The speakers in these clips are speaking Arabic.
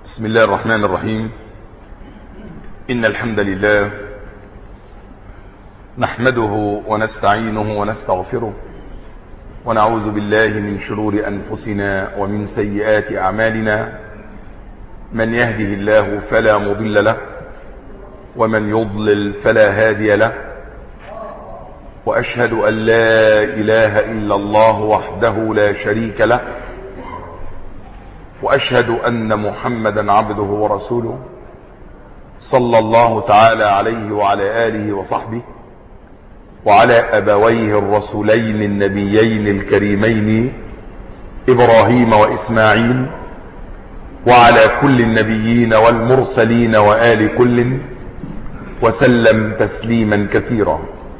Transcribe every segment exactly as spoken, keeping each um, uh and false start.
بسم الله الرحمن الرحيم. إن الحمد لله نحمده ونستعينه ونستغفره ونعوذ بالله من شرور أنفسنا ومن سيئات أعمالنا. من يهده الله فلا مضل له ومن يضلل فلا هادي له، وأشهد أن لا إله إلا الله وحده لا شريك له، وأشهد أن محمدا عبده ورسوله صلى الله تعالى عليه وعلى آله وصحبه وعلى أبويه الرسولين النبيين الكريمين إبراهيم وإسماعيل وعلى كل النبيين والمرسلين وآل كل وسلم تسليما كثيرا.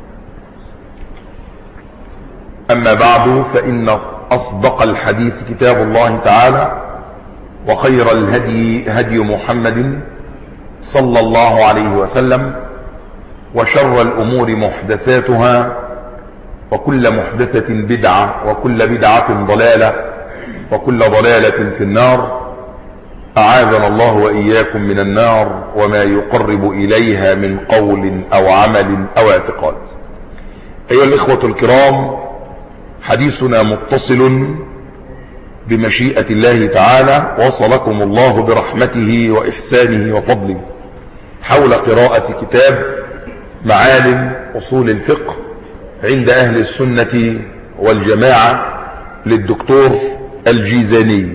أما بعد، فإن أصدق الحديث كتاب الله تعالى، وخير الهدي هدي محمد صلى الله عليه وسلم، وشر الأمور محدثاتها، وكل محدثة بدعة، وكل بدعة ضلالة، وكل ضلالة في النار. أعاذنا الله وإياكم من النار وما يقرب إليها من قول أو عمل أو اعتقاد. أيها الإخوة الكرام، حديثنا متصل بمشيئة الله تعالى، وصلكم الله برحمته وإحسانه وفضله، حول قراءة كتاب معالم أصول الفقه عند أهل السنة والجماعة للدكتور الجيزاني.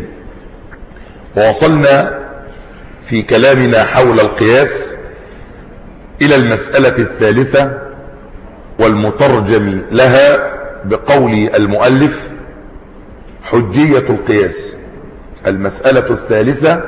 ووصلنا في كلامنا حول القياس إلى المسألة الثالثة والمترجم لها بقول المؤلف: حجية القياس. المسألة الثالثة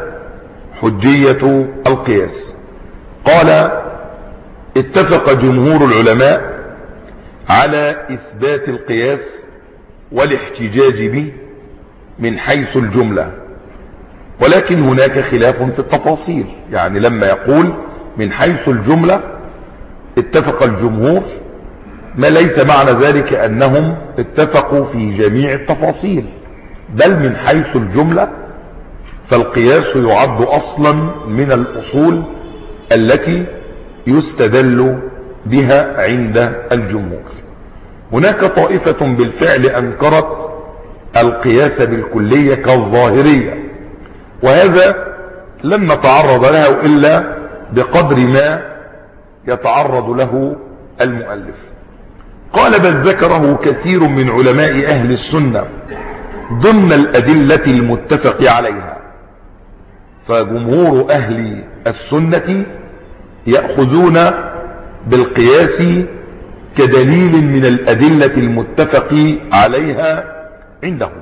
حجية القياس. قال: اتفق جمهور العلماء على إثبات القياس والاحتجاج به من حيث الجملة، ولكن هناك خلاف في التفاصيل. يعني لما يقول من حيث الجملة اتفق الجمهور، ما ليس معنى ذلك أنهم اتفقوا في جميع التفاصيل، بل من حيث الجملة فالقياس يعد أصلا من الأصول التي يستدل بها عند الجمهور. هناك طائفة بالفعل أنكرت القياس بالكلية كالظاهرية، وهذا لن نتعرض له إلا بقدر ما يتعرض له المؤلف. قال: بل ذكره كثير من علماء أهل السنة ضمن الأدلة المتفق عليها. فجمهور أهل السنة يأخذون بالقياس كدليل من الأدلة المتفق عليها عندهم،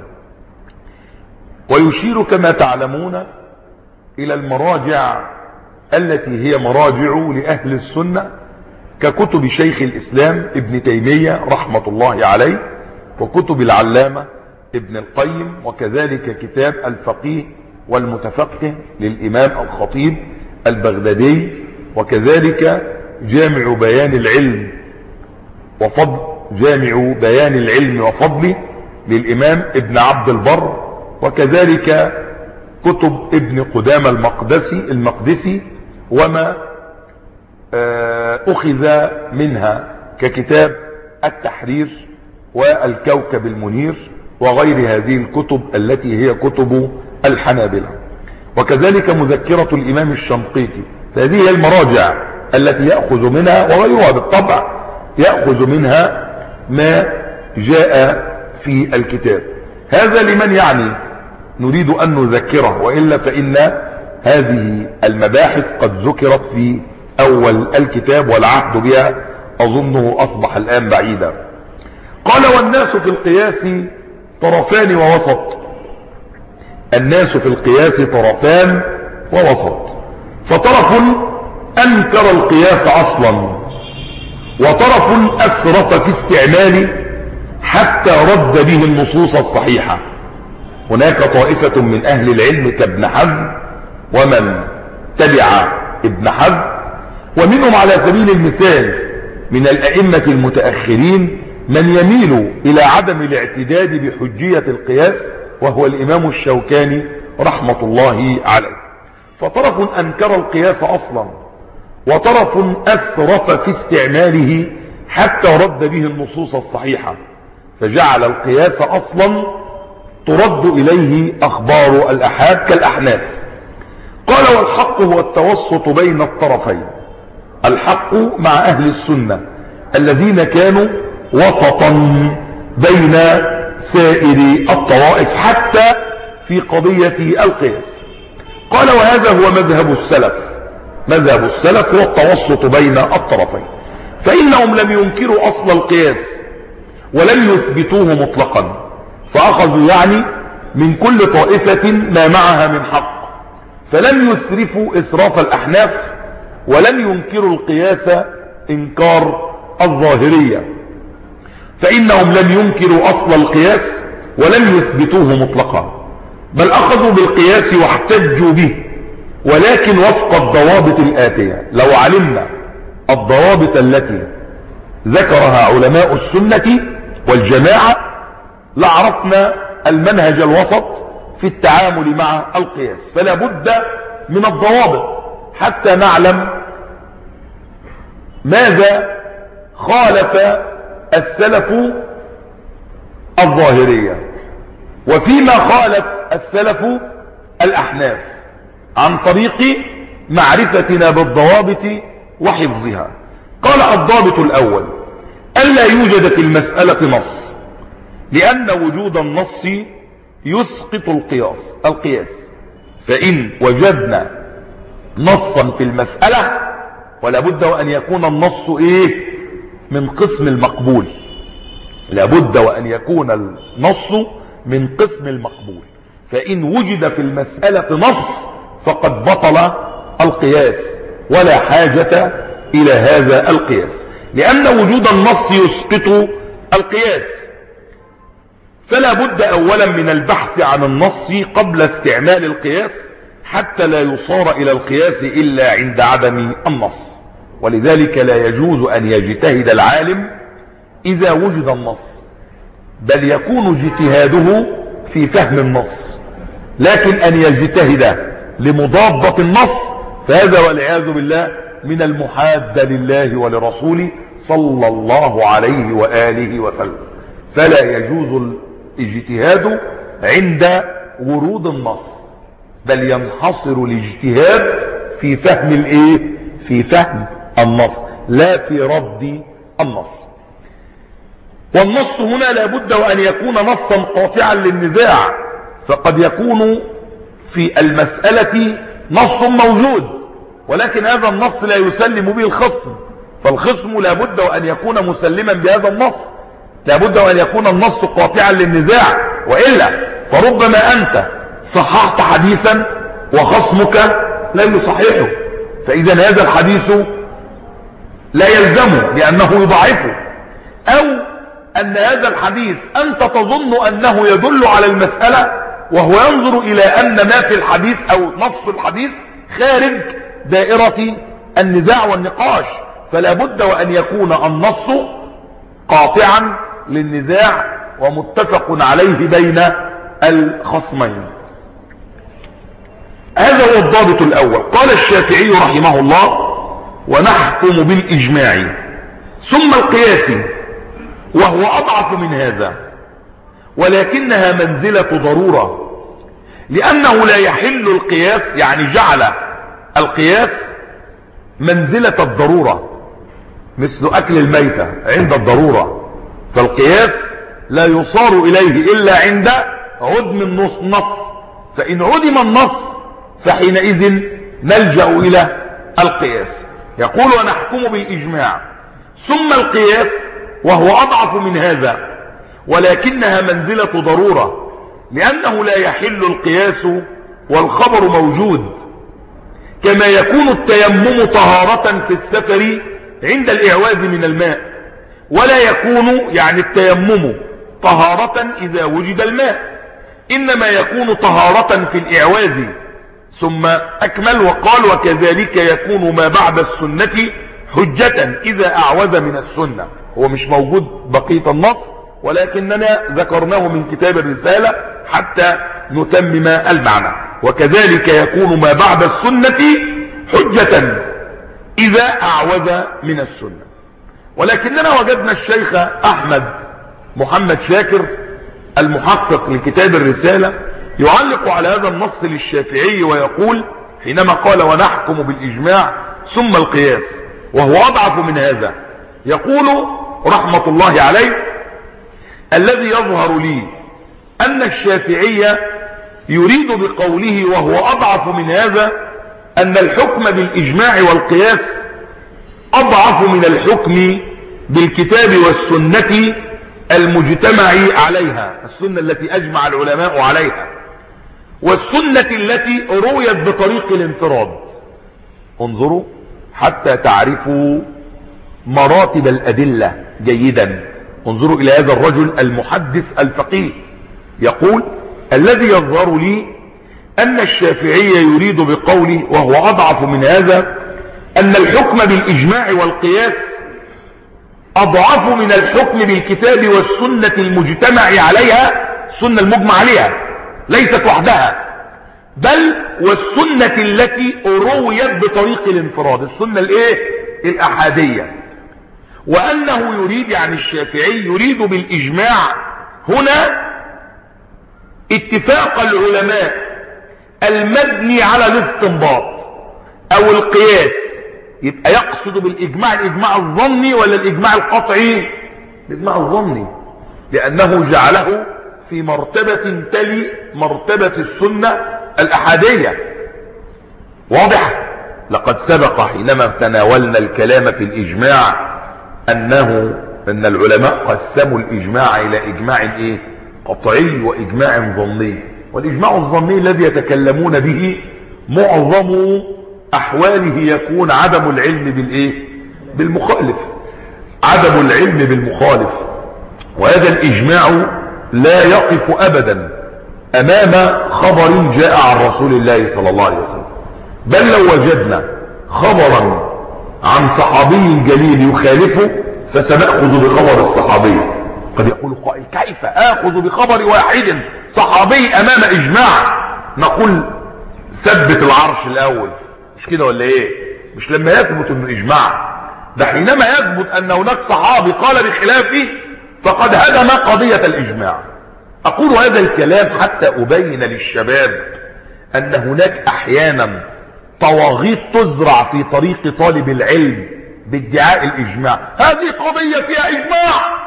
ويشير كما تعلمون إلى المراجع التي هي مراجع لأهل السنة، ككتب شيخ الإسلام ابن تيمية رحمة الله عليه، وكتب العلامة ابن القيم، وكذلك كتاب الفقيه والمتفقه للإمام الخطيب البغدادي، وكذلك جامع بيان العلم وفضل جامع بيان العلم وفضله للإمام ابن عبد البر، وكذلك كتب ابن قدامة المقدسي المقدسي وما أخذ منها ككتاب التحرير والكوكب المنير وغير هذه الكتب التي هي كتب الحنابلة، وكذلك مذكرة الإمام الشنقيطي. فهذه هي المراجع التي يأخذ منها، وغيرها بالطبع يأخذ منها ما جاء في الكتاب. هذا لمن يعني نريد أن نذكره، وإلا فإن هذه المباحث قد ذكرت في أول الكتاب، والعهد بها أظنه أصبح الآن بعيدا. قال: والناس في القياس طرفان ووسط. الناس في القياس طرفان ووسط، فطرف أنكر القياس أصلا، وطرف أسرف في استعماله حتى رد به النصوص الصحيحة. هناك طائفة من أهل العلم كابن حزم ومن تبع ابن حزم، ومنهم على سبيل المثال من الأئمة المتأخرين من يميل إلى عدم الاعتداد بحجية القياس، وهو الإمام الشوكاني رحمة الله عليه. فطرف أنكر القياس أصلا، وطرف أسرف في استعماله حتى رد به النصوص الصحيحة، فجعل القياس أصلا ترد إليه أخبار الأحاد كالأحناف. قال: والحق هو التوسط بين الطرفين. الحق مع أهل السنة الذين كانوا وسطا بين سائر الطوائف حتى في قضية القياس. قال: وهذا هو مذهب السلف. مذهب السلف هو التوسط بين الطرفين، فإنهم لم ينكروا أصل القياس ولم يثبتوه مطلقا، فأخذوا يعني من كل طائفة ما معها من حق، فلم يسرفوا إسراف الأحناف ولم ينكروا القياس إنكار الظاهرية، فإنهم لم ينكروا أصل القياس ولم يثبتوه مطلقا، بل أخذوا بالقياس واحتجوا به، ولكن وفق الضوابط الآتية. لو علمنا الضوابط التي ذكرها علماء السنة والجماعة لعرفنا المنهج الوسط في التعامل مع القياس، فلا بد من الضوابط حتى نعلم ماذا خالف السلف الظاهرية وفيما خالف السلف الأحناف، عن طريق معرفتنا بالضوابط وحفظها. قال: الضابط الأول ألا يوجد في المسألة نص، لأن وجود النص يسقط القياس القياس فإن وجدنا نصا في المسألة، ولا بد وأن يكون النص إيه؟ من قسم المقبول. لا بد وأن يكون النص من قسم المقبول، فإن وجد في المسألة نص فقد بطل القياس ولا حاجة إلى هذا القياس، لأن وجود النص يسقط القياس. فلا بد أولا من البحث عن النص قبل استعمال القياس، حتى لا يصار إلى القياس إلا عند عدم النص. ولذلك لا يجوز أن يجتهد العالم إذا وجد النص، بل يكون اجتهاده في فهم النص، لكن أن يجتهد لمضادة النص فهذا والعياذ بالله من المحادة لله ولرسوله صلى الله عليه وآله وسلم. فلا يجوز الاجتهاد عند ورود النص، بل ينحصر الاجتهاد في فهم الايه؟ في فهم النص، لا في رد النص. والنص هنا لا بد وأن يكون نصا قاطعا للنزاع، فقد يكون في المسألة نص موجود ولكن هذا النص لا يسلم به الخصم، فالخصم لا بد وأن يكون مسلما بهذا النص، لا بد وأن يكون النص قاطعا للنزاع، وإلا فربما أنت صححت حديثا وخصمك لا يصححه، فإذا هذا الحديث لا يلزمه لأنه يضعفه، أو أن هذا الحديث أنت تظن أنه يدل على المسألة وهو ينظر إلى أن ما في الحديث أو نص الحديث خارج دائرة النزاع والنقاش، فلا بد وأن يكون النص قاطعا للنزاع ومتفق عليه بين الخصمين. هذا هو الضابط الأول. قال الشافعي رحمه الله: ونحكم بالإجماع ثم القياس، وهو أضعف من هذا، ولكنها منزلة ضرورة، لأنه لا يحل القياس، يعني جعل القياس منزلة الضرورة، مثل أكل الميتة عند الضرورة، فالقياس لا يصار إليه إلا عند عدم النص، فإن عدم النص فحينئذ نلجأ إلى القياس. يقول: ونحكم بالإجماع ثم القياس، وهو أضعف من هذا، ولكنها منزلة ضرورة، لأنه لا يحل القياس والخبر موجود، كما يكون التيمم طهارة في السفر عند الإعواز من الماء، ولا يكون يعني التيمم طهارة إذا وجد الماء، إنما يكون طهارة في الإعواز. ثم أكمل وقال: وكذلك يكون ما بعد السنة حجة إذا أعوز من السنة. هو مش موجود بقية النص، ولكننا ذكرناه من كتاب الرسالة حتى نتمم المعنى. وكذلك يكون ما بعد السنة حجة إذا أعوز من السنة. ولكننا وجدنا الشيخ أحمد محمد شاكر المحقق لكتاب الرسالة يعلق على هذا النص للشافعي ويقول حينما قال ونحكم بالإجماع ثم القياس وهو أضعف من هذا، يقول رحمة الله عليه: الذي يظهر لي أن الشافعي يريد بقوله وهو أضعف من هذا أن الحكم بالإجماع والقياس أضعف من الحكم بالكتاب والسنة المجتمع عليها، السنة التي أجمع العلماء عليها، والسنة التي رويت بطريق الانفراد. انظروا حتى تعرفوا مراتب الأدلة جيدا. انظروا إلى هذا الرجل المحدث الفقيه يقول: الذي يظهر لي أن الشافعي يريد بقوله وهو أضعف من هذا أن الحكم بالإجماع والقياس أضعف من الحكم بالكتاب والسنة المجتمع عليها، السنة المجمع عليها ليست وحدها، بل والسنة التي رويت بطريق الانفراد، السنة الايه؟ الأحادية. وأنه يريد عن الشافعي يريد بالإجماع هنا اتفاق العلماء المبني على الاستنباط أو القياس. يبقى يقصد بالإجماع الإجماع الظني ولا الإجماع القطعي؟ الإجماع الظني، لأنه جعله في مرتبة تلي مرتبة السنة الأحادية. واضح؟ لقد سبق حينما تناولنا الكلام في الإجماع أنه أن العلماء قسموا الإجماع إلى إجماع إيه؟ قطعي وإجماع ظني. والإجماع الظني الذي يتكلمون به معظم أحواله يكون عدم العلم بالإيه؟ بالمخالف، عدم العلم بالمخالف. وهذا الإجماع لا يقف أبدا أمام خبر جاء عن رسول الله صلى الله عليه وسلم، بل لو وجدنا خبرا عن صحابي جليل يخالفه فسنأخذ بخبر الصحابي. قد يقول قائل: كيف آخذ بخبر واحد صحابي أمام إجماع؟ نقول: ثبت العرش الأول، مش كده ولا إيه؟ مش لما يثبت أنه إجماع، ده حينما يثبت أن هناك صحابي قال بخلافه فقد هدم قضية الإجماع. أقول هذا الكلام حتى أبين للشباب أن هناك أحيانا طواغيت تزرع في طريق طالب العلم بادعاء الإجماع. هذه قضية فيها إجماع،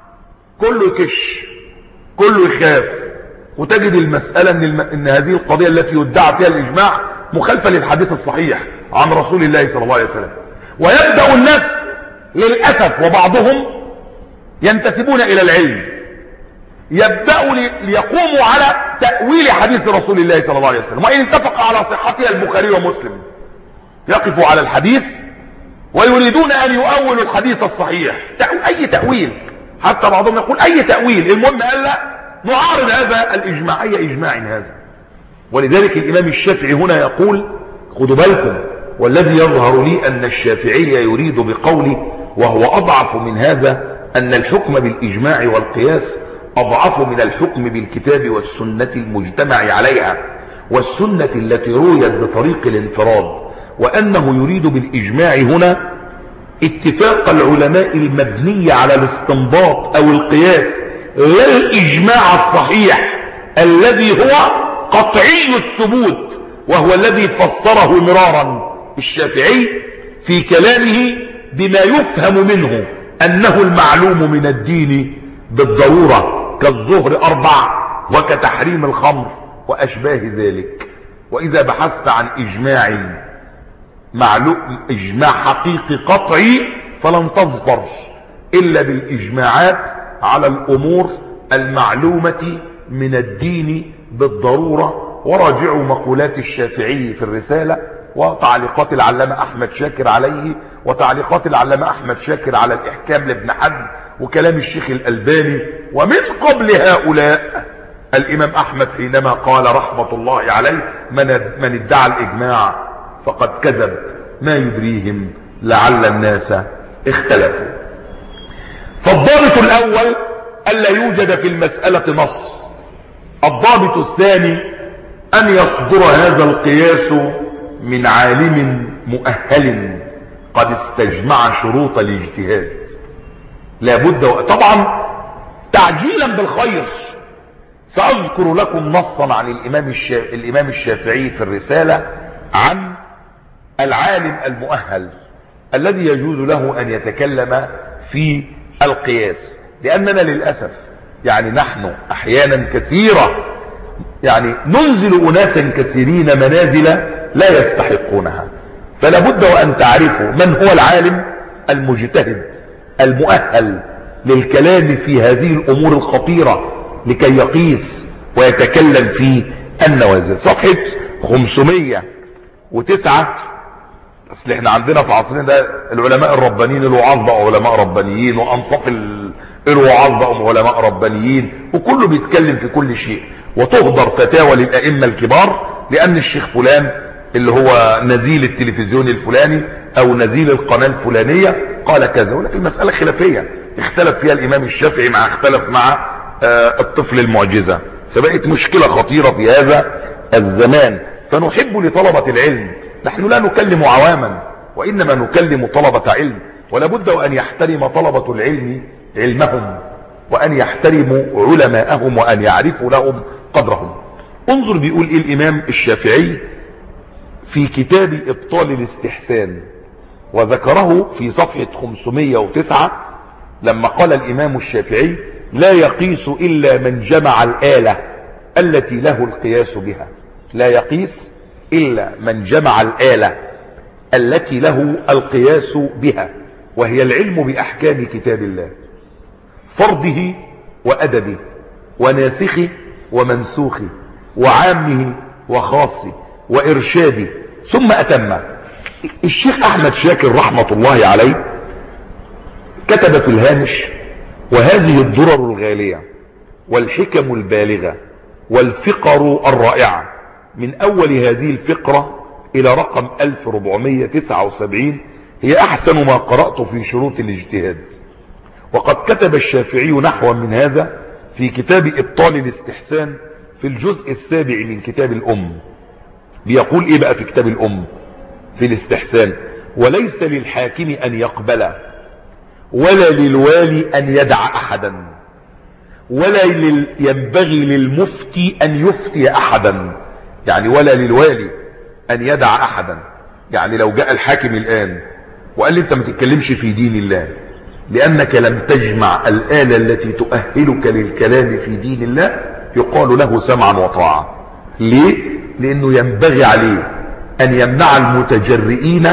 كله يكش، كله يخاف، وتجد المسألة إن, الم... إن هذه القضية التي يدعى فيها الإجماع مخالفة للحديث الصحيح عن رسول الله صلى الله عليه وسلم. ويبدأ الناس للأسف وبعضهم ينتسبون إلى العلم يبدأوا ليقوموا على تأويل حديث رسول الله صلى الله عليه وسلم، وإن اتفق على صحتها البخاري ومسلم يقفوا على الحديث ويريدون أن يؤولوا الحديث الصحيح أي تأويل، حتى بعضهم يقول أي تأويل، المهم قال لا نعارض هذا الإجماع، أي إجماع هذا. ولذلك الإمام الشافعي هنا يقول: خذوا بالكم، والذي يظهر لي أن الشافعي يريد بقوله وهو أضعف من هذا أن الحكم بالإجماع والقياس أضعف من الحكم بالكتاب والسنة المجتمع عليها والسنة التي رويت بطريق الانفراد، وأنه يريد بالإجماع هنا اتفاق العلماء المبني على الاستنباط أو القياس، لا الإجماع الصحيح الذي هو قطعي الثبوت، وهو الذي فسره مرارا الشافعي في كلامه بما يفهم منه أنه المعلوم من الدين بالضرورة كالظهر أربع وكتحريم الخمر وأشباه ذلك. وإذا بحثت عن إجماع معلوم إجماع حقيقي قطعي فلن تظفر إلا بالإجماعات على الأمور المعلومة من الدين بالضرورة. وراجعوا مقولات الشافعي في الرسالة وتعليقات العلامة أحمد شاكر عليه وتعليقات العلامة أحمد شاكر على الإحكام لابن حزم وكلام الشيخ الألباني. ومن قبل هؤلاء الإمام أحمد حينما قال رحمة الله عليه: من من ادعى الإجماع فقد كذب، ما يدريهم لعل الناس اختلفوا. فالضابط الأول ألا يوجد في المسألة نص. الضابط الثاني أن يصدر هذا القياس من عالم مؤهل قد استجمع شروط الاجتهاد. لابد طبعا تعجيلا بالخير سأذكر لكم نصا عن الإمام الشافعي, الإمام الشافعي في الرسالة عن العالم المؤهل الذي يجوز له أن يتكلم في القياس، لأننا للأسف يعني نحن أحيانا كثيرة يعني ننزل أناسا كثيرين منازل لا يستحقونها. فلا بد وأن تعرفوا من هو العالم المجتهد المؤهل للكلام في هذه الأمور الخطيرة لكي يقيس ويتكلم في النوازل. صفحة خمسمية وتسعة. اصل احنا عندنا في عصرنا ده العلماء الربانيين الوعاظ بقوا علماء ربانيين، وانصاف الوعاظ بقوا علماء ربانيين، وكله بيتكلم في كل شيء، وتهدر فتاوى للأئمة الكبار لأن الشيخ فلان اللي هو نزيل التلفزيون الفلاني او نزيل القناة الفلانية قال كذا. ولكن المسألة خلافية اختلف فيها الإمام الشافعي مع اختلف مع آه الطفل المعجزة، فبقت مشكلة خطيرة في هذا الزمان. فنحب لطلبة العلم، نحن لا نكلم عواما وإنما نكلم طلبة علم، ولا بد أن يحترم طلبة العلم علمهم، وأن يحترموا علماءهم، وأن يعرفوا لهم قدرهم. انظر بيقول إيه الإمام الشافعي في كتاب إبطال الاستحسان، وذكره في صفحة خمسمية وتسعة لما قال الإمام الشافعي: لا يقيس إلا من جمع الآلة التي له القياس بها. لا يقيس إلا من جمع الآلة التي له القياس بها، وهي العلم بأحكام كتاب الله، فرضه وأدبه وناسخه ومنسوخه وعامه وخاصه وإرشاده، ثم أتم. الشيخ أحمد شاكر رحمة الله عليه كتب في الهامش: وهذه الدرر الغالية والحكم البالغة والفقر الرائعة من أول هذه الفقرة إلى رقم ألف وأربعمائة وتسعة وسبعين هي أحسن ما قرأت في شروط الاجتهاد. وقد كتب الشافعي نحو من هذا في كتاب إبطال الاستحسان في الجزء السابع من كتاب الأم. بيقول إيه بقى في كتاب الأم في الاستحسان: وليس للحاكم أن يقبل، ولا للوالي أن يدع أحدا، ولا ينبغي للمفتي أن يفتي أحدا. يعني ولا للوالي أن يدع أحدا، يعني لو جاء الحاكم الآن وقال لي أنت ما تتكلمش في دين الله لأنك لم تجمع الآلة التي تؤهلك للكلام في دين الله، يقال له سمعا وطاعة. ليه؟ لأنه ينبغي عليه أن يمنع المتجرئين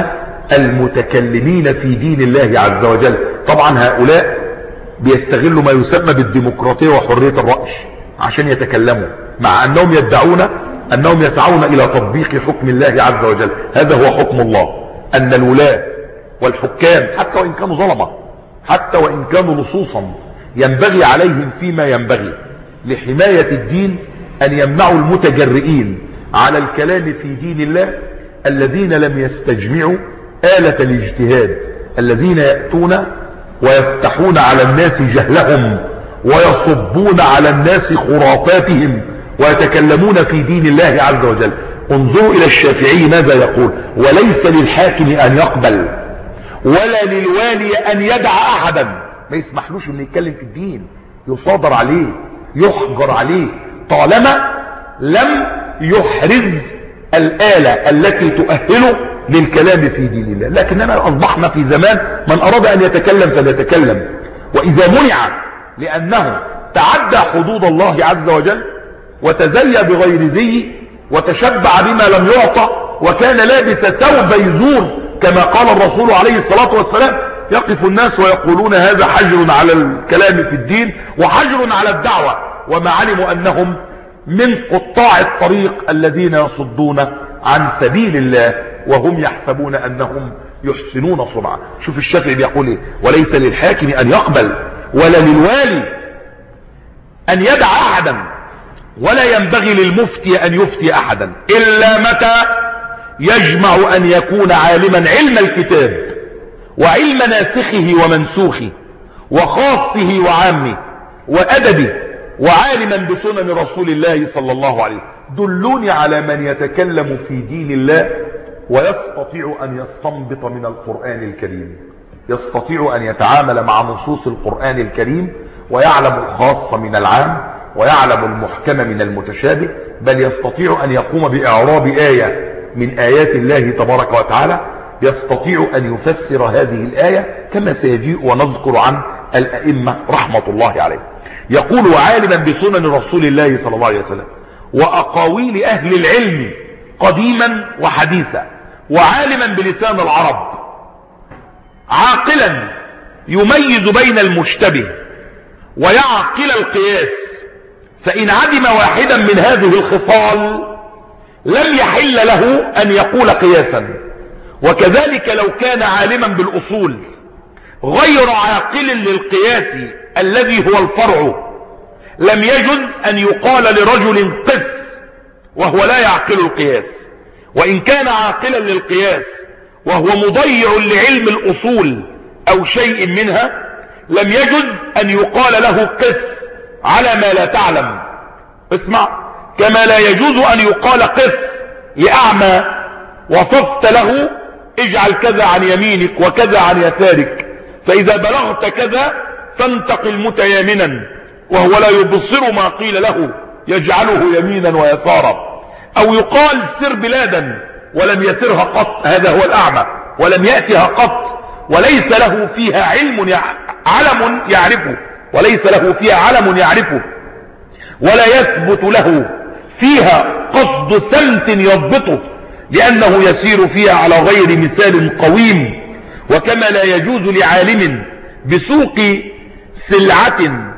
المتكلمين في دين الله عز وجل. طبعا هؤلاء بيستغلوا ما يسمى بالديمقراطية وحرية الرأي عشان يتكلموا، مع أنهم يدعون أنهم يسعون إلى تطبيق حكم الله عز وجل. هذا هو حكم الله، أن الولاة والحكام حتى وإن كانوا ظلمة، حتى وإن كانوا لصوصا، ينبغي عليهم فيما ينبغي لحماية الدين أن يمنعوا المتجرئين على الكلام في دين الله الذين لم يستجمعوا آلة الاجتهاد، الذين يأتون ويفتحون على الناس جهلهم ويصبون على الناس خرافاتهم ويتكلمون في دين الله عز وجل. انظروا إلى الشافعي ماذا يقول: وليس للحاكم أن يقبل، ولا للوالي أن يدع أحدا. ما يسمحلوش أن يتكلم في الدين، يصادر عليه، يحجر عليه، طالما لم يحرز الآلة التي تؤهله للكلام في دين الله. لكننا أصبحنا في زمان من أراد أن يتكلم فليتكلم، وإذا منع لأنه تعدى حدود الله عز وجل وتزي بغير زي وتشبع بما لم يعطى وكان لابس ثوب يزور كما قال الرسول عليه الصلاة والسلام، يقف الناس ويقولون هذا حجر على الكلام في الدين وحجر على الدعوة، وما علموا أنهم من قطاع الطريق الذين يصدون عن سبيل الله وهم يحسبون أنهم يحسنون صنعا. شوف الشافعي بيقول ايه: وليس للحاكم أن يقبل، ولا للوالي أن يدع أحدا، ولا ينبغي للمفتي أن يفتي أحدا، إلا متى يجمع أن يكون عالما علم الكتاب وعلم ناسخه ومنسوخه وخاصه وعامه وأدبه وعالما بسنن رسول الله صلى الله عليه وسلم. دلوني على من يتكلم في دين الله ويستطيع أن يستنبط من القرآن الكريم، يستطيع أن يتعامل مع نصوص القرآن الكريم ويعلم الخاص من العام ويعلم المحكم من المتشابه، بل يستطيع أن يقوم بإعراب آية من آيات الله تبارك وتعالى، يستطيع أن يفسر هذه الآية كما سيجيء ونذكر عن الأئمة رحمة الله عليه. يقول وعالما بسنن رسول الله صلى الله عليه وسلم وأقاويل أهل العلم قديما وحديثا، وعالما بلسان العرب، عاقلا يميز بين المشتبه ويعقل القياس، فإن عدم واحدا من هذه الخصال لم يحل له أن يقول قياسا. وكذلك لو كان عالما بالأصول غير عاقل للقياس الذي هو الفرع لم يجز أن يقال لرجل قس وهو لا يعقل القياس، وإن كان عاقلا للقياس وهو مضيع لعلم الأصول أو شيء منها لم يجز أن يقال له قس على ما لا تعلم. اسمع، كما لا يجوز أن يقال قس لأعمى وصفت له اجعل كذا عن يمينك وكذا عن يسارك، فإذا بلغت كذا فانتقل متيامنا وهو لا يبصر ما قيل له يجعله يمينا ويسارا. أو يقال سر بلادا ولم يسرها قط، هذا هو الأعمى، ولم يأتها قط وليس له فيها علم يع... علم يعرفه وليس له فيها علم يعرفه ولا يثبت له فيها قصد سمت يضبطه لأنه يسير فيها على غير مثال قويم. وكما لا يجوز لعالم بسوق سلعة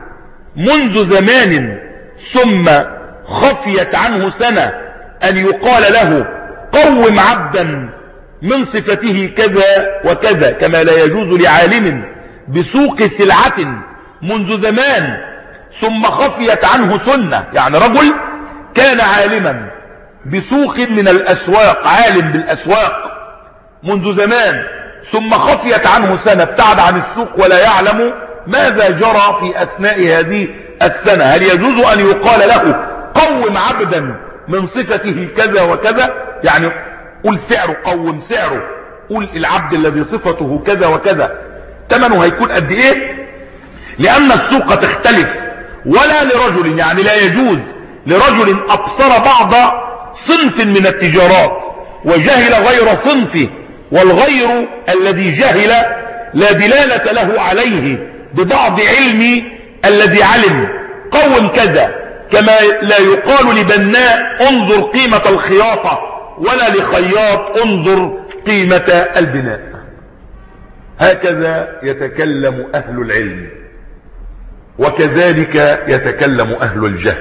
منذ زمان ثم خفيت عنه سنة أن يقال له قوم عبدا من صفته كذا وكذا، كما لا يجوز لعالم بسوق سلعة منذ زمان ثم خفيت عنه سنة، يعني رجل كان عالما بسوق من الأسواق، عالم بالأسواق منذ زمان ثم خفيت عنه سنة، ابتعد عن السوق ولا يعلم ماذا جرى في أثناء هذه السنة، هل يجوز أن يقال له قوم عبدا من صفته كذا وكذا؟ يعني قل سعره، قوم سعره، قل العبد الذي صفته كذا وكذا ثمنه هيكون قد ايه؟ لأن السوق تختلف. ولا لرجل، يعني لا يجوز لرجل أبصر بعض صنف من التجارات وجهل غير صنفه، والغير الذي جهل لا دلالة له عليه ببعض علم الذي علم، قوم كذا، كما لا يقال لبناء انظر قيمة الخياطة ولا لخياط انظر قيمة البناء. هكذا يتكلم أهل العلم، وكذلك يتكلم أهل الجهل.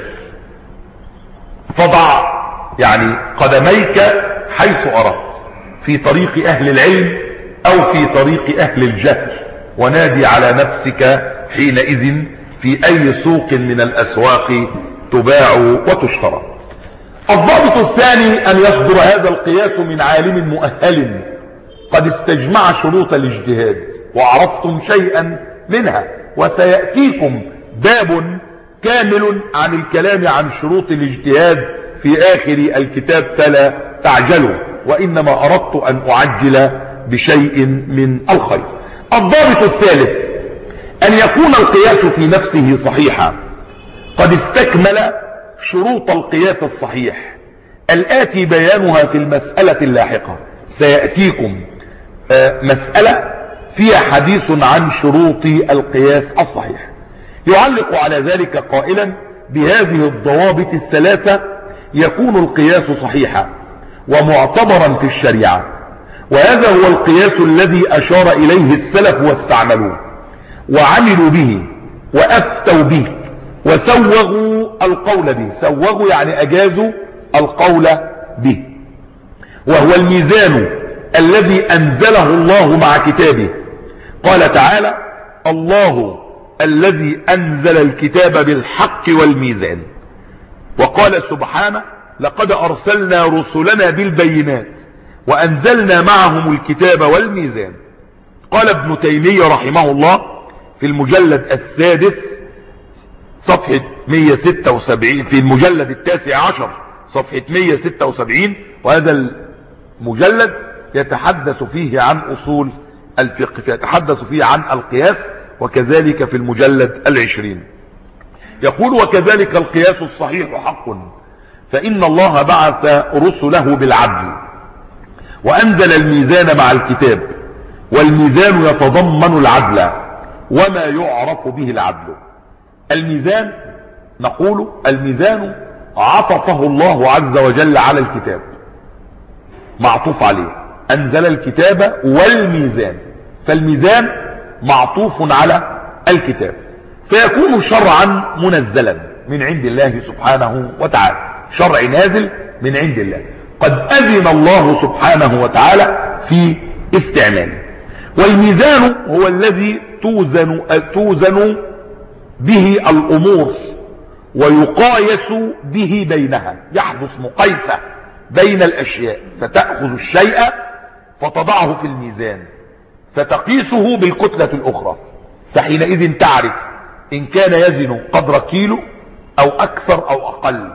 فضع يعني قدميك حيث أردت، في طريق أهل العلم أو في طريق أهل الجهل، ونادي على نفسك حينئذ في أي سوق من الأسواق تباع وتشترى. الضابط الثاني أن يصدر هذا القياس من عالم مؤهل قد استجمع شروط الاجتهاد وعرفتم شيئا منها، وسيأتيكم باب كامل عن الكلام عن شروط الاجتهاد في آخر الكتاب فلا تعجلوا، وإنما أردت أن أعجل بشيء من الخير. الضابط الثالث أن يكون القياس في نفسه صحيحا قد استكمل شروط القياس الصحيح الآتي بيانها في المسألة اللاحقة. سيأتيكم مسألة فيها حديث عن شروط القياس الصحيح. يعلق على ذلك قائلا بهذه الضوابط الثلاثة يكون القياس صحيحا ومعتبرا في الشريعة، وهذا هو القياس الذي أشار إليه السلف واستعملوه وعملوا به وأفتوا به وسوغوا القول به. سوغوا يعني أجازوا القول به، وهو الميزان الذي أنزله الله مع كتابه. قال تعالى الله الذي أنزل الكتاب بالحق والميزان. وقال سبحانه لقد أرسلنا رسلنا بالبينات وأنزلنا معهم الكتاب والميزان. قال ابن تيمية رحمه الله في المجلد السادس صفحة مئة وستة وسبعين، في المجلد التاسع عشر صفحة مئة وستة وسبعين، وهذا المجلد يتحدث فيه عن أصول الفقه، يتحدث فيه عن القياس، وكذلك في المجلد العشرين يقول: وكذلك القياس الصحيح حق، فإن الله بعث رسله بالعدل وأنزل الميزان مع الكتاب، والميزان يتضمن العدل وما يعرف به العدل. الميزان، نقول الميزان عطفه الله عز وجل على الكتاب، معطوف عليه، أنزل الكتاب والميزان، فالميزان معطوف على الكتاب، فيكون شرعا منزلا من عند الله سبحانه وتعالى، شرع نازل من عند الله قد أذن الله سبحانه وتعالى في استعماله. والميزان هو الذي توزن, توزن به الأمور ويقايس به بينها، يحدث مقايسة بين الأشياء، فتأخذ الشيء فتضعه في الميزان فتقيسه بالكتلة الأخرى، فحينئذ تعرف إن كان يزن قدر كيلو أو أكثر أو أقل.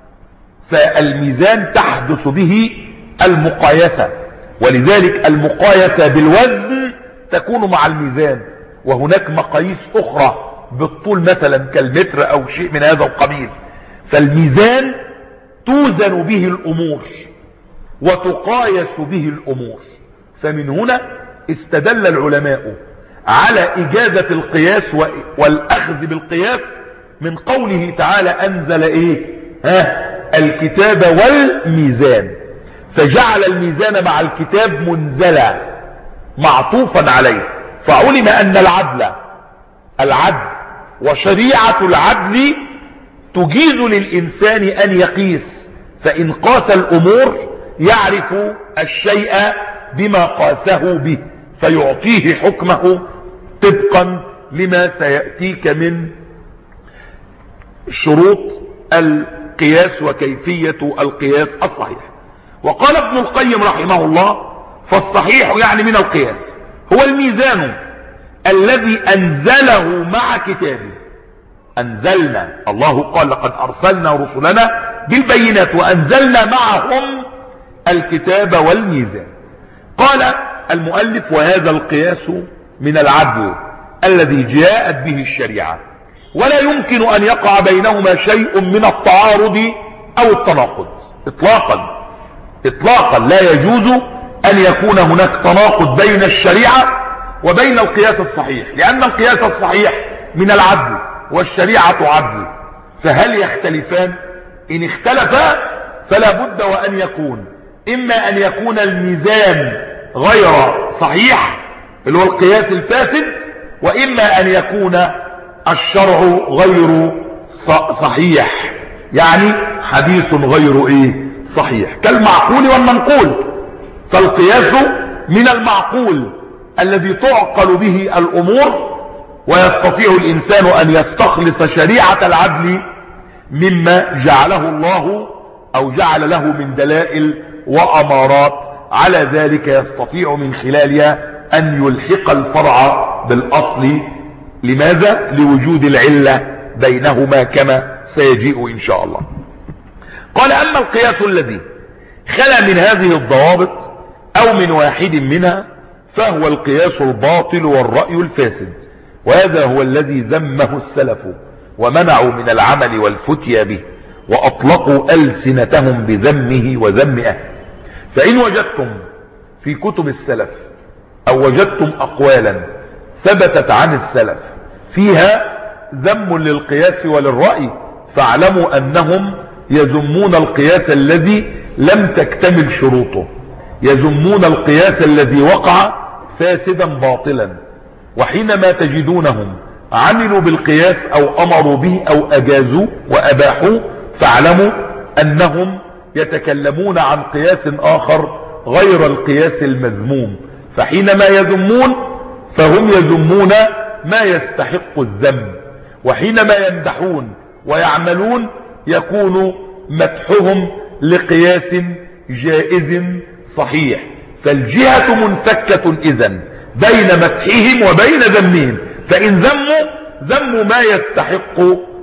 فالميزان تحدث به المقايسة، ولذلك المقايسة بالوزن تكون مع الميزان، وهناك مقاييس أخرى بالطول مثلا كالمتر أو شيء من هذا القبيل. فالميزان توزن به الأمور وتقايس به الأمور. فمن هنا استدل العلماء على إجازة القياس والأخذ بالقياس من قوله تعالى: أنزل إيه؟ ها؟ الكتاب والميزان، فجعل الميزان مع الكتاب منزلا معطوفا عليه، فعلم أن العدل العدل وشريعة العدل تجيز للإنسان أن يقيس، فإن قاس الأمور يعرف الشيء بما قاسه به فيعطيه حكمه طبقا لما سيأتيك من شروط القياس وكيفية القياس الصحيح. وقال ابن القيم رحمه الله: فالصحيح يعني من القياس هو الميزان الذي أنزله مع كتابه. أنزلنا، الله قال: لقد أرسلنا رسلنا بالبينات وأنزلنا معهم الكتاب والميزان. قال المؤلف: وهذا القياس من العدل الذي جاءت به الشريعة، ولا يمكن أن يقع بينهما شيء من التعارض أو التناقض إطلاقا إطلاقا لا يجوز أن يكون هناك تناقض بين الشريعة وبين القياس الصحيح، لأن القياس الصحيح من العدل والشريعة عدل، فهل يختلفان؟ إن اختلفا فلا بد وأن يكون إما أن يكون الميزان غير صحيح اللي هو القياس الفاسد، وإما أن يكون الشرع غير صحيح، يعني حديث غير إيه صحيح، كالمعقول والمنقول. فالقياس من المعقول الذي تعقل به الأمور، ويستطيع الإنسان أن يستخلص شريعة العدل مما جعله الله أو جعل له من دلائل وأمارات على ذلك، يستطيع من خلالها أن يلحق الفرع بالأصل. لماذا؟ لوجود العلة بينهما كما سيجيء إن شاء الله. قال: أما القياس الذي خلا من هذه الضوابط أو من واحد منها فهو القياس الباطل والرأي الفاسد، وهذا هو الذي ذمه السلف ومنعوا من العمل والفتيا به، وأطلقوا ألسنتهم بذمه وذم أهله. فإن وجدتم في كتب السلف أو وجدتم أقوالا ثبتت عن السلف فيها ذم للقياس وللرأي، فاعلموا أنهم يذمون القياس الذي لم تكتمل شروطه، يذمون القياس الذي وقع فاسدا باطلا. وحينما تجدونهم عملوا بالقياس أو أمروا به أو أجازوا وأباحوا، فاعلموا أنهم يتكلمون عن قياس آخر غير القياس المذموم. فحينما يذمون فهم يذمون ما يستحق الذم، وحينما يمدحون ويعملون يكون مدحهم لقياس جائز صحيح. فالجهة منفكة إذن بين مدحهم وبين ذمهم، فإن ذموا ذموا ما يستحق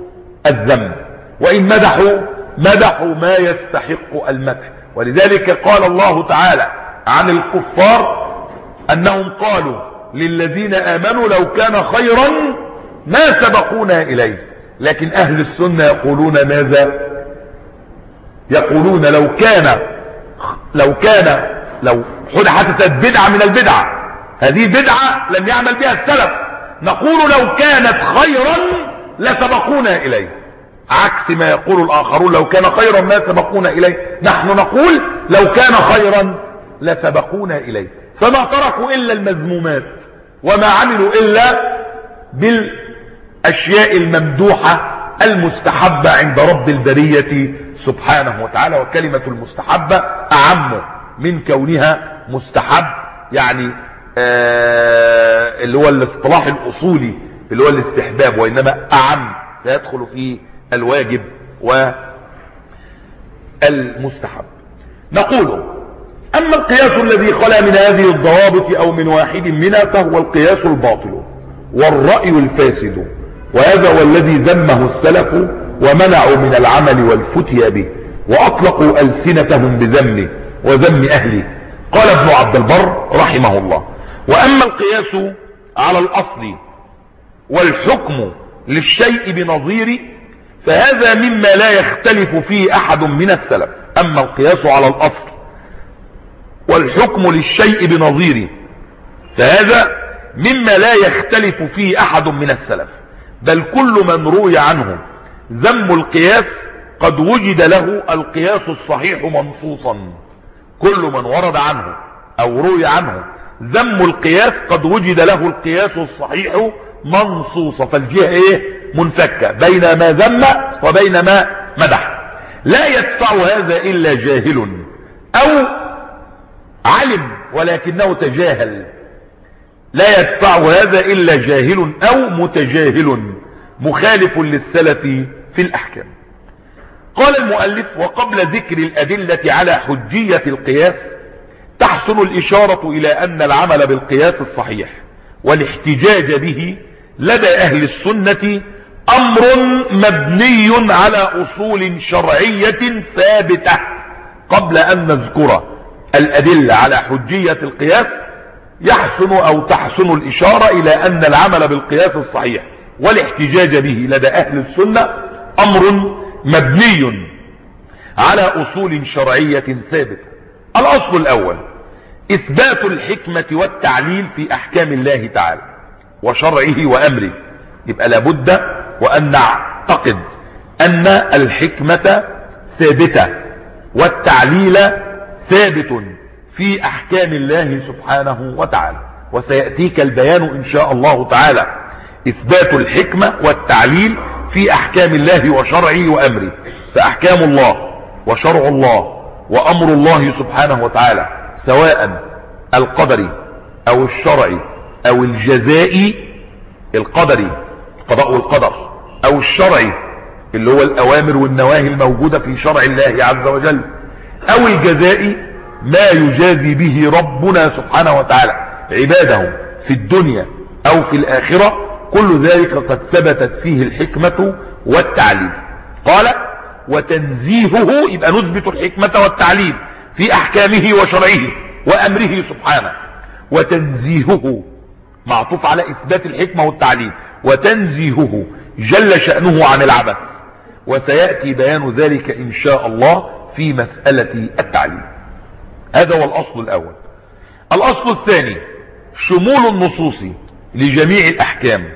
الذم، وإن مدحوا مدحوا ما يستحق المدح. ولذلك قال الله تعالى عن الكفار أنهم قالوا للذين آمنوا لو كان خيرا ما سبقونا إليه. لكن أهل السنة يقولون ماذا؟ يقولون لو كان لو كان لو حدثت بدعة من البدعة، هذه بدعة لم يعمل بها السلف، نقول لو كانت خيرا لسبقونا إليه، عكس ما يقول الآخرون لو كان خيرا ما سبقونا إليه. نحن نقول لو كان خيرا لسبقونا إليه. فما تركوا إلا المذمومات، وما عملوا إلا بالأشياء الممدوحة المستحبة عند رب البرية سبحانه وتعالى. وكلمة المستحبة أعم من كونها مستحب، يعني آه اللي هو الاصطلاح الأصولي اللي هو الاستحباب، وإنما أعم فيدخل فيه الواجب والمستحب. نقول أما القياس الذي خلا من هذه الضوابط أو من واحد منها فهو القياس الباطل والرأي الفاسد، وهذا هو الذي ذمه السلف ومنعوا من العمل والفتيا به، وأطلقوا ألسنتهم بذمه وذم أهله. قال ابن عبد البر رحمه الله: وأما القياس على الأصل والحكم للشيء بنظير فهذا مما لا يختلف فيه أحد من السلف. أما القياس على الأصل والحكم للشيء بنظير فهذا مما لا يختلف فيه أحد من السلف، بل كل من روي عنه ذم القياس قد وجد له القياس الصحيح منصوصا. كل من ورد عنه أو روي عنه ذم القياس قد وجد له القياس الصحيح منصوصا، فالجهة ايه؟ منفكة بين ما ذم وبين ما مدح. لا يدفع هذا إلا جاهل أو علم ولكنه تجاهل. لا يدفع هذا إلا جاهل أو متجاهل مخالف للسلف في الأحكام. قال المؤلف: وقبل ذكر الأدلة على حجية القياس تحسن الإشارة إلى أن العمل بالقياس الصحيح والاحتجاج به لدى أهل السنة أمر مبني على أصول شرعية ثابتة. قبل أن نذكر الأدلة على حجية القياس يحسن أو تحسن الإشارة إلى أن العمل بالقياس الصحيح والاحتجاج به لدى أهل السنة أمر مبني على أصول شرعية ثابتة. الأصل الأول إثبات الحكمة والتعليل في أحكام الله تعالى وشرعه وأمره. يبقى لابد وأن نعتقد أن الحكمة ثابتة والتعليل ثابت في أحكام الله سبحانه وتعالى، وسيأتيك البيان إن شاء الله تعالى. إثبات الحكمة والتعليل في أحكام الله وشرعه وأمره، فأحكام الله وشرع الله وأمر الله سبحانه وتعالى سواء القدري أو الشرعي أو الجزائي، القدري القضاء والقدر، أو الشرعي اللي هو الأوامر والنواهي الموجودة في شرع الله عز وجل، أو الجزائي ما يجازي به ربنا سبحانه وتعالى عباده في الدنيا أو في الآخرة، كل ذلك قد ثبتت فيه الحكمة والتعليل. قال: وتنزيهه، يبقى نثبت الحكمة والتعليل في أحكامه وشرعه وأمره سبحانه. وتنزيهه معطوف على إثبات الحكمة والتعليل، وتنزيهه جل شأنه عن العبث، وسيأتي بيان ذلك إن شاء الله في مسألة التعليل. هذا هو الأصل الأول. الأصل الثاني شمول النصوص لجميع الأحكام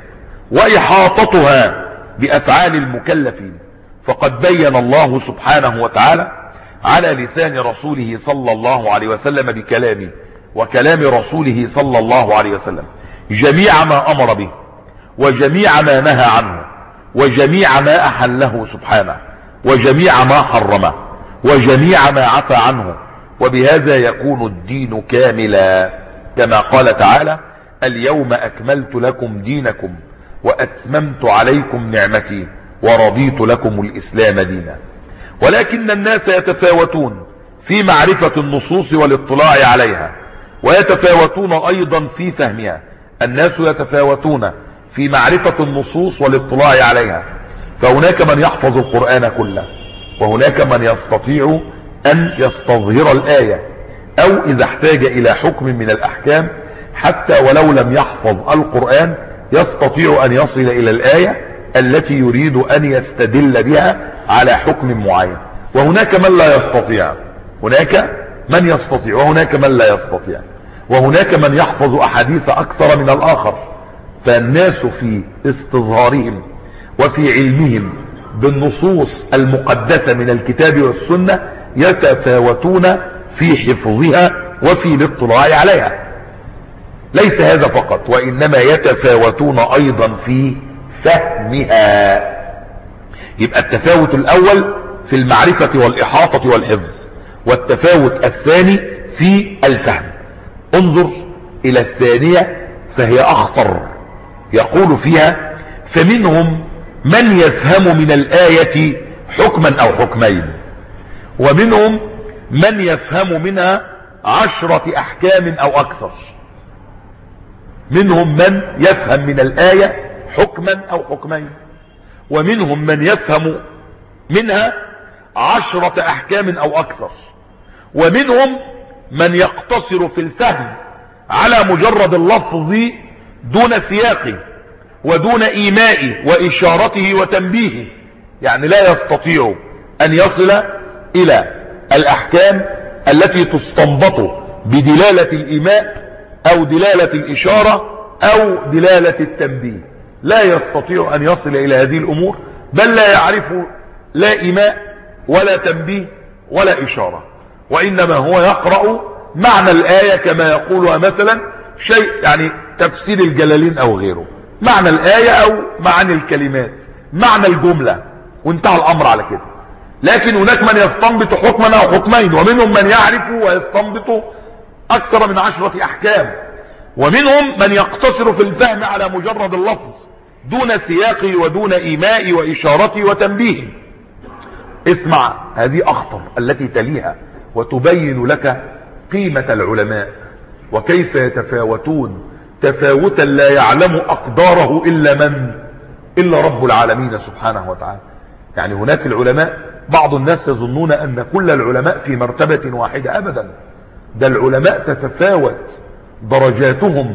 وإحاطتها بأفعال المكلفين، فقد بين الله سبحانه وتعالى على لسان رسوله صلى الله عليه وسلم بكلامه وكلام رسوله صلى الله عليه وسلم جميع ما أمر به وجميع ما نهى عنه وجميع ما أحله سبحانه وجميع ما حرمه وجميع ما عفى عنه، وبهذا يكون الدين كاملا، كما قال تعالى: اليوم أكملت لكم دينكم وأتممت عليكم نعمتي ورضيت لكم الإسلام دينا. ولكن الناس يتفاوتون في معرفة النصوص والاطلاع عليها، ويتفاوتون أيضا في فهمها. الناس يتفاوتون في معرفة النصوص والاطلاع عليها، فهناك من يحفظ القرآن كله، وهناك من يستطيع أن يستظهر الآية، أو إذا احتاج إلى حكم من الأحكام حتى ولو لم يحفظ القرآن يستطيع أن يصل إلى الآية التي يريد أن يستدل بها على حكم معين. وهناك من لا يستطيع، هناك من يستطيع وهناك من لا يستطيع، وهناك من يحفظ أحاديث أكثر من الآخر. فالناس في استظهارهم وفي علمهم بالنصوص المقدسة من الكتاب والسنة يتفاوتون في حفظها وفي الاطلاع عليها. ليس هذا فقط، وإنما يتفاوتون أيضا في فهمها. يبقى التفاوت الأول في المعرفة والإحاطة والحفظ، والتفاوت الثاني في الفهم. انظر إلى الثانية فهي أخطر. يقول فيها: فمنهم من يفهم من الآية حكما أو حكمين، ومنهم من يفهم منها عشرة أحكام أو أكثر. منهم من يفهم من الآية حكما أو حكمين، ومنهم من يفهم منها عشرة أحكام أو أكثر، ومنهم من يقتصر في الفهم على مجرد اللفظ دون سياق ودون إيماء وإشارته وتنبيه. يعني لا يستطيع أن يصل إلى الأحكام التي تستنبط بدلالة الإيماء أو دلالة الإشارة أو دلالة التنبيه. لا يستطيع أن يصل إلى هذه الأمور، بل لا يعرف لا إيماء ولا تنبيه ولا إشارة، وإنما هو يقرأ معنى الآية كما يقولها مثلا شيء يعني تفسير الجلالين أو غيره، معنى الآية أو معاني الكلمات، معنى الجملة، وانتهى الأمر على كده. لكن هناك من يستنبط حكما أو حكمين، ومنهم من يعرف ويستنبط أكثر من عشرة أحكام، ومنهم من يقتصر في الفهم على مجرد اللفظ دون سياق ودون إيماء وإشارة وتنبيه. اسمع هذه أخطر التي تليها وتبين لك قيمة العلماء وكيف يتفاوتون تفاوتا لا يعلم أقداره إلا من إلا رب العالمين سبحانه وتعالى. يعني هناك العلماء، بعض الناس يظنون أن كل العلماء في مرتبة واحدة، أبدا. ده العلماء تتفاوت درجاتهم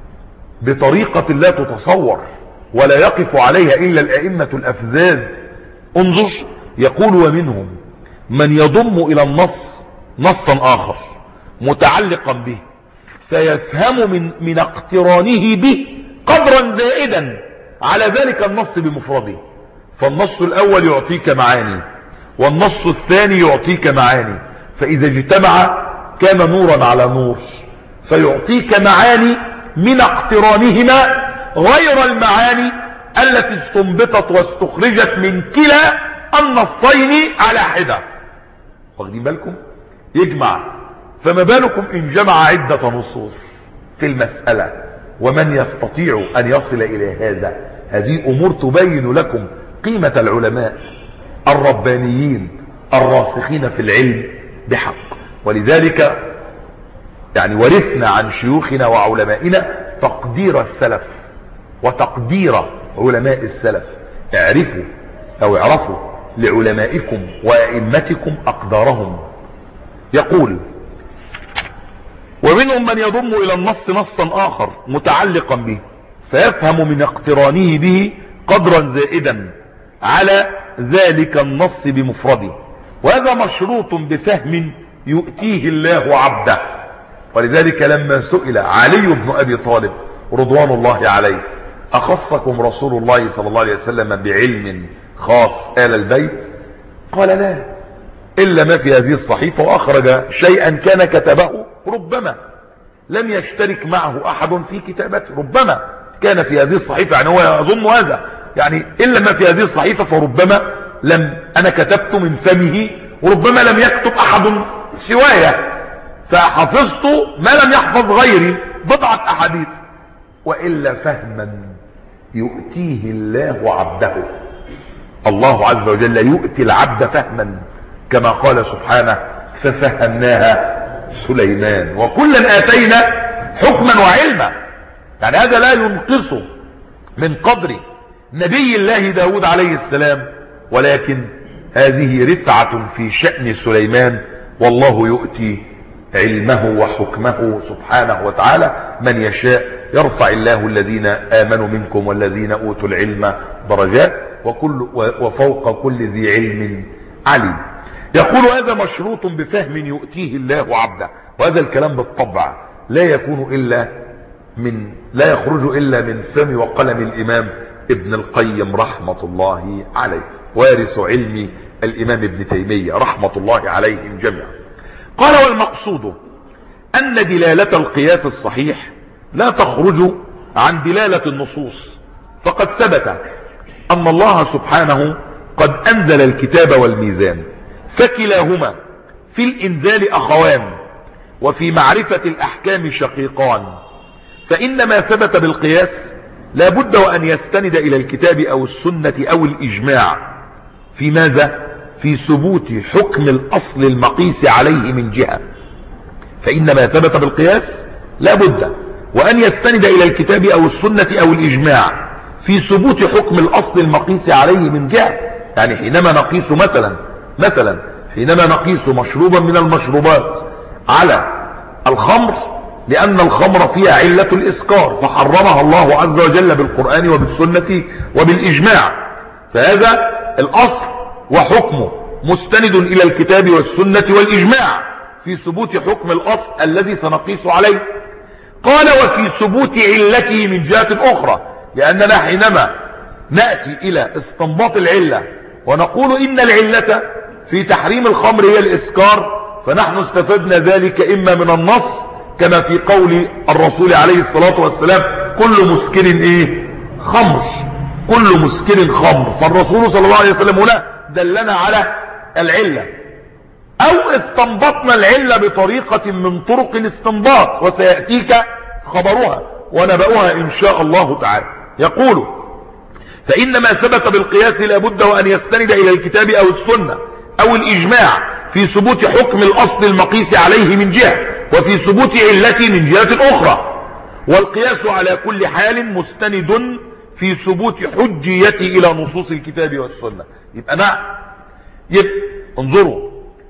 بطريقة لا تتصور، ولا يقف عليها إلا الأئمة الأفذاذ. انظر، يقول: ومنهم من يضم إلى النص نصا آخر متعلقا به فيفهم من, من اقترانه به قدرا زائدا على ذلك النص بمفرده. فالنص الأول يعطيك معاني، والنص الثاني يعطيك معاني، فإذا اجتمع كان نورا على نور، فيعطيك معاني من اقترانهما غير المعاني التي استنبطت واستخرجت من كلا النصين على حدة. واخدين بالكم؟ يجمع. فما بالكم إن جمع عدة نصوص في المسألة؟ ومن يستطيع أن يصل إلى هذا؟ هذه أمور تبين لكم قيمة العلماء الربانيين الراسخين في العلم بحق. ولذلك يعني ورثنا عن شيوخنا وعلمائنا تقدير السلف وتقدير علماء السلف. اعرفوا أو اعرفوا لعلمائكم وأئمتكم أقدارهم. يقول: ومنهم من يضم إلى النص نصا آخر متعلقا به فيفهم من اقترانه به قدرا زائدا على ذلك النص بمفرده، وهذا مشروط بفهم يؤتيه الله عبده. ولذلك لما سئل علي بن أبي طالب رضوان الله عليه: أخصكم رسول الله صلى الله عليه وسلم بعلم خاص آل البيت؟ قال: لا، إلا ما في هذه الصحيفة، وأخرج شيئا كان كتبه، ربما لم يشترك معه أحد في كتابته، ربما كان في هذه الصحيفة، يعني هو يظن هذا، يعني إلا ما في هذه الصحيفة، فربما لم أنا كتبت من فمه، وربما لم يكتب أحد سوايا، فحفظت ما لم يحفظ غيري، بضعة أحاديث. وإلا فهما يؤتيه الله عبده. الله عز وجل يؤتي العبد فهما، كما قال سبحانه: ففهمناها سليمان وكلا آتينا حكما وعلما. يعني هذا لا ينقص من قدر نبي الله داود عليه السلام، ولكن هذه رفعة في شأن سليمان، والله يؤتي علمه وحكمه سبحانه وتعالى من يشاء. يرفع الله الذين آمنوا منكم والذين أوتوا العلم درجات، وكل وفوق كل ذي علم عليم. يقول هذا مشروط بفهم يؤتيه الله عبده، وهذا الكلام بالطبع لا يكون إلا من لا يخرج إلا من فم وقلم الإمام ابن القيم رحمة الله عليه، وارث علم الإمام ابن تيمية رحمة الله عليهم جميعا. قال والمقصود أن دلالة القياس الصحيح لا تخرج عن دلالة النصوص، فقد ثبت أن الله سبحانه قد أنزل الكتاب والميزان، فكلاهما في الإنزال أخوان، وفي معرفة الأحكام شقيقان، فإن ما ثبت بالقياس لا بد وأن يستند إلى الكتاب أو السنة أو الإجماع في ماذا؟ في ثبوت حكم الأصل المقيس عليه من جهة. فإن ما ثبت بالقياس لا بد وأن يستند إلى الكتاب أو السنة أو الإجماع في ثبوت حكم الأصل المقيس عليه من جهة. يعني حينما نقيس مثلا مثلا حينما نقيس مشروبا من المشروبات على الخمر، لأن الخمر فيها علة الإسكار فحرمها الله عز وجل بالقرآن وبالسنة وبالإجماع، فهذا الأصل وحكمه مستند إلى الكتاب والسنة والإجماع في ثبوت حكم الأصل الذي سنقيس عليه. قال وفي ثبوت علته من جهة أخرى، لأننا حينما نأتي إلى استنباط العلة ونقول إن العلة في تحريم الخمر هي الإسكار، فنحن استفدنا ذلك إما من النص كما في قول الرسول عليه الصلاة والسلام كل مسكر إيه؟ خمر، كل مسكر خمر، فالرسول صلى الله عليه وسلم هنا دلنا على العلة. أو استنبطنا العلة بطريقة من طرق الاستنباط، وسيأتيك خبرها ونبأها إن شاء الله تعالى. يقول فإن ما ثبت بالقياس لا بد وأن يستند إلى الكتاب أو السنة أو الإجماع في ثبوت حكم الأصل المقيس عليه من جهة، وفي ثبوت علته من جهة أخرى، والقياس على كل حال مستند في ثبوت حجيته إلى نصوص الكتاب والسنة. يبقى نعم، يبقى انظروا،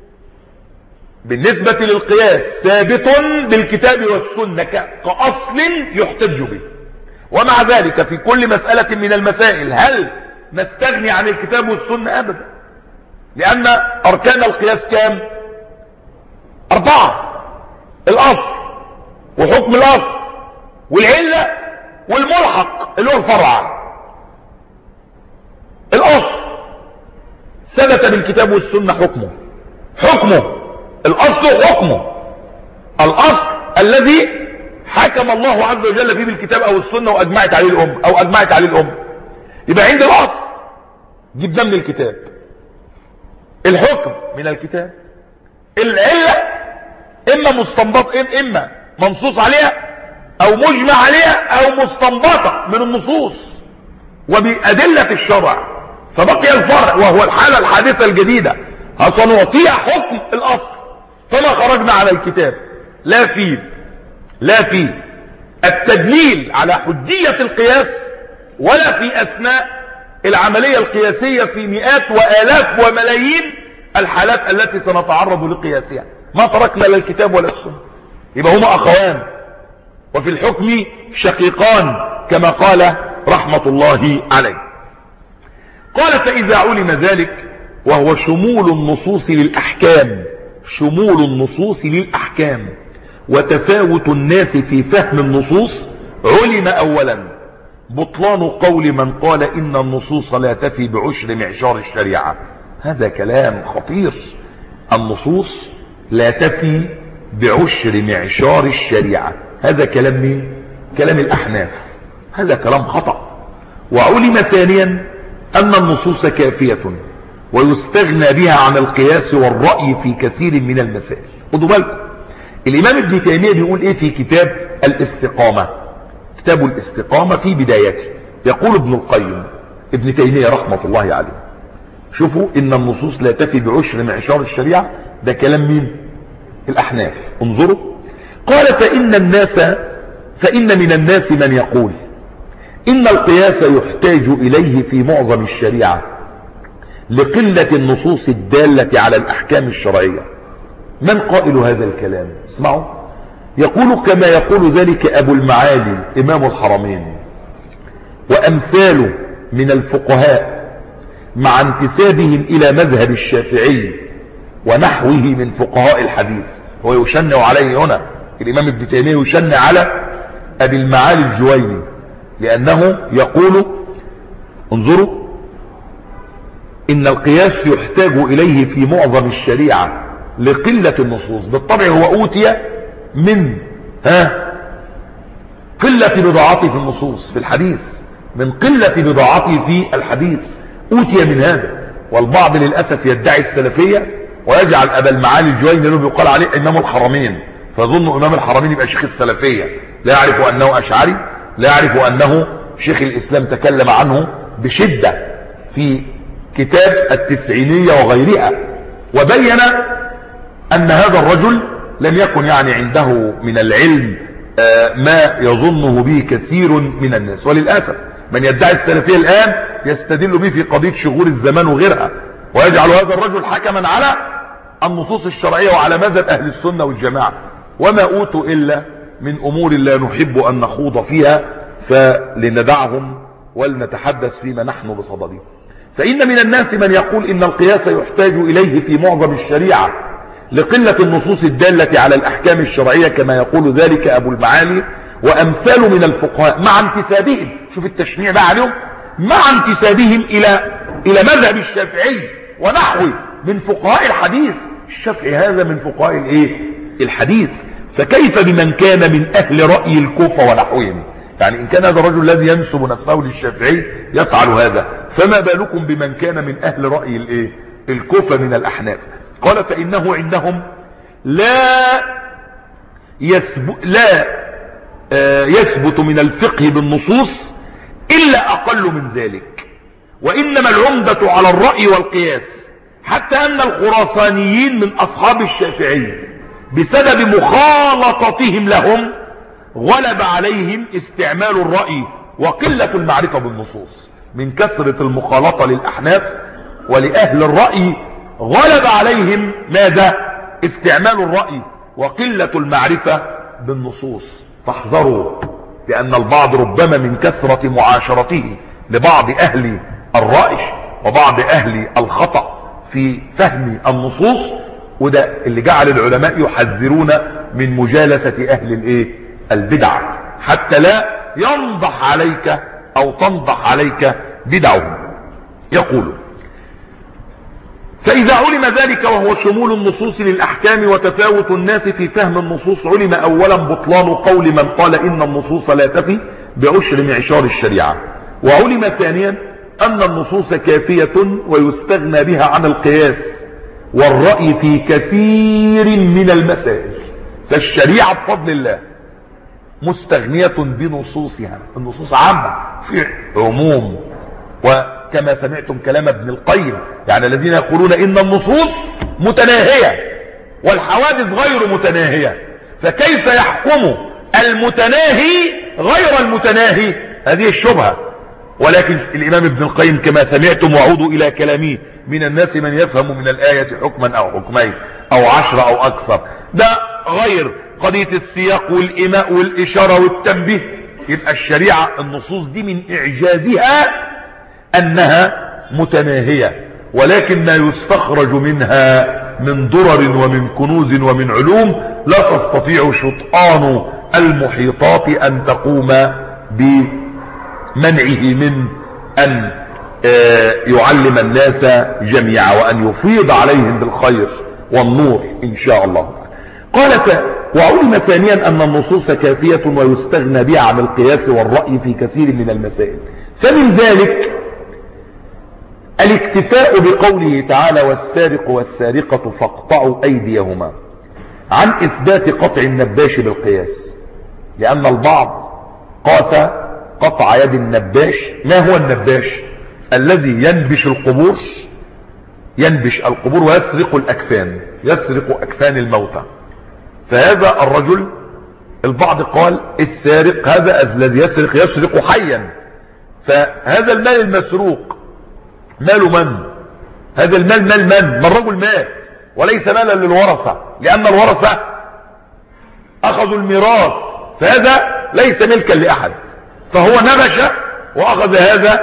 بالنسبة للقياس ثابت بالكتاب والسنة كأصل يحتج به، ومع ذلك في كل مسألة من المسائل هل نستغني عن الكتاب والسنة؟ أبدا، لأن أركان القياس كام؟ أربعة: الأصل وحكم الأصل والعلة والملحق اللي هو الفرع. الأصل ثبت بالكتاب والسنة حكمه حكمه الأصل حكمه الأصل الذي حكم الله عز وجل فيه بالكتاب أو السنة وأجمعت عليه الأمة أو أجمعت عليه الأمة. يبقى عند الأصل جبنا من الكتاب، الحكم من الكتاب، العلة إما مستنبط إما منصوص عليها أو مجمع عليها أو مستنبطة من النصوص وبأدلة الشرع، فبقي الفرع وهو الحالة الحادثة الجديدة سنعطيها حكم الأصل. فما خرجنا على الكتاب لا في لا في التدليل على حجية القياس ولا في أثناء العملية القياسية في مئات وآلاف وملايين الحالات التي سنتعرض لقياسها، ما تركنا لا الكتاب ولا السنة. يبقى هما أخوان وفي الحكم شقيقان كما قال رحمة الله عليه. قال فإذا علم ذلك وهو شمول النصوص للأحكام شمول النصوص للأحكام وتفاوت الناس في فهم النصوص، علم أولا بطلان قول من قال إن النصوص لا تفي بعشر معشار الشريعة. هذا كلام خطير، النصوص لا تفي بعشر معشار الشريعة، هذا كلام مين؟ كلام الأحناف، هذا كلام خطأ. وعلم ثانيا أن النصوص كافية ويستغنى بها عن القياس والرأي في كثير من المسائل. خدوا بالكم، الإمام ابن تيمية بيقول إيه في كتاب الاستقامة؟ كتاب الاستقامة في بدايته يقول ابن القيم ابن تيمية رحمة الله عليه، شوفوا إن النصوص لا تفي بعشر معشار الشريعة، ده كلام مين؟ الأحناف. انظروا، قال فإن الناس فإن من الناس من يقول إن القياس يحتاج إليه في معظم الشريعة لقلة النصوص الدالة على الأحكام الشرعية. من قائل هذا الكلام؟ اسمعوا، يقول كما يقول ذلك أبو المعالي إمام الحرمين وأمثاله من الفقهاء مع انتسابهم إلى مذهب الشافعي ونحوه من فقهاء الحديث. هو يشنع عليه هنا الإمام ابن تيمية، يشنع على أبي المعالي الجويني، لأنه يقول انظروا إن القياس يحتاج إليه في معظم الشريعة لقلة النصوص. بالطبع هو أوتي من ها قلة بضاعته في النصوص في الحديث، من قلة بضاعته في الحديث أوتي من هذا. والبعض للأسف يدعي السلفية ويجعل أبا المعالي الجويني لأنه بيقال عليه إمام الحرمين، فظن إمام الحرمين يبقى شيخ السلفية، لا يعرف أنه أشعري، لا يعرف أنه شيخ الإسلام تكلم عنه بشدة في كتاب التسعينية وغيرها، وبين أن هذا الرجل لم يكن يعني عنده من العلم ما يظنه به كثير من الناس. وللأسف من يدعي السلفية الآن يستدل به في قضية شغول الزمان وغيرها، ويجعل هذا الرجل حكما على النصوص الشرعية وعلى مذهب أهل السنة والجماعة، وما أوتوا إلا من أمور لا نحب أن نخوض فيها، فلندعهم ولنتحدث فيما نحن بصدده. فإن من الناس من يقول إن القياس يحتاج إليه في معظم الشريعة لقلة النصوص الدالة على الأحكام الشرعية كما يقول ذلك أبو المعالي وأمثال من الفقهاء مع انتسابهم، شوف التشنيع بقى عليهم، مع انتسابهم إلى إلى مذهب الشافعي ونحوه من فقهاء الحديث. الشافعي هذا من فقهاء الايه الحديث، فكيف بمن كان من أهل رأي الكوفة ونحوهم؟ يعني إن كان هذا الرجل الذي ينسب نفسه للشافعي يفعل هذا، فما بالكم بمن كان من أهل رأي الايه الكوفة من الأحناف؟ قال فإنه عندهم لا يثبت, لا يثبت من الفقه بالنصوص إلا أقل من ذلك، وإنما العمدة على الرأي والقياس، حتى أن الخراسانيين من أصحاب الشافعي بسبب مخالطتهم لهم غلب عليهم استعمال الرأي وقلة المعرفة بالنصوص. من كثرة المخالطة للأحناف ولأهل الرأي غلب عليهم ماذا؟ استعمال الرأي وقلة المعرفة بالنصوص. فاحذروا، لأن البعض ربما من كثرة معاشرته لبعض أهل الرأي وبعض أهل الخطأ في فهم النصوص، وده اللي جعل العلماء يحذرون من مجالسة أهل الايه البدع، حتى لا ينضح عليك أو تنضح عليك بدعهم. يقول فإذا علم ذلك وهو شمول النصوص للأحكام وتفاوت الناس في فهم النصوص، علم أولا بطلان قول من قال إن النصوص لا تفي بعشر معشار الشريعة، وعلم ثانيا أن النصوص كافية ويستغنى بها عن القياس والرأي في كثير من المسائل. فالشريعة بفضل الله مستغنية بنصوصها، النصوص عامة في عموم. وكما سمعتم كلام ابن القيم، يعني الذين يقولون إن النصوص متناهية والحوادث غير متناهية، فكيف يحكم المتناهي غير المتناهي؟ هذه الشبهة. ولكن الإمام ابن القيم كما سمعتم، وعودوا إلى كلامه، من الناس من يفهم من الآية حكما أو حكمين أو عشرة أو أكثر، ده غير قضية السياق والإيماء والإشارة والتنبيه. يبقى الشريعة النصوص دي من إعجازها أنها متناهية، ولكن ما يستخرج منها من درر ومن كنوز ومن علوم لا تستطيع شطآن المحيطات أن تقوم بمنعه من أن يعلم الناس جميعا وأن يفيض عليهم بالخير والنور إن شاء الله. قال وعلم ثانيا أن النصوص كافية ويستغنى بها عن القياس والرأي في كثير من المسائل، فمن ذلك الاكتفاء بقوله تعالى والسارق والسارقة فاقطعوا أيديهما عن إثبات قطع النباش بالقياس، لأن البعض قاس قطع يد النباش. ما هو النباش؟ الذي ينبش القبور، ينبش القبور ويسرق الأكفان، يسرق أكفان الموتى. فهذا الرجل البعض قال السارق هذا الذي يسرق يسرق حيا، فهذا المال المسروق مال من؟ هذا المال مال من؟ ما الرجل مات وليس مالا للورثة، لأن الورثة أخذوا الميراث، فهذا ليس ملكا لأحد، فهو نبش وأخذ هذا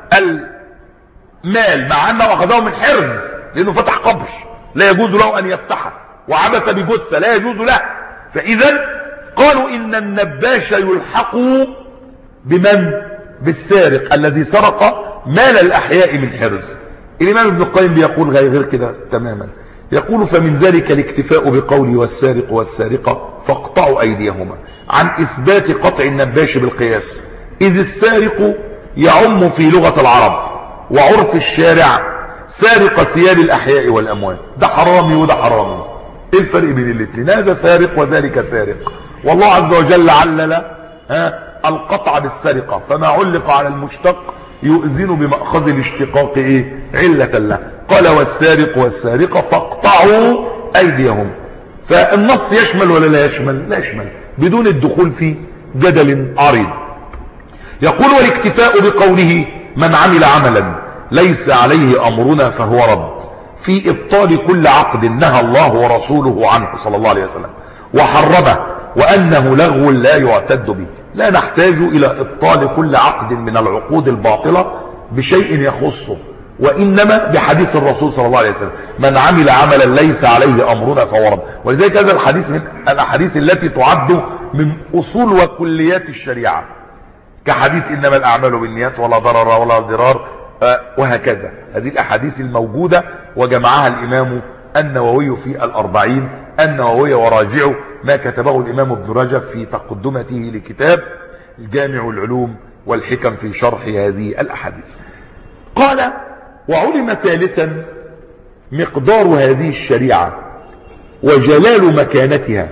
المال مع أنه أخذه من حرز، لأنه فتح قبر لا يجوز له أن يفتحه، وعبث بجثة لا يجوز له. فإذا قالوا إن النباش يلحق بمن؟ بالسارق الذي سرق مال الأحياء من حرز. الإمام ابن القيم بيقول غير كده تماما، يقول فمن ذلك الاكتفاء بقوله والسارق والسارقة فاقطعوا أيديهما عن إثبات قطع النباش بالقياس، إذ السارق يعم في لغة العرب وعرف الشارع سارق ثياب الأحياء والأموات، ده حرامي وده حرامي. ايه الفرق بين الاثنين؟ هذا سارق وذلك سارق، والله عز وجل علل ها القطع بالسرقة، فما علق على المشتق يؤذن بمأخذ الاشتقاق ايه علة له. قال والسارق والسارقة فاقطعوا ايديهم، فالنص يشمل ولا لا يشمل؟ لا يشمل، بدون الدخول في جدل عريض. يقول والاكتفاء بقوله من عمل عملا ليس عليه امرنا فهو رد، في ابطال كل عقد نهى الله ورسوله عنه صلى الله عليه وسلم وحرمه، وانه لغو لا يعتد به. لا نحتاج الى ابطال كل عقد من العقود الباطلة بشيء يخصه، وانما بحديث الرسول صلى الله عليه وسلم من عمل عملا ليس عليه امرنا فهو رد. ولذلك هذا الحديث من الاحاديث التي تعد من اصول وكليات الشريعة، كحديث انما الاعمال بالنيات ولا ضرر ولا ضرار وهكذا. هذه الاحاديث الموجودة وجمعها الامام النووي في الاربعين النووية، وراجعوا ما كتبه الامام ابن رجب في تقدمته لكتاب الجامع العلوم والحكم في شرح هذه الاحاديث. قال وعلم ثالثا مقدار هذه الشريعة وجلال مكانتها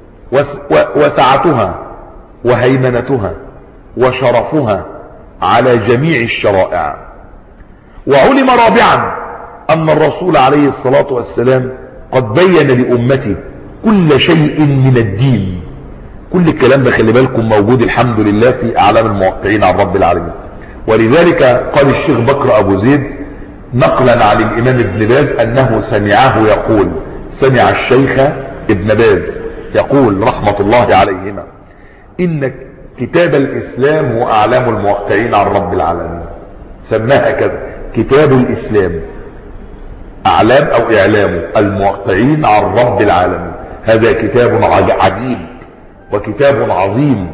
وسعتها وهيمنتها وشرفها على جميع الشرائع. وعلم رابعا أن الرسول عليه الصلاة والسلام قد بين لأمته كل شيء من الدين. كل الكلام ده خلي بالكم موجود الحمد لله في أعلام الموقعين عن رب العالمين. ولذلك قال الشيخ بكر أبو زيد نقلا عن الإمام ابن باز أنه سمعه يقول، سمع الشيخ ابن باز يقول رحمة الله عليهما إن كتاب الإسلام هو أعلام الموقعين عن رب العالمين، سماها كذا كتاب الإسلام، أعلام أو إعلام الموقعين عن رب العالمين. هذا كتاب عجيب وكتاب عظيم.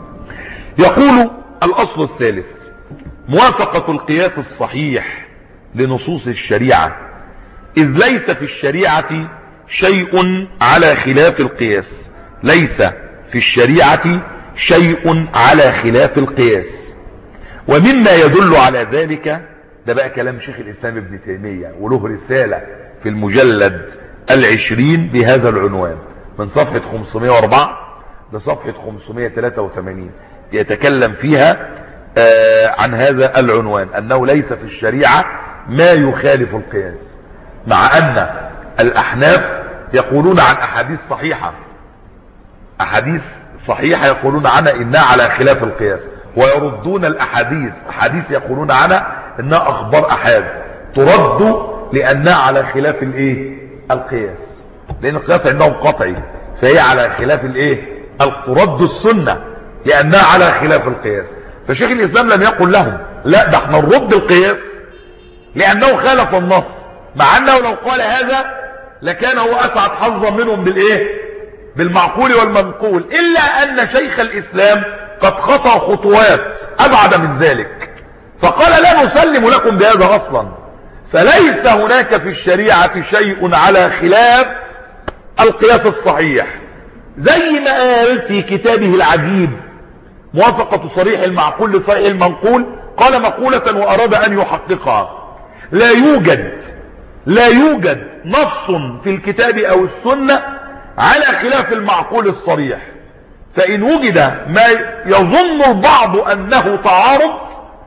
يقول الأصل الثالث موافقة القياس الصحيح لنصوص الشريعة، إذ ليس في الشريعة شيء على خلاف القياس، ليس في الشريعة شيء على خلاف القياس. ومما يدل على ذلك، ده بقى كلام شيخ الإسلام ابن تيمية وله رسالة في المجلد العشرين بهذا العنوان من صفحة خمسمائة وأربعة لصفحة خمسمائة وثلاثة وثمانين، يتكلم فيها آه عن هذا العنوان، أنه ليس في الشريعة ما يخالف القياس، مع أن الأحناف يقولون عن أحاديث صحيحة أحاديث صحيحة يقولون عنها إنها على خلاف القياس، ويردون الأحاديث أحاديث يقولون عنها إنها أخبار أحاد ترد لأنها على خلاف الإيه؟ القياس، لأن القياس عندهم قطعي، فهي على خلاف الإيه؟ ترد السنة لأنها على خلاف القياس. فشيخ الإسلام لم يقل لهم لا ده احنا نرد القياس لأنه خالف النص، مع أنه لو قال هذا لكان هو أسعد حظا منهم بالإيه؟ بالمعقول والمنقول، إلا أن شيخ الإسلام قد خطى خطوات أبعد من ذلك، فقال لا نسلم لكم بهذا أصلا، فليس هناك في الشريعة شيء على خلاف القياس الصحيح، زي ما قال في كتابه العجيب موافقة صريح المعقول لصحيح المنقول، قال مقولة وأراد أن يحققها، لا يوجد لا يوجد نص في الكتاب أو السنة على خلاف المعقول الصريح، فإن وجد ما يظن البعض أنه تعارض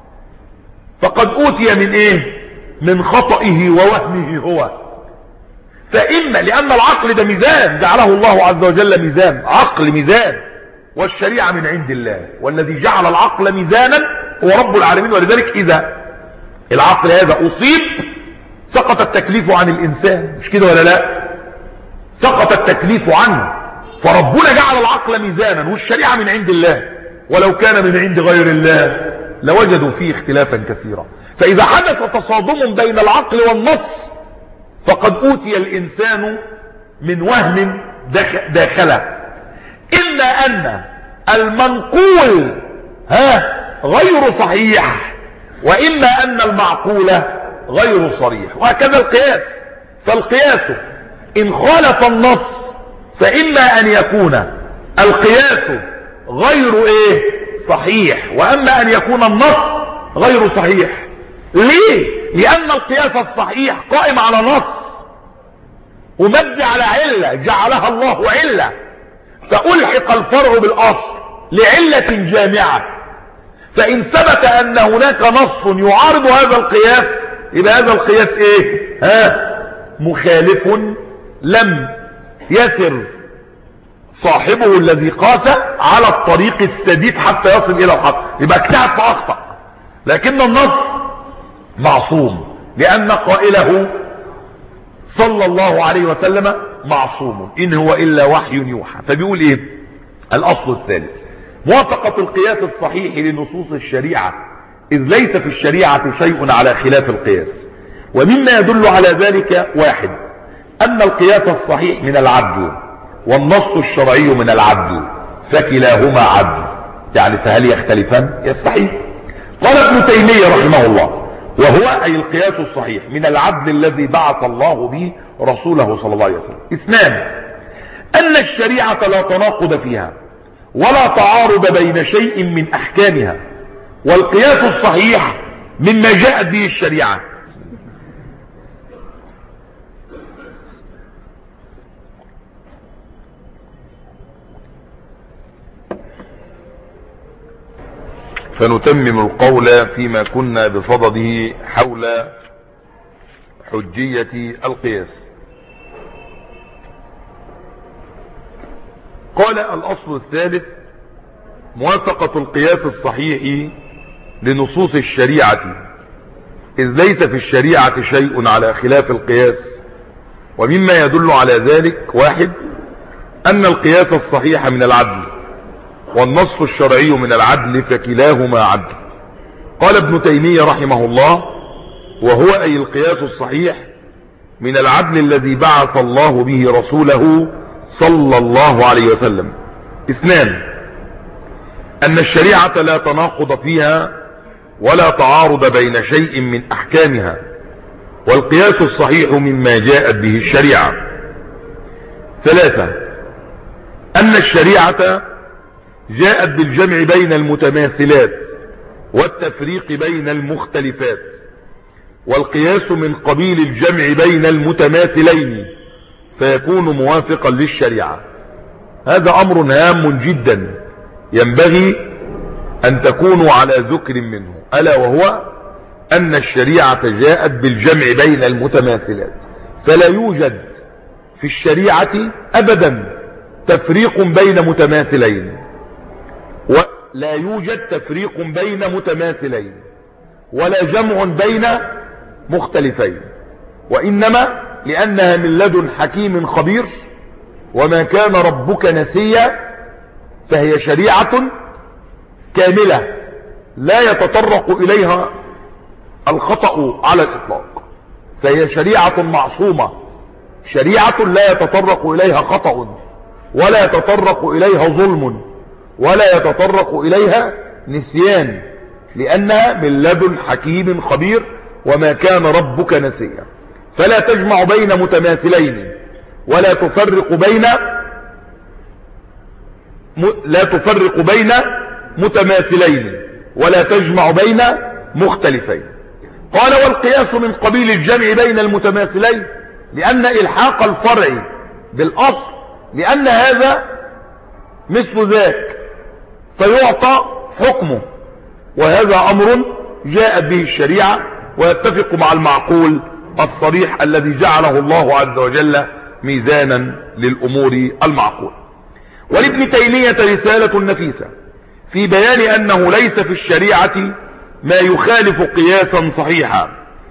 فقد أوتي من إيه؟ من خطئه ووهمه هو. فإما لأن العقل ده ميزان جعله الله عز وجل ميزان، عقل ميزان، والشريعة من عند الله، والذي جعل العقل ميزانا هو رب العالمين. ولذلك إذا العقل هذا أصيب سقط التكليف عن الإنسان، مش كده ولا لا؟ سقط التكليف عنه. فربنا جعل العقل ميزانا، والشريعة من عند الله، ولو كان من عند غير الله لوجدوا فيه اختلافا كثيرا. فإذا حدث تصادم بين العقل والنص فقد أوتي الإنسان من وهم داخله، إما أن المنقول ها غير صحيح، وإما أن المعقول غير صريح، وهكذا القياس. فالقياس إن خالف النص فإما أن يكون القياس غير إيه صحيح، وأما أن يكون النص غير صحيح. ليه؟ لأن القياس الصحيح قائم على نص ومبني على علة جعلها الله علة، فألحق الفرع بالأصل لعلة جامعة. فإن ثبت أن هناك نص يعارض هذا القياس يبقى هذا القياس إيه؟ ها مخالف، لم يسر صاحبه الذي قاس على الطريق السديد حتى يصل إلى الحق، يبقى اجتهد فأخطأ. لكن النص معصوم لأن قائله صلى الله عليه وسلم معصوم، إن هو إلا وحي يوحى. فبيقول إيه الأصل الثالث؟ موافقة القياس الصحيح لنصوص الشريعة، إذ ليس في الشريعة شيء على خلاف القياس. ومما يدل على ذلك: واحد، أن القياس الصحيح من العدل، والنص الشرعي من العدل، فكلاهما عدل. يعني فهل يختلفان؟ يستحيل. قال ابن تيمية رحمه الله: وهو أي القياس الصحيح من العدل الذي بعث الله به رسوله صلى الله عليه وسلم. اثنان، أن الشريعة لا تناقض فيها ولا تعارض بين شيء من أحكامها، والقياس الصحيح مما جاءت به الشريعة. فنتمم القول فيما كنا بصدده حول حجية القياس. قال: الأصل الثالث موافقة القياس الصحيح لنصوص الشريعة، إذ ليس في الشريعة شيء على خلاف القياس. ومما يدل على ذلك: واحد، أن القياس الصحيح من العدل، والنص الشرعي من العدل، فكلاهما عدل. قال ابن تيمية رحمه الله: وهو أي القياس الصحيح من العدل الذي بعث الله به رسوله صلى الله عليه وسلم. اثنان، أن الشريعة لا تناقض فيها ولا تعارض بين شيء من أحكامها، والقياس الصحيح مما جاءت به الشريعة. ثلاثة، أن الشريعة جاءت بالجمع بين المتماثلات والتفريق بين المختلفات، والقياس من قبيل الجمع بين المتماثلين فيكون موافقا للشريعة. هذا أمر هام جدا ينبغي أن تكونوا على ذكر منه، ألا وهو أن الشريعة جاءت بالجمع بين المتماثلات، فلا يوجد في الشريعة أبدا تفريق بين متماثلين، ولا يوجد تفريق بين متماثلين ولا جمع بين مختلفين، وإنما لأنها من لدن حكيم خبير، وما كان ربك نسيا، فهي شريعة كاملة لا يتطرق إليها الخطأ على الإطلاق، فهي شريعة معصومة، شريعة لا يتطرق إليها خطأ ولا يتطرق إليها ظلم ولا يتطرق إليها نسيان، لأنها من لدن حكيم خبير، وما كان ربك نسيا. فلا تجمع بين متماثلين ولا تفرق بين م... لا تفرق بين متماثلين ولا تجمع بين مختلفين. قال: والقياس من قبيل الجمع بين المتماثلين، لأن إلحاق الفرع بالأصل، لأن هذا مثل ذاك فيعطى حكمه، وهذا أمر جاءت به الشريعة ويتفق مع المعقول الصريح الذي جعله الله عز وجل ميزانا للأمور المعقول. ولابن تيمية رسالة نفيسة في بيان أنه ليس في الشريعة ما يخالف قياسا صحيحا.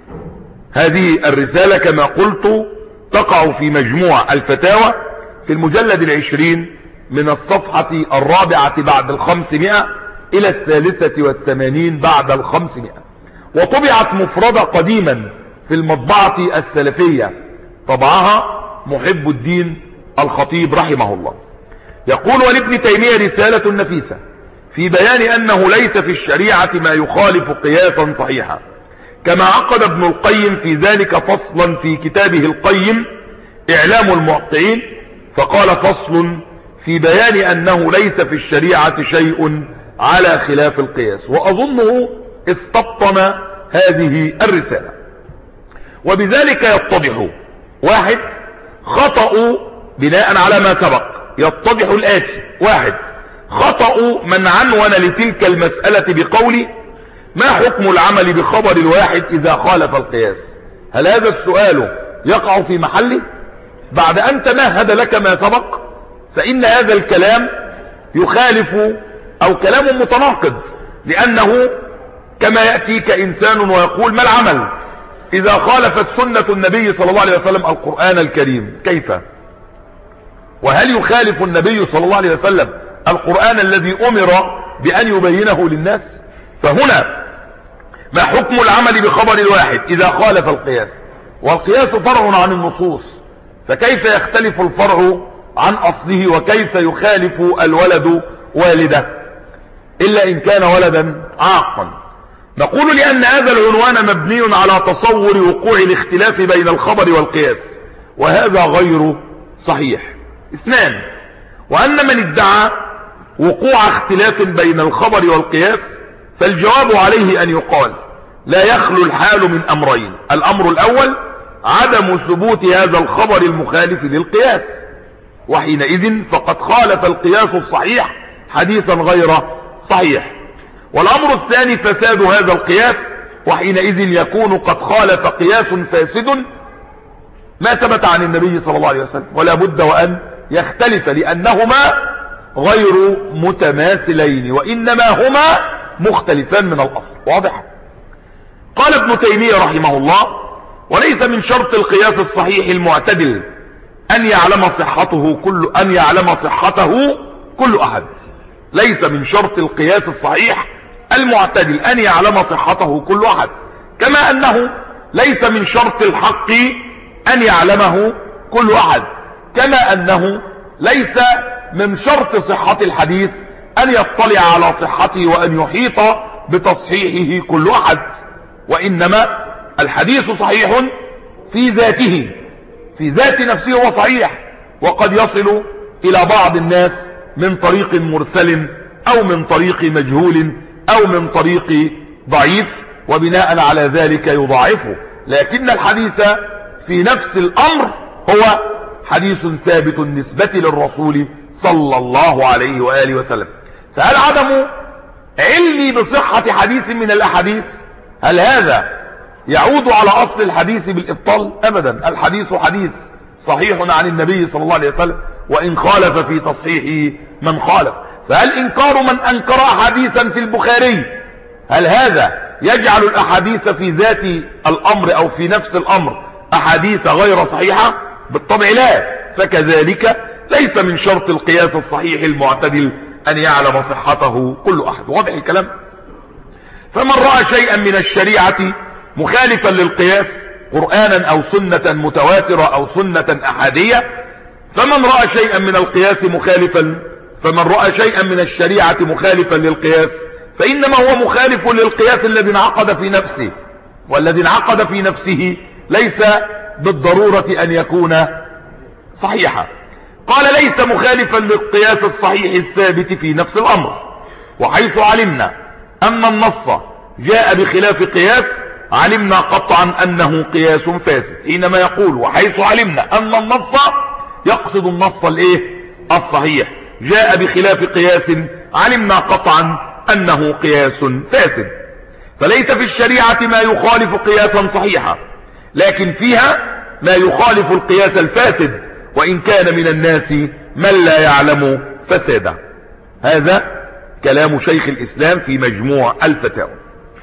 هذه الرسالة كما قلت تقع في مجموع الفتاوى في المجلد العشرين من الصفحة الرابعة بعد الخمسمائة إلى الثالثة والثمانين بعد الخمسمائة، وطبعت مفردة قديما في المطبعة السلفية، طبعها محب الدين الخطيب رحمه الله. يقول: ولابن تيمية رسالة نفيسة في بيان أنه ليس في الشريعة ما يخالف قياسا صحيحا، كما عقد ابن القيم في ذلك فصلا في كتابه القيم إعلام الموقعين، فقال: فصل في بيان أنه ليس في الشريعة شيء على خلاف القياس. وأظنه استبطن هذه الرسالة، وبذلك يتضح: واحد، خطأ بناء على ما سبق يتضح الآتي: واحد، خطأ من عنون لتلك المسألة بقول: ما حكم العمل بخبر الواحد إذا خالف القياس؟ هل هذا السؤال يقع في محله بعد أن تمهد لك ما سبق؟ فإن هذا الكلام يخالف أو كلام متناقض، لأنه كما يأتيك إنسان ويقول: ما العمل إذا خالفت سنة النبي صلى الله عليه وسلم القرآن الكريم؟ كيف؟ وهل يخالف النبي صلى الله عليه وسلم القرآن الذي أمر بأن يبينه للناس؟ فهنا ما حكم العمل بخبر الواحد إذا خالف القياس؟ والقياس فرع عن النصوص، فكيف يختلف الفرع عن أصله؟ وكيف يخالف الولد والده إلا إن كان ولدا عاقا؟ نقول: لأن هذا العنوان مبني على تصور وقوع الاختلاف بين الخبر والقياس، وهذا غير صحيح. اثنان، وأن من ادعى وقوع اختلاف بين الخبر والقياس فالجواب عليه أن يقال: لا يخلو الحال من أمرين. الأمر الأول عدم ثبوت هذا الخبر المخالف للقياس، وحينئذ فقد خالف القياس الصحيح حديثا غير صحيح. والأمر الثاني فساد هذا القياس، وحينئذ يكون قد خالف قياس فاسد ما ثبت عن النبي صلى الله عليه وسلم، ولا بد وأن يختلف، لأنهما غير متماثلين، وإنما هما مختلفان من الأصل. واضح؟ قال ابن تيمية رحمه الله: وليس من شرط القياس الصحيح المعتدل أن يعلم صحته كل أن يعلم صحته كل أحد. ليس من شرط القياس الصحيح المعتدل أن يعلم صحته كل أحد، كما أنه ليس من شرط الحق أن يعلمه كل أحد، كما أنه ليس من شرط صحة الحديث أن يطلع على صحته وأن يحيط بتصحيحه كل أحد. وإنما الحديث صحيح في ذاته، في ذات نفسه هو صحيح، وقد يصل إلى بعض الناس من طريق مرسل أو من طريق مجهول أو من طريق ضعيف، وبناء على ذلك يضاعفه. لكن الحديث في نفس الأمر هو حديث ثابت نسبة للرسول صلى الله عليه وآله وسلم. فهل عدم علمي بصحة حديث من الأحاديث هل هذا يعود على أصل الحديث بالإبطال؟ أبدا. الحديث حديث صحيح عن النبي صلى الله عليه وسلم، وإن خالف في تصحيحه من خالف. فهل إنكار من أنكر أحاديثا في البخاري هل هذا يجعل الأحاديث في ذات الأمر أو في نفس الأمر أحاديث غير صحيحة؟ بالطبع لا. فكذلك ليس من شرط القياس الصحيح المعتدل أن يعلم صحته كل أحد. واضح الكلام؟ فمن رأى شيئا من الشريعة مخالفا للقياس قرآنا أو سنة متواترة أو سنة أحادية، فمن رأى شيئا من القياس مخالفا فمن رأى شيئا من الشريعة مخالفا للقياس فإنما هو مخالف للقياس الذي انعقد في نفسه، والذي انعقد في نفسه ليس بالضرورة أن يكون صحيحا. قال: ليس مخالفا للقياس الصحيح الثابت في نفس الأمر. وحيث علمنا أن النص جاء بخلاف قياس علمنا قطعا أنه قياس فاسد. حينما يقول وحيث علمنا أن النص يقصد النص الايه الصحيح جاء بخلاف قياس علمنا قطعا أنه قياس فاسد. فليس في الشريعة ما يخالف قياسا صحيحا، لكن فيها ما يخالف القياس الفاسد، وإن كان من الناس من لا يعلم فساده. هذا كلام شيخ الإسلام في مجموع الفتاوى.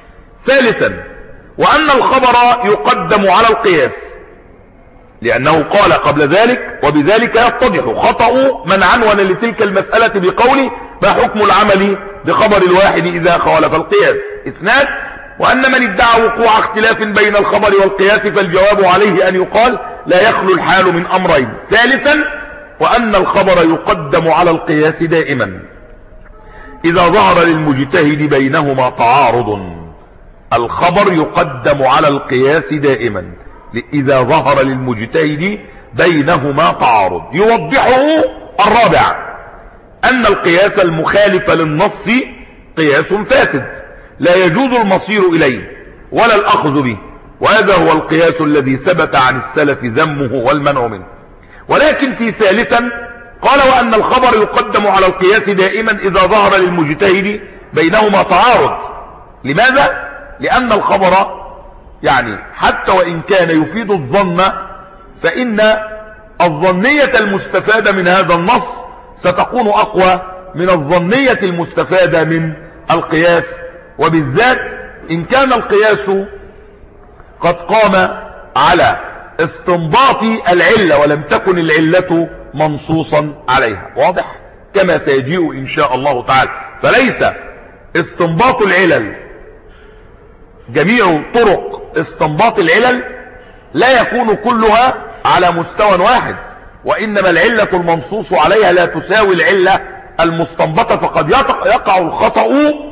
ثالثا وأن الخبر يقدم على القياس، لأنه قال قبل ذلك وبذلك يتضح خطأ من عنون لتلك المسألة بقوله ما حكم العمل بخبر الواحد إذا خالف القياس. اثنان وأن من ادعى وقوع اختلاف بين الخبر والقياس فالجواب عليه أن يقال لا يخلو الحال من أمرين. ثالثا وأن الخبر يقدم على القياس دائما إذا ظهر للمجتهد بينهما تعارض. الخبر يقدم على القياس دائما إذا ظهر للمجتهد بينهما تعارض. يوضحه الرابع أن القياس المخالف للنص قياس فاسد لا يجوز المصير إليه ولا الأخذ به، وهذا هو القياس الذي ثبت عن السلف ذمه والمنع منه. ولكن في ثالثا قال وأن الخبر يقدم على القياس دائما إذا ظهر للمجتهد بينهما تعارض. لماذا؟ لأن الخبر يعني حتى وإن كان يفيد الظن فإن الظنية المستفادة من هذا النص ستكون أقوى من الظنية المستفادة من القياس، وبالذات إن كان القياس قد قام على استنباط العلة ولم تكن العلة منصوصا عليها. واضح؟ كما سيجيء إن شاء الله تعالى. فليس استنباط العلل، جميع طرق استنباط العلل لا يكون كلها على مستوى واحد، وإنما العلة المنصوص عليها لا تساوي العلة المستنبطة، فقد يقع الخطأ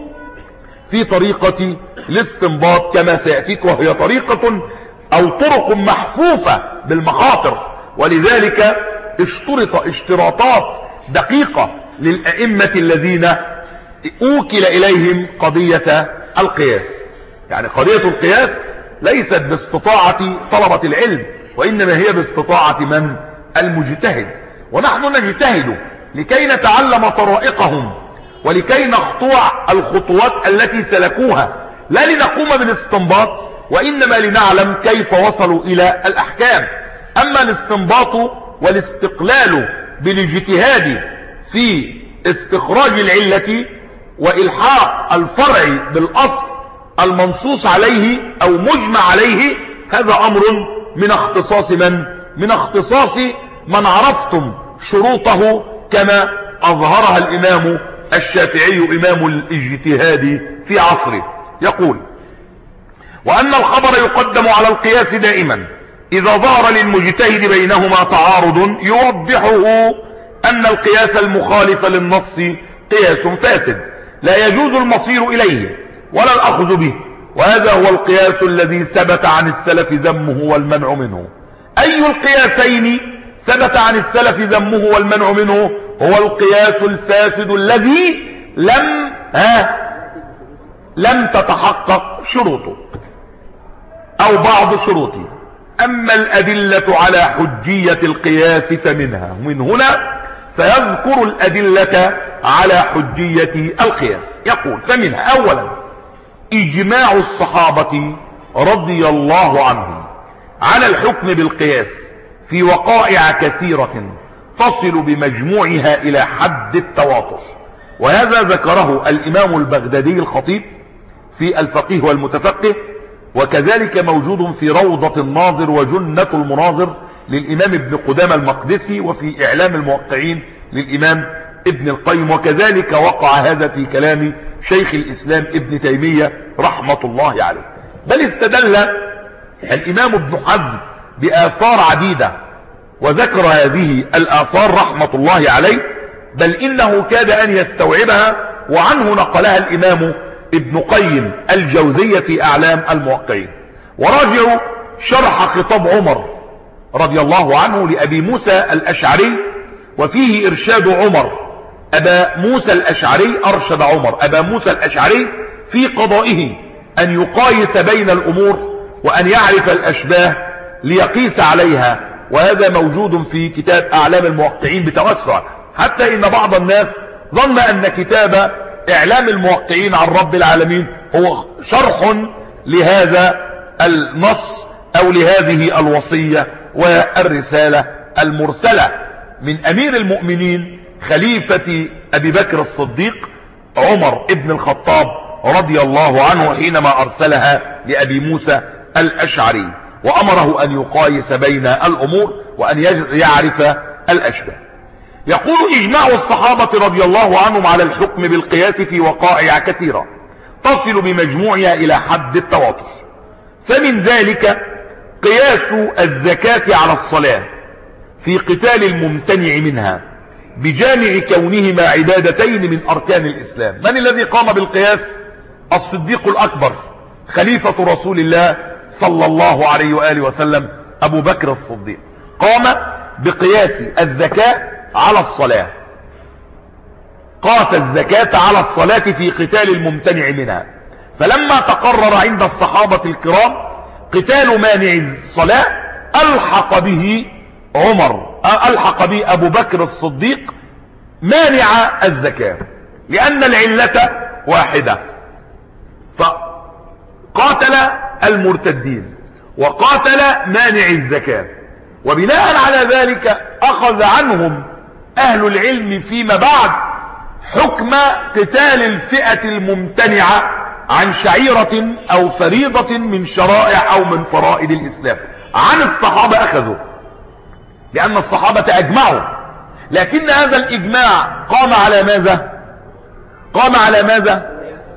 في طريقة الاستنباط كما سيأتيك، وهي طريقة أو طرق محفوفة بالمخاطر. ولذلك اشترط اشتراطات دقيقة للأئمة الذين أوكل إليهم قضية القياس. يعني قضية القياس ليست باستطاعة طلبة العلم، وإنما هي باستطاعة من؟ المجتهد. ونحن نجتهد لكي نتعلم طرائقهم ولكي نخطوع الخطوات التي سلكوها، لا لنقوم بالاستنباط، وإنما لنعلم كيف وصلوا إلى الأحكام. أما الاستنباط والاستقلال بالاجتهاد في استخراج العلة وإلحاق الفرع بالأصل المنصوص عليه أو مجمع عليه، هذا أمر من اختصاص من؟ من اختصاص من عرفتم شروطه كما أظهرها الإمام الشافعي إمام الاجتهاد في عصره. يقول وأن الخبر يقدم على القياس دائما إذا ظهر للمجتهد بينهما تعارض، يوضحه أن القياس المخالف للنص قياس فاسد لا يجوز المصير إليه ولا الأخذ به، وهذا هو القياس الذي ثبت عن السلف ذمه والمنع منه. أي القياسين ثبت عن السلف ذمه والمنع منه؟ هو القياس الفاسد الذي لم ها لم تتحقق شروطه أو بعض شروطه. أما الأدلة على حجية القياس فمنها، من هنا سيذكر الأدلة على حجية القياس. يقول فمنها أولا إجماع الصحابة رضي الله عنهم على الحكم بالقياس في وقائع كثيرة تصل بمجموعها إلى حد التواتر، وهذا ذكره الإمام البغدادي الخطيب في الفقيه والمتفقه، وكذلك موجود في روضة الناظر وجنة المناظر للإمام ابن قدامة المقدسي، وفي إعلام الموقعين للإمام ابن القيم، وكذلك وقع هذا في كلام شيخ الإسلام ابن تيمية رحمة الله عليه. بل استدل الإمام ابن حزم بآثار عديدة وذكر هذه الآثار رحمة الله عليه، بل إنه كاد أن يستوعبها، وعنه نقلها الإمام ابن قيم الجوزية في أعلام الموقعين. وراجعوا شرح خطاب عمر رضي الله عنه لأبي موسى الأشعري، وفيه إرشاد عمر أبا موسى الأشعري، أرشد عمر أبا موسى الأشعري في قضائه أن يقايس بين الأمور وأن يعرف الأشباه ليقيس عليها، وهذا موجود في كتاب أعلام الموقعين بتوسع، حتى إن بعض الناس ظن أن كتاب إعلام الموقعين عن رب العالمين هو شرح لهذا النص أو لهذه الوصية والرسالة المرسلة من أمير المؤمنين خليفة أبي بكر الصديق عمر ابن الخطاب رضي الله عنه حينما أرسلها لأبي موسى الأشعري، وأمره أن يقايس بين الأمور وأن يعرف الأشبه. يقول: إجماع الصحابة رضي الله عنهم على الحكم بالقياس في وقائع كثيرة تصل بمجموعها إلى حد التواتر، فمن ذلك قياس الزكاة على الصلاة في قتال الممتنع منها بجامع كونهما عبادتين من أركان الإسلام. من الذي قام بالقياس؟ الصديق الأكبر خليفة رسول الله صلى الله عليه وآله وسلم، أبو بكر الصديق، قام بقياس الزكاة على الصلاة، قاس الزكاة على الصلاة في قتال الممتنع منها. فلما تقرر عند الصحابة الكرام قتال مانع الصلاة ألحق به عمر ألحق به أبو بكر الصديق مانع الزكاة، لأن العلة واحدة، فقاتل المرتدين وقاتل مانع الزكاة. وبناء على ذلك أخذ عنهم أهل العلم فيما بعد حكم قتال الفئة الممتنعة عن شعيرة أو فريضة من شرائع أو من فرائض الإسلام. عن الصحابة أخذوا، لأن الصحابة أجمعوا، لكن هذا الإجماع قام على ماذا؟ قام على ماذا؟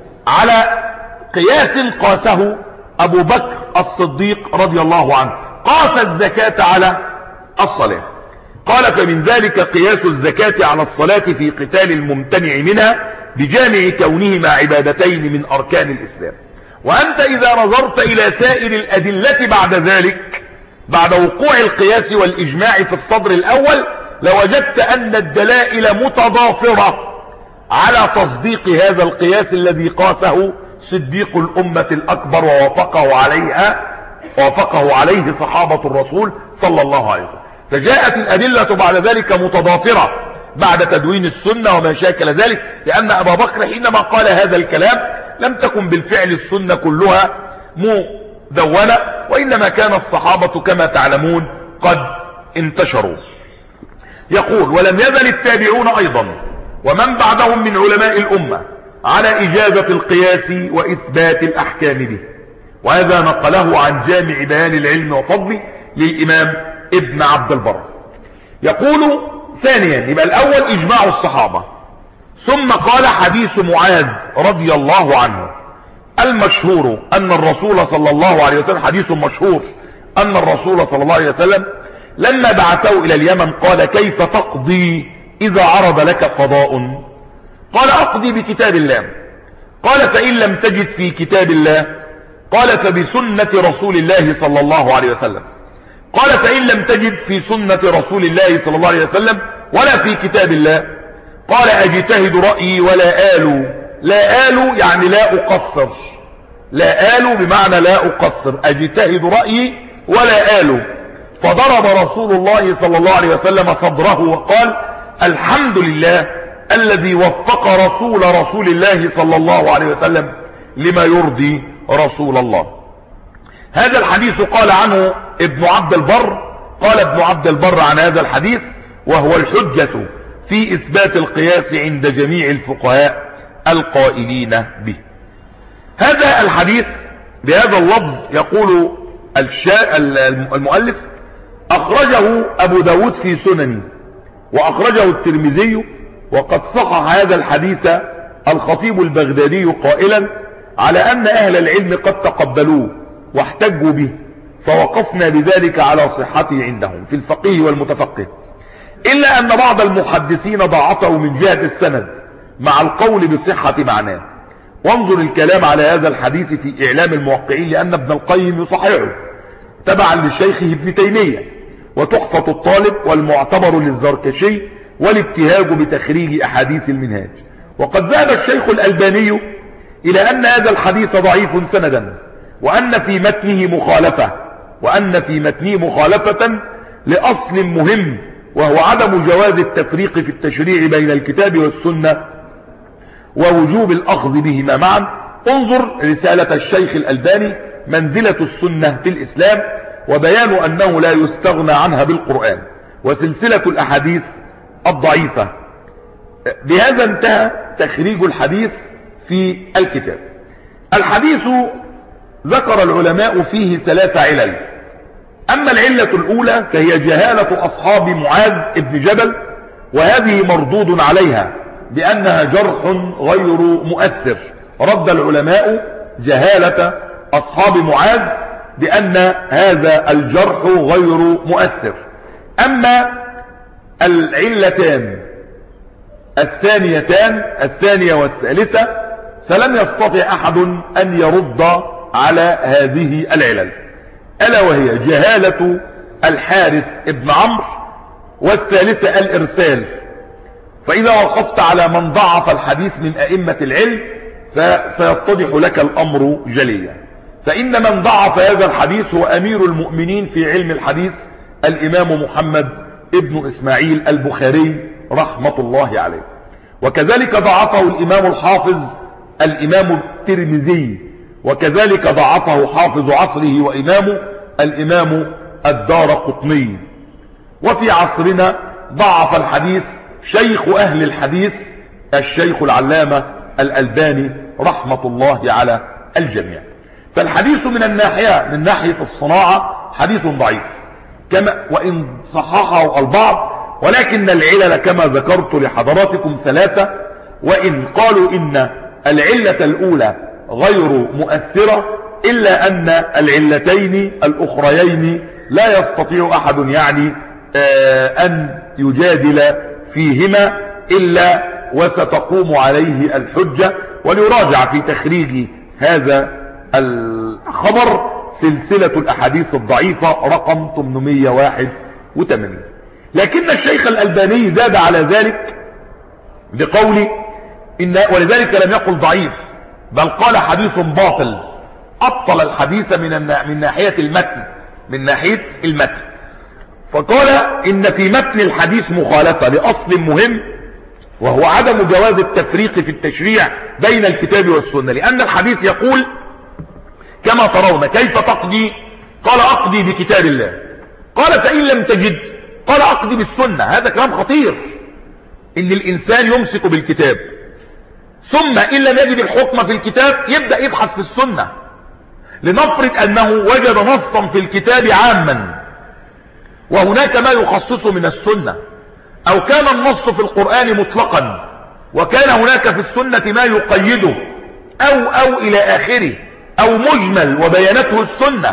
على قياس قاسه أبو بكر الصديق رضي الله عنه، قاس الزكاة على الصلاة. قال: فمن ذلك قياس الزكاة على الصلاة في قتال الممتنع منها بجامع كونهما عبادتين من أركان الإسلام. وأنت إذا نظرت إلى سائر الأدلة بعد ذلك، بعد وقوع القياس والإجماع في الصدر الأول، لوجدت أن الدلائل متضافرة على تصديق هذا القياس الذي قاسه صديق الأمة الأكبر ووافقه عليها ووافقه عليه صحابة الرسول صلى الله عليه وسلم. فجاءت الأدلة بعد ذلك متضافرة بعد تدوين السنة وما شاكل ذلك، لأن أبا بكر حينما قال هذا الكلام لم تكن بالفعل السنة كلها مدونة، وإنما كان الصحابة كما تعلمون قد انتشروا. يقول: ولم يزل التابعون أيضا ومن بعدهم من علماء الأمة على إجازة القياس وإثبات الأحكام به. وهذا نقله عن جامع بيان العلم وفضله للإمام ابن عبد البر. يقول ثانيا، يبقى الأول إجماع الصحابة، ثم قال: حديث معاذ رضي الله عنه المشهور أن الرسول صلى الله عليه وسلم، حديث مشهور أن الرسول صلى الله عليه وسلم لما بعثه إلى اليمن قال: كيف تقضي إذا عرض لك قضاء؟ قال: أقضي بكتاب الله. قال: فإن لم تجد في كتاب الله؟ قال: فبسنة رسول الله صلى الله عليه وسلم. قال: فإن لم تجد في سنة رسول الله صلى الله عليه وسلم ولا في كتاب الله؟ قال: أجتهد رأيي ولا آل. لا آل يعني لا أقصر، لا آل بمعنى لا أقصر، أجتهد رأيي ولا آل. فضرب رسول الله صلى الله عليه وسلم صدره وقال: الحمد لله الذي وفق رسول رسول الله صلى الله عليه وسلم لما يرضي رسول الله. هذا الحديث قال عنه ابن عبد البر، قال ابن عبد البر عن هذا الحديث: وهو الحجة في إثبات القياس عند جميع الفقهاء القائلين به. هذا الحديث بهذا اللفظ يقول المؤلف: أخرجه أبو داود في سننه، وأخرجه الترمذي، وقد صحح هذا الحديث الخطيب البغدادي قائلا: على أن أهل العلم قد تقبلوه واحتجوا به، فوقفنا بذلك على صحته عندهم في الفقيه والمتفقه، إلا أن بعض المحدثين ضعفه من جهة السند مع القول بصحة معناه. وانظر الكلام على هذا الحديث في إعلام الموقعين، لأن ابن القيم يصححه تبعا لشيخه ابن تيمية، وتحفة الطالب والمعتبر للزركشي، والابتهاج بتخريج أحاديث المنهاج. وقد ذهب الشيخ الألباني إلى أن هذا الحديث ضعيف سندا، وأن في متنه مخالفة وأن في متنه مخالفة لأصل مهم، وهو عدم جواز التفريق في التشريع بين الكتاب والسنة ووجوب الأخذ بهما معا. انظر رسالة الشيخ الألباني منزلة السنة في الإسلام، وبيان أنه لا يستغنى عنها بالقرآن، وسلسلة الأحاديث الضعيفة. بهذا انتهى تخريج الحديث في الكتاب. الحديث ذكر العلماء فيه ثلاث علل. أما العلة الأولى فهي جهالة أصحاب معاذ ابن جبل، وهذه مردود عليها بأنها جرح غير مؤثر. رد العلماء جهالة أصحاب معاذ بأن هذا الجرح غير مؤثر. أما العلتان الثانيتان الثانية والثالثة فلم يستطع أحد أن يرد على هذه العلل، ألا وهي جهالة الحارث ابن عمرو، والثالثة الإرسال. فإذا وقفت على من ضعف الحديث من أئمة العلم فسيتضح لك الأمر جليا. فإن من ضعف هذا الحديث هو أمير المؤمنين في علم الحديث الإمام محمد ابن إسماعيل البخاري رحمة الله عليه. وكذلك ضعفه الإمام الحافظ الإمام الترمذي، وكذلك ضعفه حافظ عصره وإمامه الإمام الدارقطني. وفي عصرنا ضعف الحديث شيخ أهل الحديث الشيخ العلامة الألباني رحمة الله على الجميع. فالحديث من الناحية من ناحية الصناعة حديث ضعيف كما وإن صححه البعض، ولكن العلل كما ذكرت لحضراتكم ثلاثة. وإن قالوا إن العلة الأولى غير مؤثرة، إلا أن العلتين الأخريين لا يستطيع أحد يعني أن يجادل فيهما إلا وستقوم عليه الحجة. وليراجع في تخريج هذا الخبر سلسلة الأحاديث الضعيفة رقم ثمانمائة وواحد وثمانين. لكن الشيخ الألباني زاد على ذلك بقول إن ولذلك لم يقل ضعيف، بل قال حديث باطل، أبطل الحديث من من ناحية المتن من ناحية المتن فقال إن في متن الحديث مخالفة لأصل مهم، وهو عدم جواز التفريق في التشريع بين الكتاب والسنة. لأن الحديث يقول كما ترون كيف تقضي؟ قال أقضي بكتاب الله. قال فإن لم تجد قال أقضي بالسنة. هذا كلام خطير، إن الإنسان يمسك بالكتاب، ثم إن لم يجد الحكم في الكتاب يبدأ يبحث في السنة. لنفرض أنه وجد نصا في الكتاب عاما وهناك ما يخصصه من السنة، أو كان النص في القرآن مطلقا وكان هناك في السنة ما يقيده، أو أو إلى آخره، أو مجمل وبيانته السنة،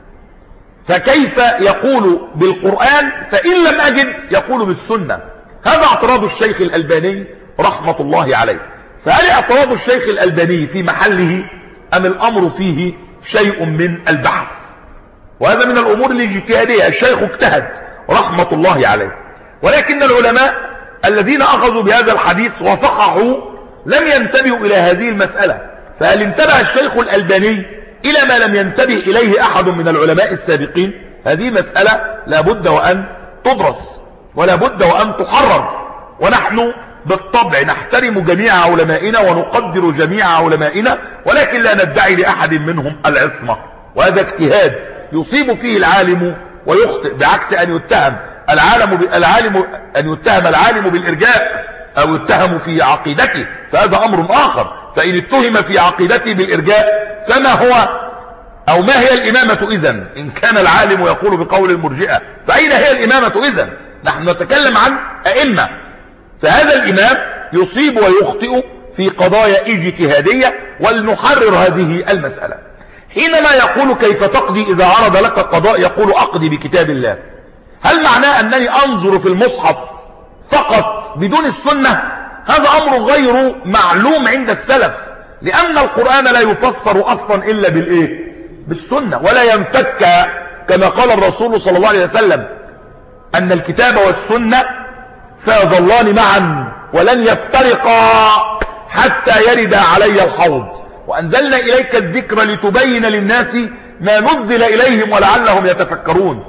فكيف يقول بالقرآن؟ فإن لم أجد يقول بالسنة. هذا اعتراض الشيخ الألباني رحمة الله عليه. فهل اعتراض الشيخ الألباني في محله أم الأمر فيه شيء من البحث؟ وهذا من الأمور الاجتهادية. الشيخ اجتهد رحمة الله عليه، ولكن العلماء الذين أخذوا بهذا الحديث وصححوا لم ينتبهوا إلى هذه المسألة. فهل انتبه الشيخ الألباني إلى ما لم ينتبه إليه أحد من العلماء السابقين؟ هذه مسألة لابد وأن تدرس ولا بد وأن تحرر. ونحن بالطبع نحترم جميع علمائنا ونقدر جميع علمائنا، ولكن لا ندعي لأحد منهم العصمة. وهذا اجتهاد يصيب فيه العالم ويخطئ، بعكس أن يتهم العالم العالم أن يتهم العالم بالإرجاء أو يتهم في عقيدته، فهذا أمر آخر. فإن اتهم في عقيدته بالإرجاء فما هو أو ما هي الإمامة إذن؟ إن كان العالم يقول بقول المرجئة فأين هي الإمامة إذن؟ نحن نتكلم عن أئمة. فهذا الإمام يصيب ويخطئ في قضايا اجتهادية، ولنحرر هذه المسألة. حينما يقول كيف تقضي إذا عرض لك قضاء يقول أقضي بكتاب الله، هل معناه أنني أنظر في المصحف فقط بدون السنة؟ هذا أمر غير معلوم عند السلف، لأن القرآن لا يفسر أصلا إلا بالإيه؟ بالسنة. ولا ينفك كما قال الرسول صلى الله عليه وسلم أن الكتاب والسنة سيظلان معا ولن يفترقا حتى يرد علي الحوض، وأنزلنا إليك الذكر لتبين للناس ما نزل إليهم ولعلهم يتفكرون.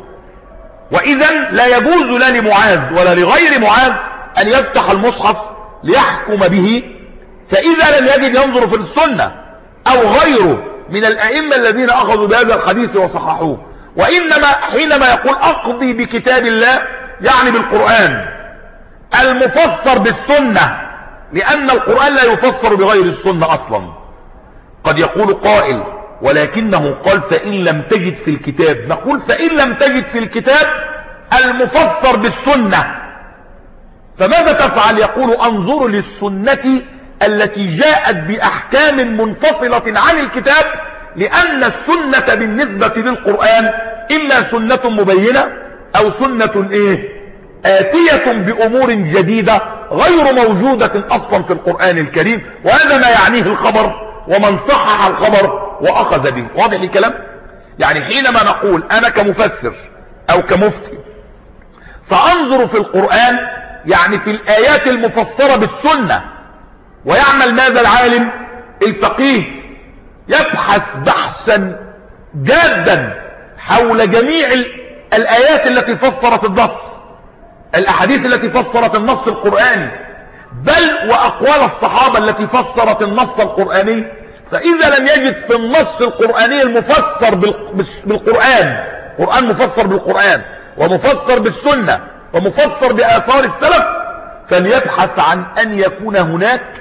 وإذا لا يجوز لا لمعاذ ولا لغير معاذ أن يفتح المصحف ليحكم به، فإذا لم يجد ينظر في السنة أو غيره من الأئمة الذين أخذوا بهذا الحديث وصححوه. وإنما حينما يقول أقضي بكتاب الله يعني بالقرآن المفسر بالسنة، لأن القرآن لا يفسر بغير السنة أصلا. قد يقول قائل ولكنه قال فإن لم تجد في الكتاب، نقول فإن لم تجد في الكتاب المفسر بالسنة فماذا تفعل؟ يقول انظر للسنة التي جاءت بأحكام منفصلة عن الكتاب، لأن السنة بالنسبة للقرآن إما سنة مبينة أو سنة إيه؟ آتية بأمور جديدة غير موجودة أصلا في القرآن الكريم، وهذا ما يعنيه الخبر ومن صحح الخبر وأخذ به. واضح الكلام؟ يعني حينما نقول أنا كمفسر أو كمفتي سأنظر في القرآن، يعني في الآيات المفسرة بالسنة، ويعمل ماذا العالم الفقيه؟ يبحث بحثا جادا حول جميع الآيات التي فسرت النص، الأحاديث التي فسرت النص القرآني، بل وأقوال الصحابة التي فسرت النص القرآني. فإذا لم يجد في النص القرآني المفسر بالقرآن، قرآن مفسر بالقرآن ومفسر بالسنة ومفسر بآثار السلف، فليبحث عن أن يكون هناك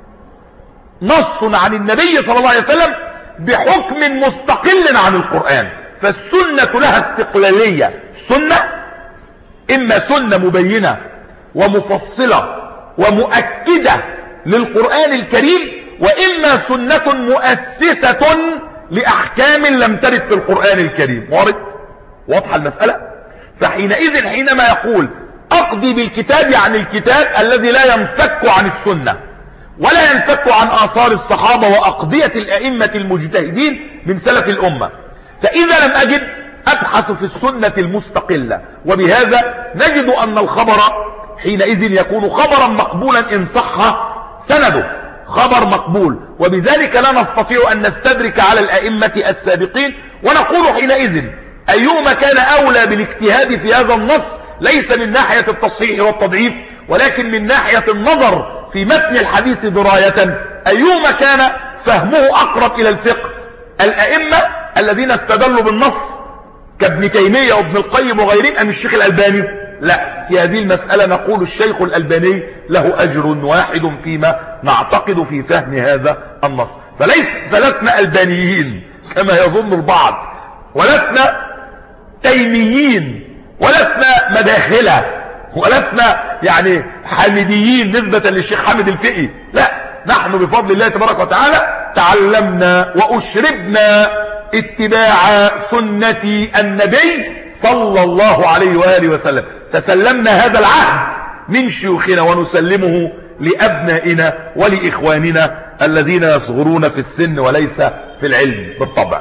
نص عن النبي صلى الله عليه وسلم بحكم مستقل عن القرآن. فالسنة لها استقلالية، السنة إما سنة مبينة ومفصلة ومؤكدة للقرآن الكريم، وإما سنة مؤسسة لأحكام لم ترد في القرآن الكريم. وارد؟ واضحة المسألة؟ فحينئذ حينما يقول أقضي بالكتاب، يعني الكتاب الذي لا ينفك عن السنة ولا ينفك عن آثار الصحابة وأقضية الأئمة المجتهدين من سلف الأمة. فإذا لم أجد أبحث في السنة المستقلة، وبهذا نجد أن الخبر حينئذ يكون خبرا مقبولا إن صح سنده، خبر مقبول، وبذلك لا نستطيع أن نستدرك على الأئمة السابقين. ونقول حينئذ أيهما كان أولى بالاجتهاد في هذا النص، ليس من ناحية التصحيح والتضعيف ولكن من ناحية النظر في متن الحديث دراية، أيهما كان فهمه أقرب إلى الفقه؟ الأئمة الذين استدلوا بالنص كابن تيمية وابن القيم وغيرهم أم الشيخ الألباني؟ لا، في هذه المسألة نقول الشيخ الألباني له أجر واحد فيما نعتقد في فهم هذا النص. فليس فلسنا ألبانيين كما يظن البعض، ولسنا تيميين، ولسنا مداخلة، ولسنا يعني حامديين نسبة للشيخ حامد الفقي. لا، نحن بفضل الله تبارك وتعالى تعلمنا وأشربنا اتباع سنة النبي صلى الله عليه وآله وسلم، تسلمنا هذا العهد من شيوخنا ونسلمه لأبنائنا ولإخواننا الذين يصغرون في السن وليس في العلم بالطبع.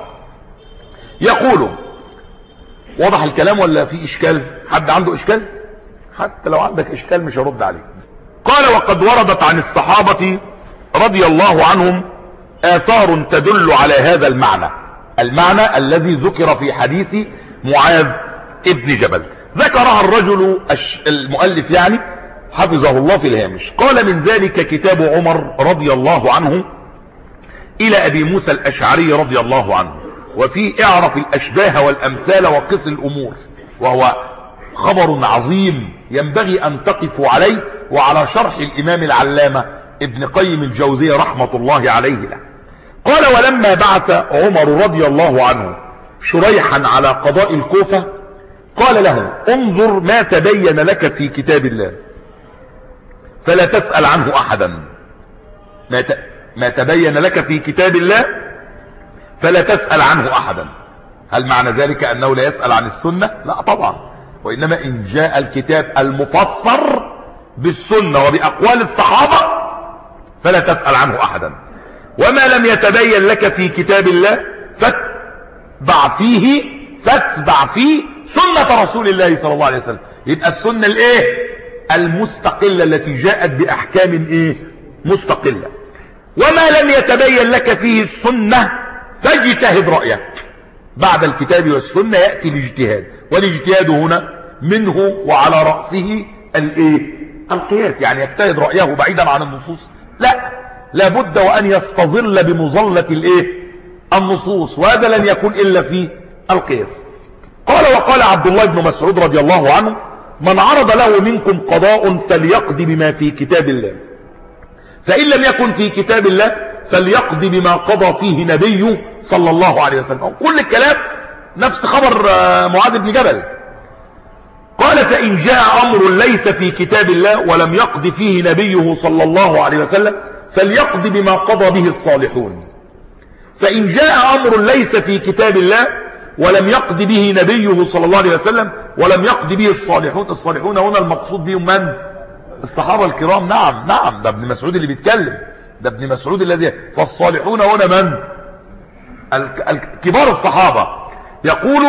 يقول واضح الكلام ولا في إشكال؟ حد عنده إشكال؟ حتى لو عندك إشكال مش هرد عليه. قال وقد وردت عن الصحابة رضي الله عنهم آثار تدل على هذا المعنى، المعنى الذي ذكر في حديث معاذ ابن جبل. ذكرها الرجل المؤلف يعني حفظه الله في الهامش. قال من ذلك كتاب عمر رضي الله عنه إلى أبي موسى الأشعري رضي الله عنه، وفي اعرف الأشباه والأمثال وقس الأمور، وهو خبر عظيم ينبغي أن تقفوا عليه وعلى شرح الإمام العلامة ابن قيم الجوزية رحمة الله عليه له. قال ولما بعث عمر رضي الله عنه شريحا على قضاء الكوفة قال له انظر ما تبين لك في كتاب الله فلا تسأل عنه أحدا. ما, ت... ما تبين لك في كتاب الله فلا تسأل عنه أحدا. هل معنى ذلك أنه لا يسأل عن السنة؟ لا طبعا، وإنما إن جاء الكتاب المفسر بالسنة وبأقوال الصحابة فلا تسأل عنه أحدا. وما لم يتبين لك في كتاب الله فاتبع فيه فاتبع فيه سنة رسول الله صلى الله عليه وسلم. يبقى السنة الايه؟ المستقلة التي جاءت بأحكام ايه؟ مستقلة. وما لم يتبين لك فيه السنة فاجتهد رأيك. بعد الكتاب والسنة يأتي الاجتهاد، والاجتهاد هنا منه وعلى رأسه الايه؟ القياس، يعني يجتهد رأيه بعيدا عن النصوص؟ لا، لابد وأن يستظل بمظلة الايه؟ النصوص، وهذا لن يكون إلا في القياس. قال وقال عبد الله بن مسعود رضي الله عنه من عرض له منكم قضاء فليقضي بما في كتاب الله، فإن لم يكن في كتاب الله فليقضي بما قضى فيه نبيه صلى الله عليه وسلم. كل الكلام نفس خبر معاذ بن جبل. قال فإن جاء أمر ليس في كتاب الله ولم يقض فيه نبيه صلى الله عليه وسلم فليقضي بما قضى به الصالحون. فإن جاء أمر ليس في كتاب الله ولم يقض به نبيه صلى الله عليه وسلم ولم يقض به الصالحون. الصالحون هنا المقصود بهم من؟ الصحابة الكرام. نعم نعم، ده ابن مسعود اللي بيتكلم، ده ابن مسعود الذي. فالصالحون هنا من؟ كبار الصحابة. يقول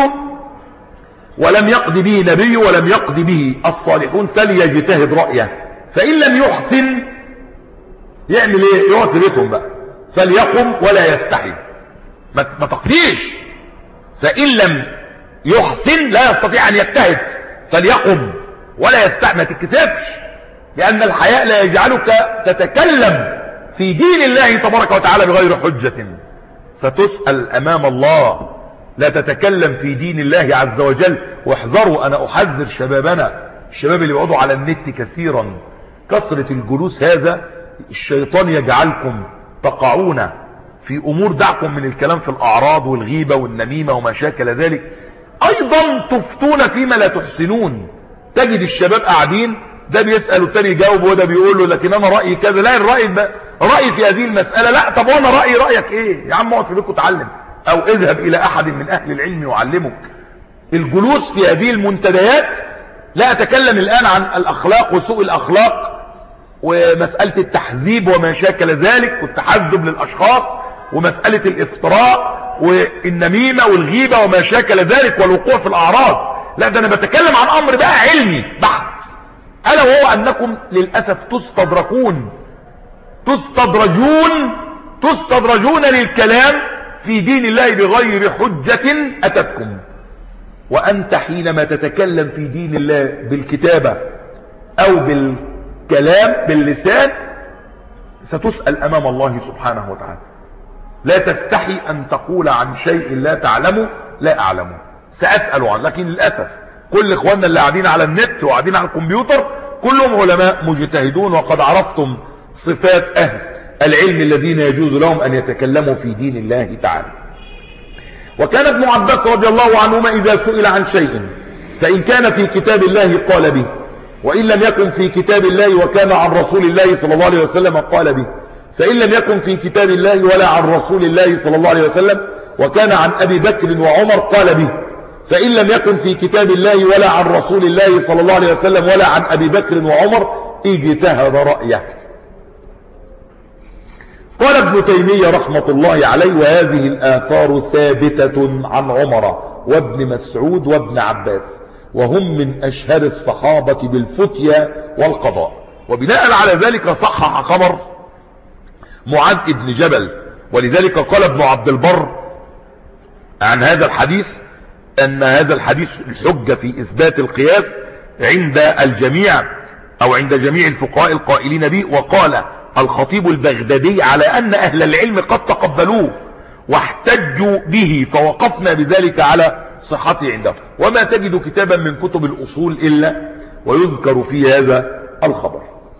ولم يقض به نبي ولم يقض به الصالحون فليجتهد رأيه، فإن لم يحسن يعمل ايه؟ يقعد في بيتهم بقى. فليقم ولا يستحي، ما تقضيش. فإن لم يحسن لا يستطيع أن يجتهد فليقم ولا يستحي، ما تتكسفش، لأن الحياء لا يجعلك تتكلم في دين الله تبارك وتعالى بغير حجة. ستسأل أمام الله، لا تتكلم في دين الله عز وجل. واحذروا، أنا أحذر شبابنا، الشباب اللي بيقعدوا على النت كثيرا، كثرة الجلوس هذا الشيطان يجعلكم تقعون في أمور. دعكم من الكلام في الأعراض والغيبة والنميمة وما شاكل ذلك. أيضا تفتون فيما لا تحسنون. تجد الشباب قاعدين، ده بيسأل والتاني يجاوب وده بيقول له لكن أنا رأيي كذا. لا، الرأي بقى رأيي في هذه المسألة. لا، طب وانا رأيي رأيك ايه يا عم؟ اقعد في بيتك وتعلم، او اذهب الى احد من اهل العلم يعلمك. الجلوس في هذه المنتديات، لا اتكلم الان عن الاخلاق وسوء الاخلاق ومسألة التحزيب وما شاكل ذلك والتحزب للاشخاص ومسألة الافتراء والنميمة والغيبة وما شاكل ذلك والوقوع في الاعراض. لا، ده انا بتكلم عن امر بقى علمي بحت، الا وهو انكم للاسف تستدركون تستدرجون تستدرجون للكلام في دين الله بغير حجة أتتكم. وأنت حينما تتكلم في دين الله بالكتابة أو بالكلام باللسان ستسأل أمام الله سبحانه وتعالى. لا تستحي أن تقول عن شيء لا تعلمه لا أعلمه، سأسأل عنه. لكن للأسف كل إخواننا اللي قاعدين على النت وقاعدين على الكمبيوتر كلهم علماء مجتهدون، وقد عرفتم صفات أهل العلم الذين يجوز لهم أن يتكلموا في دين الله تعالى. وكان ابن عباس رضي الله عنهما إذا سئل عن شيء فإن كان في كتاب الله قال به، وإن لم يكن في كتاب الله وكان عن رسول الله صلى الله عليه وسلم قال به، فإن لم يكن في كتاب الله ولا عن رسول الله صلى الله عليه وسلم وكان عن أبي بكر وعمر قال به، فإن لم يكن في كتاب الله ولا عن رسول الله صلى الله عليه وسلم ولا عن أبي بكر وعمر اجتهد رأيه. قال ابن تيمية رحمة الله عليه وهذه الآثار ثابتة عن عمر وابن مسعود وابن عباس، وهم من أشهر الصحابة بالفتيا والقضاء. وبناء على ذلك صحح خبر معاذ بن جبل، ولذلك قال ابن عبد البر عن هذا الحديث أن هذا الحديث الحجة في إثبات القياس عند الجميع أو عند جميع الفقهاء القائلين به. وقال الخطيب البغدادي على أن أهل العلم قد تقبلوه واحتجوا به، فوقفنا بذلك على صحته عندهم. وما تجد كتابا من كتب الأصول إلا ويذكر فيه هذا الخبر.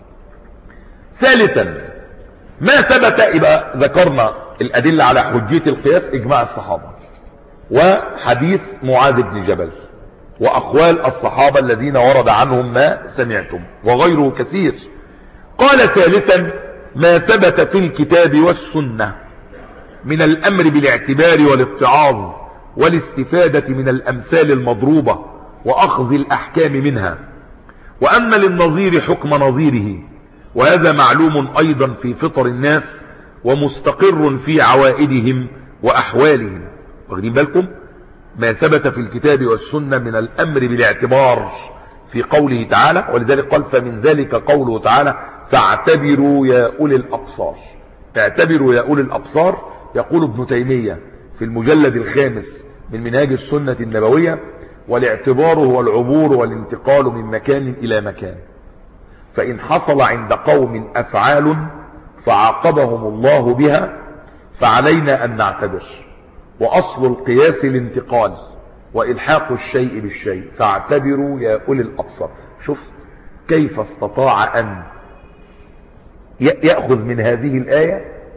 ثالثا ما ثبت، يبقى ذكرنا الأدلة على حجية القياس إجماع الصحابة وحديث معاذ بن جبل وأقوال الصحابة الذين ورد عنهم ما سمعتم وغيره كثير. قال ثالثا ما ثبت في الكتاب والسنة من الأمر بالاعتبار والاتعاظ والاستفادة من الأمثال المضروبة وأخذ الأحكام منها، وأن للنظير حكم نظيره، وهذا معلوم أيضا في فطر الناس ومستقر في عوائدهم وأحوالهم. واخدين بالكم؟ ما ثبت في الكتاب والسنة من الأمر بالاعتبار في قوله تعالى، ولذلك قال فمن ذلك قوله تعالى فاعتبروا يا أولي الأبصار. اعتبروا يا أولي الأبصار، يقول ابن تيمية في المجلد الخامس من منهاج السنة النبوية: والاعتبار هو العبور والانتقال من مكان إلى مكان، فإن حصل عند قوم أفعال فعاقبهم الله بها فعلينا أن نعتبر، وأصل القياس الانتقال وإلحاق الشيء بالشيء، فاعتبروا يا أولي الأبصار. شفت كيف استطاع أن يأخذ من هذه الآية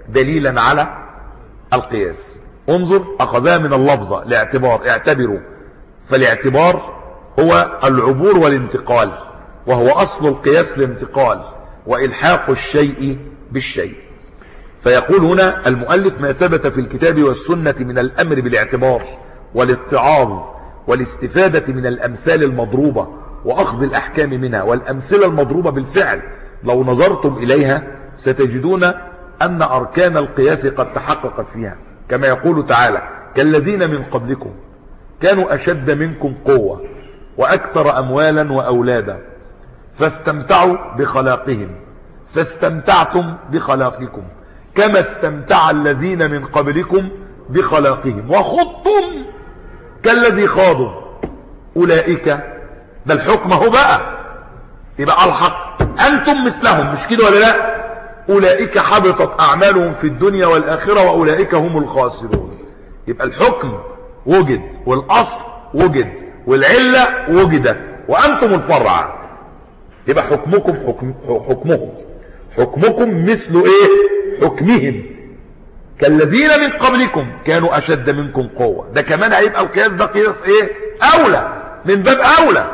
دليلا على القياس. انظر، اخذها من اللفظة لاعتبار، اعتبروا، فالاعتبار هو العبور والانتقال، وهو اصل القياس الانتقال والحاق الشيء بالشيء. فيقول هنا المؤلف: ما ثبت في الكتاب والسنة من الامر بالاعتبار والاتعاظ والاستفادة من الامثال المضروبة واخذ الاحكام منها، والامثلة المضروبة بالفعل لو نظرتم اليها ستجدون ان اركان القياس قد تحققت فيها، كما يقول تعالى: كالذين من قبلكم كانوا اشد منكم قوة واكثر اموالا واولادا فاستمتعوا بخلاقهم فاستمتعتم بخلاقكم كما استمتع الذين من قبلكم بخلاقهم وخضتم كالذي خاضوا اولئك. ده الحكم هو بقى، يبقى الحق انتم مثلهم، مش كده ولا لا؟ اولئك حبطت اعمالهم في الدنيا والاخرة واولئك هم الخاسرون. يبقى الحكم وجد والاصل وجد والعلة وجدت وانتم الفرع، يبقى حكمكم حكم حكمهم حكمكم مثل ايه؟ حكمهم. كالذين من قبلكم كانوا اشد منكم قوة. ده كمان هيبقى القياس ده قياس ايه؟ اولى، من باب اولى.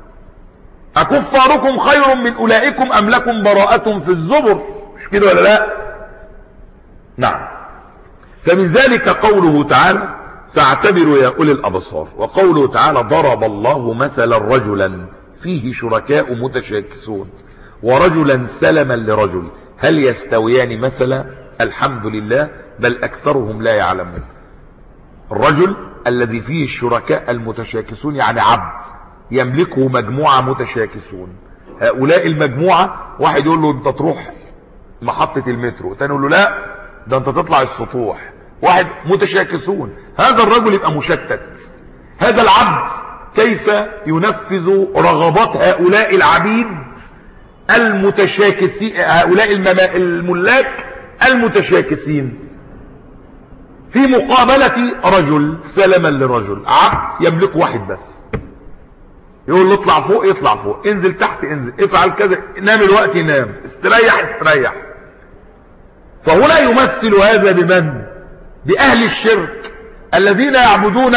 اكفاركم خير من اولئكم ام لكم براءة في الزبر، مش كده ولا لا؟ نعم. فمن ذلك قوله تعالى: فاعتبروا يا اولي الابصار، وقوله تعالى: ضرب الله مثلا رجلا فيه شركاء متشاكسون ورجلا سلما لرجل هل يستويان مثلا؟ الحمد لله بل اكثرهم لا يعلمون. الرجل الذي فيه الشركاء المتشاكسون يعني عبد يملكه مجموعة متشاكسون. هؤلاء المجموعة واحد يقول له انت تروح محطة المترو، تاني يقول له لا ده انت تطلع السطوح. واحد متشاكسون، هذا الرجل يبقى مشتت. هذا العبد كيف ينفذ رغبات هؤلاء العبيد المتشاكسين، هؤلاء الملاك المتشاكسين، في مقابلة رجل سلما لرجل، عبد يملك واحد بس، يقول له اطلع فوق يطلع فوق، انزل تحت انزل، افعل كذا، نام الوقت ينام، استريح استريح. فهنا يمثل هذا بمن؟ بأهل الشرك الذين يعبدون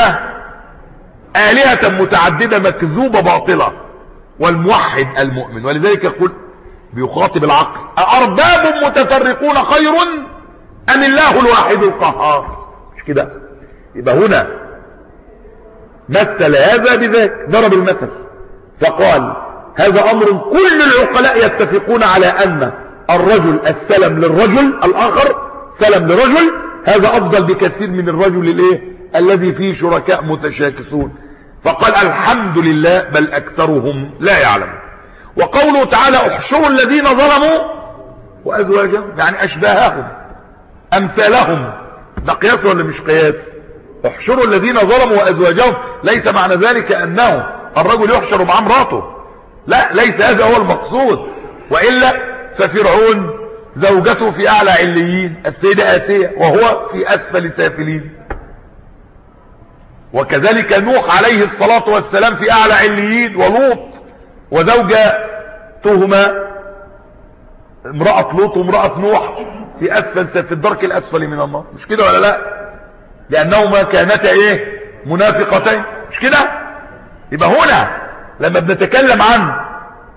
آلهة متعددة مكذوبة باطلة، والموحد المؤمن. ولذلك يقول بيخاطب العقل: أأرباب متفرقون خير أم الله الواحد القهار؟ مش كده؟ يبقى هنا مثل هذا بذاك، ضرب المثل فقال: هذا أمر كل العقلاء يتفقون على أن الرجل السلم للرجل الآخر، سلم لرجل، هذا أفضل بكثير من الرجل الايه الذي فيه شركاء متشاكسون. فقال: الحمد لله بل أكثرهم لا يعلم. وقوله تعالى: احشروا الذين ظلموا وأزواجهم، يعني أشباههم أمثالهم. ده قياس ولا مش قياس؟ احشروا الذين ظلموا وأزواجهم، ليس معنى ذلك أنه الرجل يحشر مع امراته، لا، ليس هذا هو المقصود. وإلا ففرعون زوجته في أعلى عليين، السيدة آسية، وهو في أسفل سافلين. وكذلك نوح عليه الصلاة والسلام في أعلى عليين، ولوط وزوجتهما امرأة لوط وامرأة نوح في أسفل في الدرك الأسفل من النار، مش كده ولا لا؟ لأنهما كانتا إيه؟ منافقتين، مش كده؟ يبقى هنا لما بنتكلم عن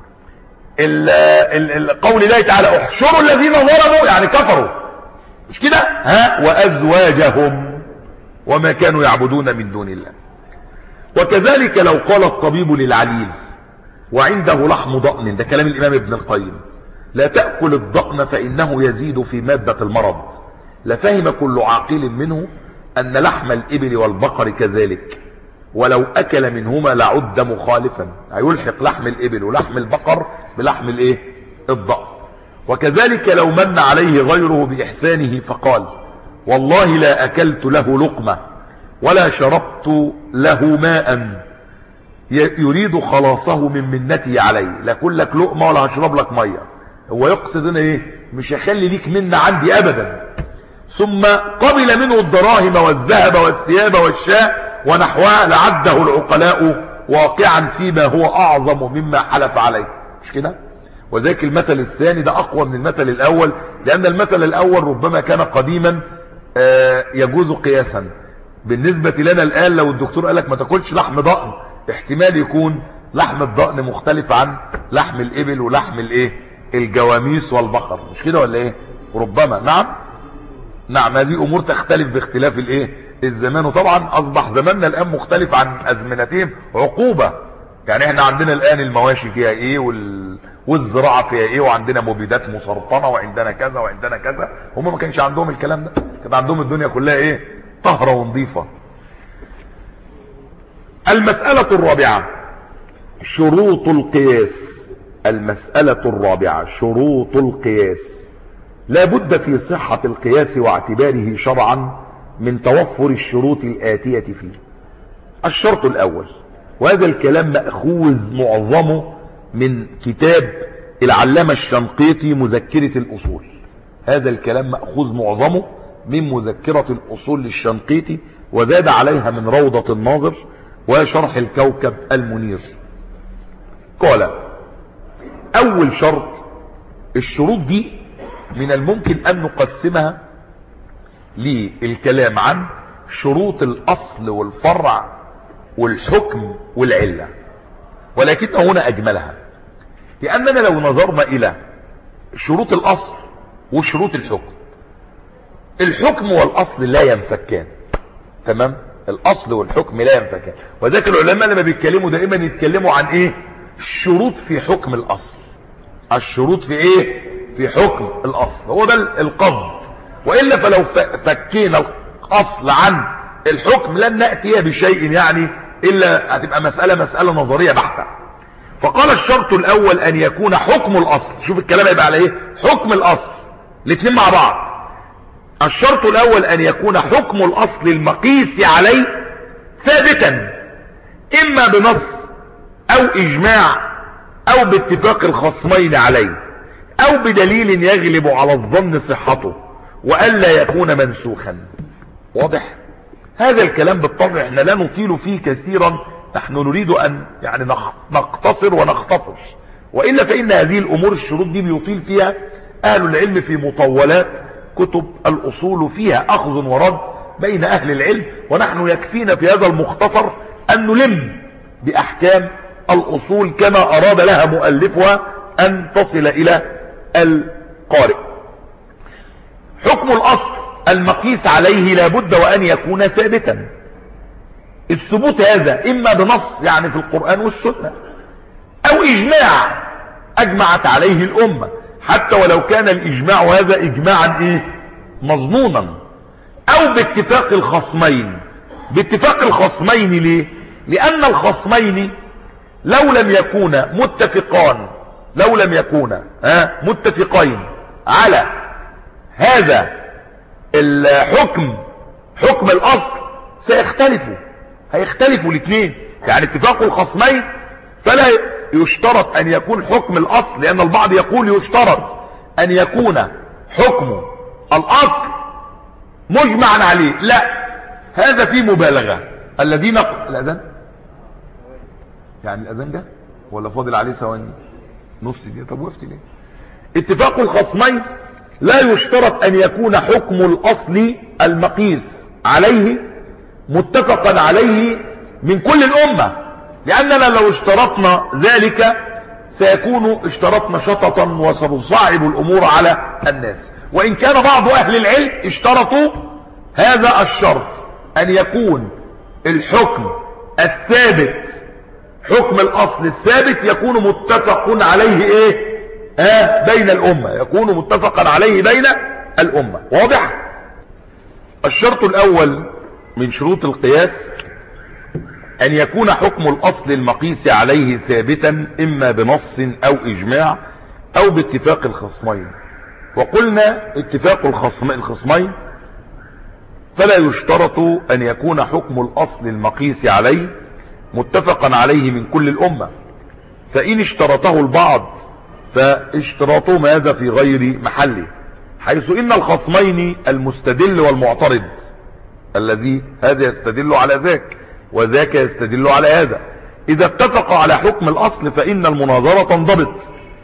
قول الله تعالى: احشروا الذين ظلموا، يعني كفروا، مش كده؟ ها، وأزواجهم وما كانوا يعبدون من دون الله. وكذلك لو قال الطبيب للعليل وعنده لحم ضأن، ده كلام الإمام ابن القيم: لا تأكل الضأن فإنه يزيد في مادة المرض، لفهم كل عاقل منه أن لحم الإبل والبقر كذلك، ولو أكل منهما لعد مخالفا، هيلحق لحم الإبل ولحم البقر بلحم الايه؟ الضأن. وكذلك لو من عليه غيره بإحسانه فقال: والله لا أكلت له لقمة ولا شربت له ماء، يريد خلاصه من منته علي، لا أكل لك لقمة ولا هشرب لك مية. هو يقصد هنا ايه؟ مش هخلي ليك منة عندي أبدا. ثم قبل منه الدراهم والذهب والثياب والشاء ونحوها، لعده العقلاء واقعا فيما هو أعظم مما حلف عليه، مش كده؟ وذاك المثل الثاني ده اقوى من المثل الاول، لان المثل الاول ربما كان قديما يجوز قياسا. بالنسبة لنا الان لو الدكتور قالك ما تاكلش لحم ضأن، احتمال يكون لحم الضأن مختلف عن لحم الابل ولحم الايه الجواميس والبقر، مش كده ولا ايه؟ ربما. نعم نعم هذه امور تختلف باختلاف الايه الزمان، وطبعا اصبح زماننا الان مختلف عن ازمنتهم عقوبة. يعني احنا عندنا الان المواشي فيها ايه وال... والزراعة فيها ايه، وعندنا مبيدات مسرطنة، وعندنا كذا وعندنا كذا. هم ما كانش عندهم الكلام ده، كان عندهم الدنيا كلها ايه طهرة ونظيفة. المسألة الرابعة شروط القياس. المسألة الرابعة شروط القياس. لا بد في صحة القياس واعتباره شرعا من توفر الشروط الآتية فيه. الشرط الأول، وهذا الكلام مأخوذ معظمه من كتاب العلامة الشنقيطي مذكرة الأصول. هذا الكلام مأخوذ معظمه من مذكرة الأصول للشنقيطي، وزاد عليها من روضة الناظر وشرح الكوكب المنير. قال: أول شرط، الشروط دي من الممكن أن نقسمها للكلام عن شروط الأصل والفرع والحكم والعلة، ولكن هنا أجملها، لأننا لو نظرنا إلى شروط الأصل وشروط الحكم، الحكم والأصل لا ينفكان. تمام؟ الأصل والحكم لا ينفكان، وذلك العلماء لما بيتكلموا دائما يتكلموا عن إيه؟ الشروط في حكم الأصل. الشروط في إيه؟ في حكم الأصل، هو ده القصد. وإلا فلو فكينا الأصل عن الحكم لن نأتي بشيء، يعني إلا هتبقى مسألة مسألة نظرية بحتة. فقال الشرط الأول أن يكون حكم الأصل. شوف الكلام يبقى على إيه؟ حكم الأصل، الاثنين مع بعض. الشرط الأول أن يكون حكم الأصل المقيس عليه ثابتا، إما بنص أو إجماع أو باتفاق الخصمين عليه أو بدليل يغلب على الظن صحته، وألا يكون منسوخا. واضح؟ هذا الكلام بالطبع احنا لا نطيل فيه كثيرا، نحن نريد أن يعني نقتصر ونختصر، وإلا فإن هذه الأمور الشروط دي بيطيل فيها أهل العلم في مطولات كتب الأصول، فيها أخذ ورد بين أهل العلم، ونحن يكفينا في هذا المختصر أن نلم بأحكام الأصول كما أراد لها مؤلفها أن تصل إلى القارئ. حكم الأصل المقيس عليه لا بد وأن يكون ثابتا. الثبوت هذا إما بنص يعني في القرآن والسنة، أو إجماع أجمعت عليه الأمة، حتى ولو كان الإجماع هذا إجماعا إيه؟ مظنونا، أو باتفاق الخصمين. باتفاق الخصمين ليه؟ لأن الخصمين لو لم يكونا متفقان لو لم يكونا ها متفقين على هذا الحكم، حكم الأصل، سيختلفوا هيختلفوا الاثنين. يعني اتفاق الخصمين فلا يشترط أن يكون حكم الأصل، لأن البعض يقول يشترط أن يكون حكم الأصل مجمعا عليه. لا، هذا فيه مبالغة. الذين الأذان يعني الأذان ده ولا فاضل عليه ثواني نص دي؟ طب وقفت ليه؟ اتفاق الخصمين لا يشترط أن يكون حكم الأصل المقيس عليه متفقا عليه من كل الأمة، لأننا لو اشترطنا ذلك سيكون اشترطنا شططا وسنصعب الأمور على الناس. وإن كان بعض أهل العلم اشترطوا هذا الشرط، أن يكون الحكم الثابت، حكم الأصل الثابت، يكون متفق عليه ايه آه بين الأمة، يكون متفقا عليه بين الأمة. واضح؟ الشرط الأول من شروط القياس أن يكون حكم الأصل المقيس عليه ثابتا، إما بنص أو إجماع أو باتفاق الخصمين. وقلنا اتفاق الخصم الخصمين فلا يشترط أن يكون حكم الأصل المقيس عليه متفقا عليه من كل الأمة، فإن اشترطه البعض فاشتراطهم هذا في غير محله، حيث إن الخصمين المستدل والمعترض الذي هذا يستدل على ذاك وذاك يستدل على هذا، إذا اتفق على حكم الأصل فإن المناظرة تنضبط،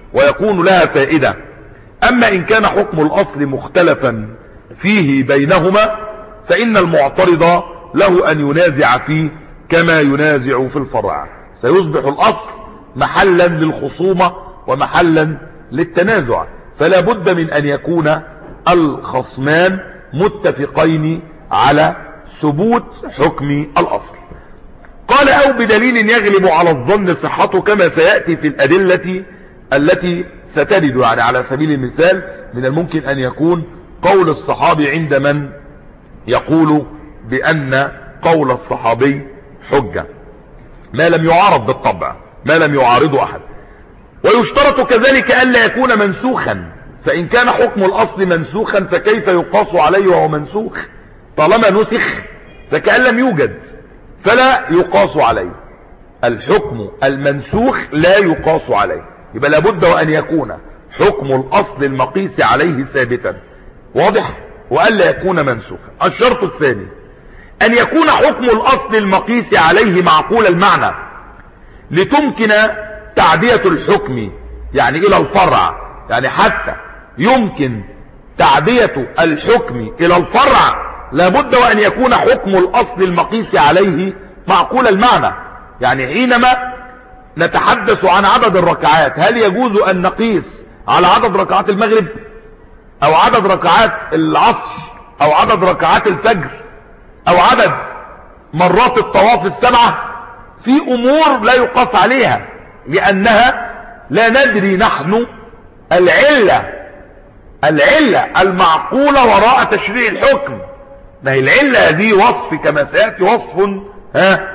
ويكون لها فائدة. أما إن كان حكم الأصل مختلفا فيه بينهما فإن المعترض له أن ينازع فيه كما ينازع في الفرع، سيصبح الأصل محلا للخصومة ومحلا للتنازع، فلا بد من أن يكون الخصمان متفقين على ثبوت حكم الأصل. قال أو بدليل يغلب على الظن صحته كما سيأتي في الأدلة التي سترد. يعني على سبيل المثال من الممكن أن يكون قول الصحابي عند من يقول بأن قول الصحابي حجة، ما لم يعارض بالطبع، ما لم يعارضه أحد. ويشترط كذلك ألا يكون منسوخا، فإن كان حكم الأصل منسوخا فكيف يقاس عليه وهو منسوخ؟ طالما نسخ فكأن لم يوجد فلا يقاس عليه. الحكم المنسوخ لا يقاس عليه، يبقى لابد وأن يكون حكم الأصل المقيس عليه ثابتا، واضح؟ وألا يكون منسوخا. الشرط الثاني أن يكون حكم الأصل المقيس عليه معقول المعنى لتمكن تعدية الحكم يعني إلى الفرع، يعني حتى يمكن تعدية الحكم إلى الفرع لابد وأن يكون حكم الأصل المقيس عليه معقول المعنى. يعني حينما نتحدث عن عدد الركعات هل يجوز أن نقيس على عدد ركعات المغرب أو عدد ركعات العصر أو عدد ركعات الفجر أو عدد مرات الطواف السبعة؟ في أمور لا يقاس عليها لأنها لا ندري نحن العلة العلة المعقولة وراء تشريع الحكم. ما هي العلة هذه وصف كما سيأتي، وصف ها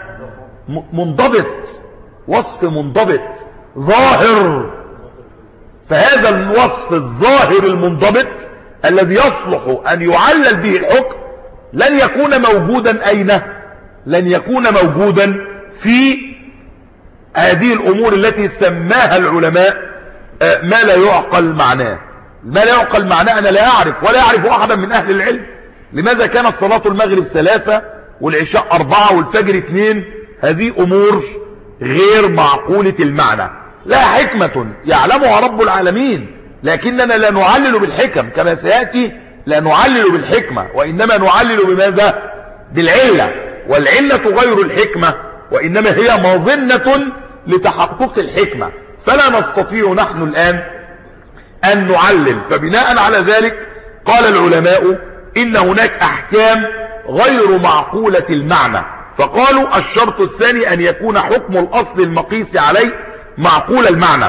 منضبط، وصف منضبط ظاهر، فهذا الوصف الظاهر المنضبط الذي يصلح أن يعلل به الحكم لن يكون موجودا أين؟ لن يكون موجودا في هذه الأمور التي سماها العلماء ما لا يعقل معناه. ما لا يعقل معناه أنا لا أعرف ولا أعرف أحدا من أهل العلم لماذا كانت صلاة المغرب ثلاثة والعشاء أربعة والفجر اثنين. هذه أمور غير معقولة المعنى، لا حكمة يعلمها رب العالمين، لكننا لا نعلل بالحكم كما سيأتي، لا نعلل بالحكمة وإنما نعلل بماذا؟ بالعلة، والعلة غير الحكمة وإنما هي مظنة لتحقق الحكمة، فلا نستطيع نحن الآن أن نعلل. فبناء على ذلك قال العلماء إن هناك أحكام غير معقولة المعنى، فقالوا الشرط الثاني أن يكون حكم الأصل المقيس عليه معقول المعنى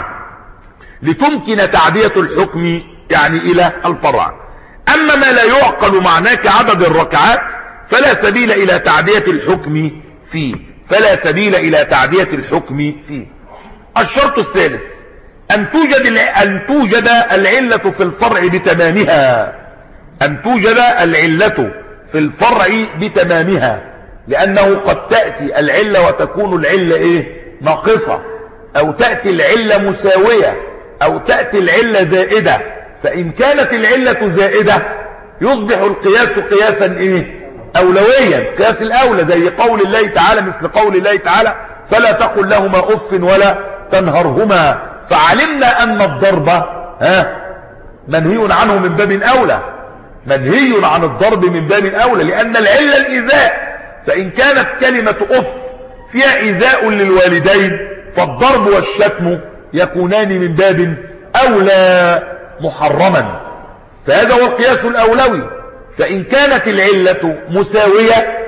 لتمكن تعدية الحكم يعني إلى الفرع. أما ما لا يعقل معناه كعدد الركعات فلا سبيل إلى تعدية الحكم فيه، فلا سبيل إلى تعدية الحكم فيه. الشرط الثالث أن توجد أن توجد العلة في الفرع بتمامها، أن توجد العلة في الفرع بتمامها، لأنه قد تأتي العلة وتكون العلة إيه؟ ناقصة، أو تأتي العلة مساوية، أو تأتي العلة زائدة. فإن كانت العلة زائدة يصبح القياس قياسا إيه؟ أولويا، قياس الأولى، زي قول الله تعالى، مثل قول الله تعالى فلا تقل لهما أف ولا تنهرهما. فعلمنا أن الضرب ها منهي عنه من باب أولى، منهي عن الضرب من باب أولى، لأن العلة الإيذاء. فإن كانت كلمة أف فيها إيذاء للوالدين فالضرب والشتم يكونان من باب أولى محرما، فهذا هو القياس الأولوي. فإن كانت العلة مساوية،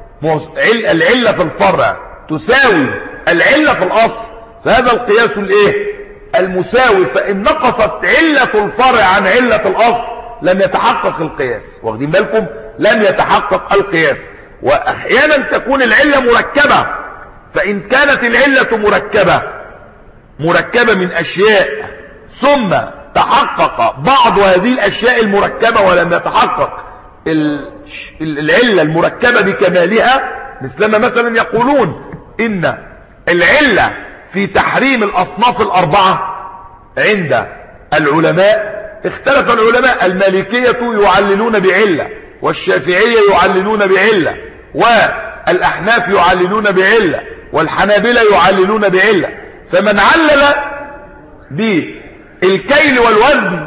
العلة في الفرع تساوي العلة في الأصل، فهذا القياس الايه؟ المساوي. فإن نقصت علة الفرع عن علة الأصل لم يتحقق القياس، واخدين بالكم؟ لم يتحقق القياس. وأحيانا تكون العلة مركبة، فإن كانت العلة مركبة مركبة من أشياء ثم تحقق بعض هذه الأشياء المركبة ولم يتحقق العلة المركبة بكمالها، مثلما مثلا يقولون إن العلة في تحريم الأصناف الأربعة عند العلماء، اختلف العلماء، المالكية يعللون بعلة، والشافعية يعللون بعلة، والأحناف يعللون بعلة، والحنابلة يعللون بعلة. فمن علل الكيل والوزن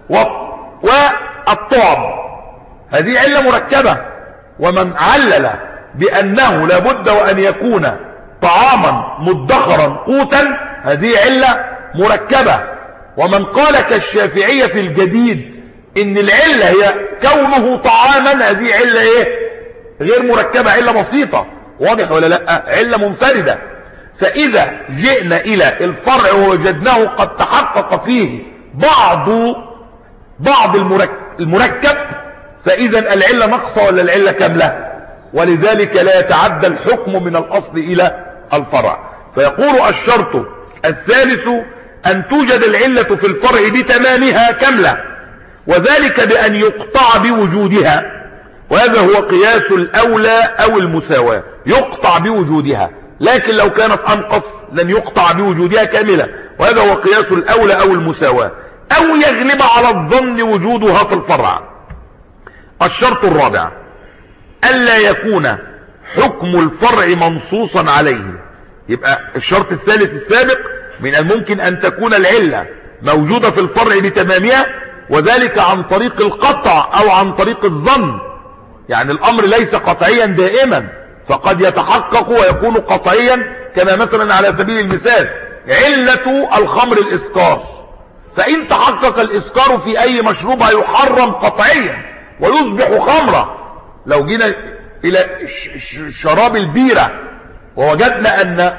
والطعم، هذه علة مركبة. ومن علل بأنه لابد وأن يكون طعاما مدخرا قوتا، هذه علة مركبة. ومن قال كالشافعية في الجديد إن العلة هي كونه طعاما، هذه علة إيه؟ غير مركبة، علة بسيطة. واضح ولا لا؟ علة منفردة. فإذا جئنا إلى الفرع ووجدناه قد تحقق فيه بعض بعض المركب، فإذا العلة نقصة ولا العلة كاملة؟ ولذلك لا يتعدى الحكم من الأصل إلى الفرع. فيقول الشرط الثالث أن توجد العلة في الفرع بتمامها كاملة، وذلك بأن يقطع بوجودها، وهذا هو قياس الأولى أو المساواة، يقطع بوجودها. لكن لو كانت أنقص لن يقطع بوجودها كاملة، وهذا هو قياس الأولى أو المساواة، أو يغلب على الظن وجودها في الفرع. الشرط الرابع ألا يكون حكم الفرع منصوصا عليه. يبقى الشرط الثالث السابق من الممكن أن تكون العلة موجودة في الفرع بتمامها، وذلك عن طريق القطع أو عن طريق الظن. يعني الأمر ليس قطعيا دائما، فقد يتحقق ويكون قطعيا، كما مثلا على سبيل المثال علة الخمر الإسكار، فإن تحقق الإسكار في أي مشروب يحرم قطعيا ويصبح خمرا. لو جينا إلى شراب البيرة ووجدنا أن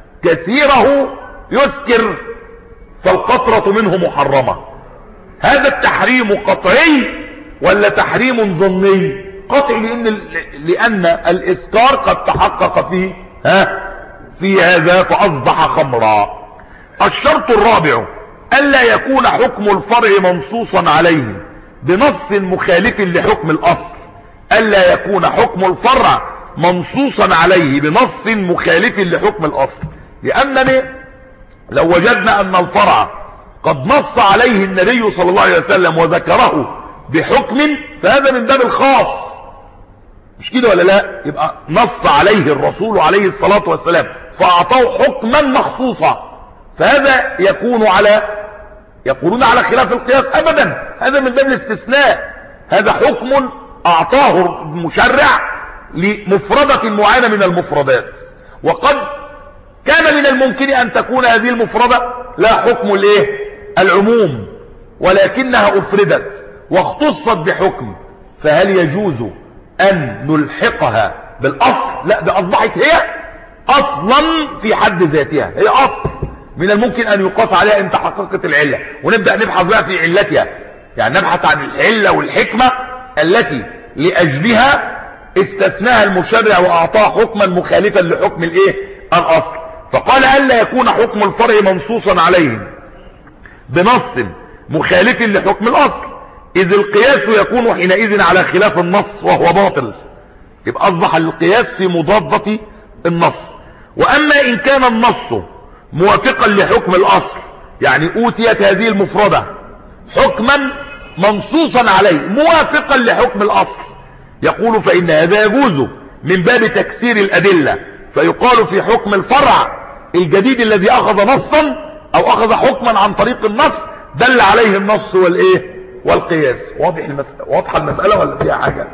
كثيره يسكر فالقطرة منه محرمة، هذا التحريم قطعي ولا تحريم ظني؟ قطعي، لأن, لأن الإسكار قد تحقق فيه ها في هذا فأصبح خمرا. الشرط الرابع ألا يكون حكم الفرع منصوصا عليه بنص مخالف لحكم الأصل. ألا يكون حكم الفرع منصوصا عليه بنص مخالف لحكم الأصل، لأنني لو وجدنا أن الفرع قد نص عليه النبي صلى الله عليه وسلم وذكره بحكم، فهذا من باب الخاص، مش كده ولا لا؟ يبقى نص عليه الرسول عليه الصلاة والسلام فأعطاه حكما مخصوصا، فهذا يكون على يقولون على خلاف القياس أبدا، هذا من باب الاستثناء. هذا حكم أعطاه المشرع لمفردة معينة من المفردات، وقد كان من الممكن أن تكون هذه المفردة لا حكم الايه العموم، ولكنها أفردت واختصت بحكم، فهل يجوز أن نلحقها بالأصل؟ لا، ده أصبحت هي أصلا في حد ذاتها، هي أصل من الممكن أن يقاس عليها إن تحققت العلة، ونبدأ نبحث بقى في علتها، يعني نبحث عن العلة والحكمة التي لأجلها استثناها المشرع وأعطاها حكما مخالفا لحكم الايه الأصل. فقال ألا يكون حكم الفرع منصوصا عليه بنص مخالف لحكم الأصل، إذ القياس يكون حينئذ على خلاف النص وهو باطل. يبقى أصبح القياس في مضادة النص. وأما إن كان النص موافقا لحكم الأصل، يعني أوتيت هذه المفردة حكما منصوصا عليه موافقا لحكم الأصل، يقول فإن هذا يجوز من باب تكسير الأدلة، فيقال في حكم الفرع الجديد الذي أخذ نصا أو أخذ حكما عن طريق النص دل عليه النص والإيه والقياس. واضح المسألة؟ واضحة المسألة ولا فيها حاجة؟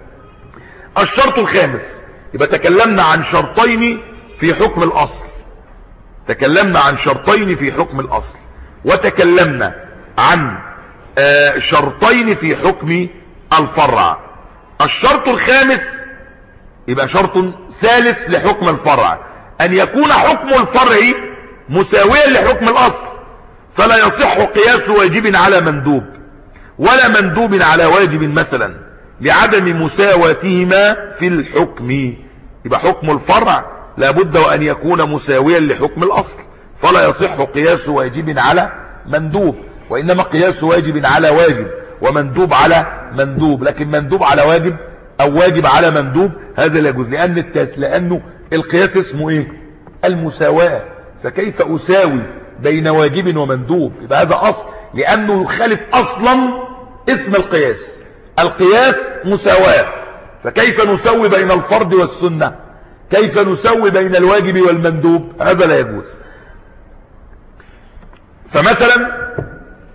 الشرط الخامس، يبقى تكلمنا عن شرطين في حكم الأصل، تكلمنا عن شرطين في حكم الأصل، وتكلمنا عن آه شرطين في حكم الفرع. الشرط الخامس يبقى شرط ثالث لحكم الفرع، أن يكون حكم الفرع مساويا لحكم الأصل، فلا يصح قياس واجب على مندوب ولا مندوب على واجب مثلا لعدم مساواتهما في الحكم. يبقى حكم الفرع لابد وأن يكون مساويا لحكم الأصل، فلا يصح قياس واجب على مندوب، وإنما قياس واجب على واجب ومندوب على مندوب. لكن مندوب على واجب أو واجب على مندوب هذا لا يجوز، لأن التاس لأنه القياس اسمه إيه؟ المساواة. فكيف أساوي بين واجب ومندوب؟ يبقى هذا أصل، لأنه يخالف أصلا اسم القياس. القياس مساواة، فكيف نسوي بين الفرض والسنة؟ كيف نسوي بين الواجب والمندوب؟ هذا لا يجوز. فمثلا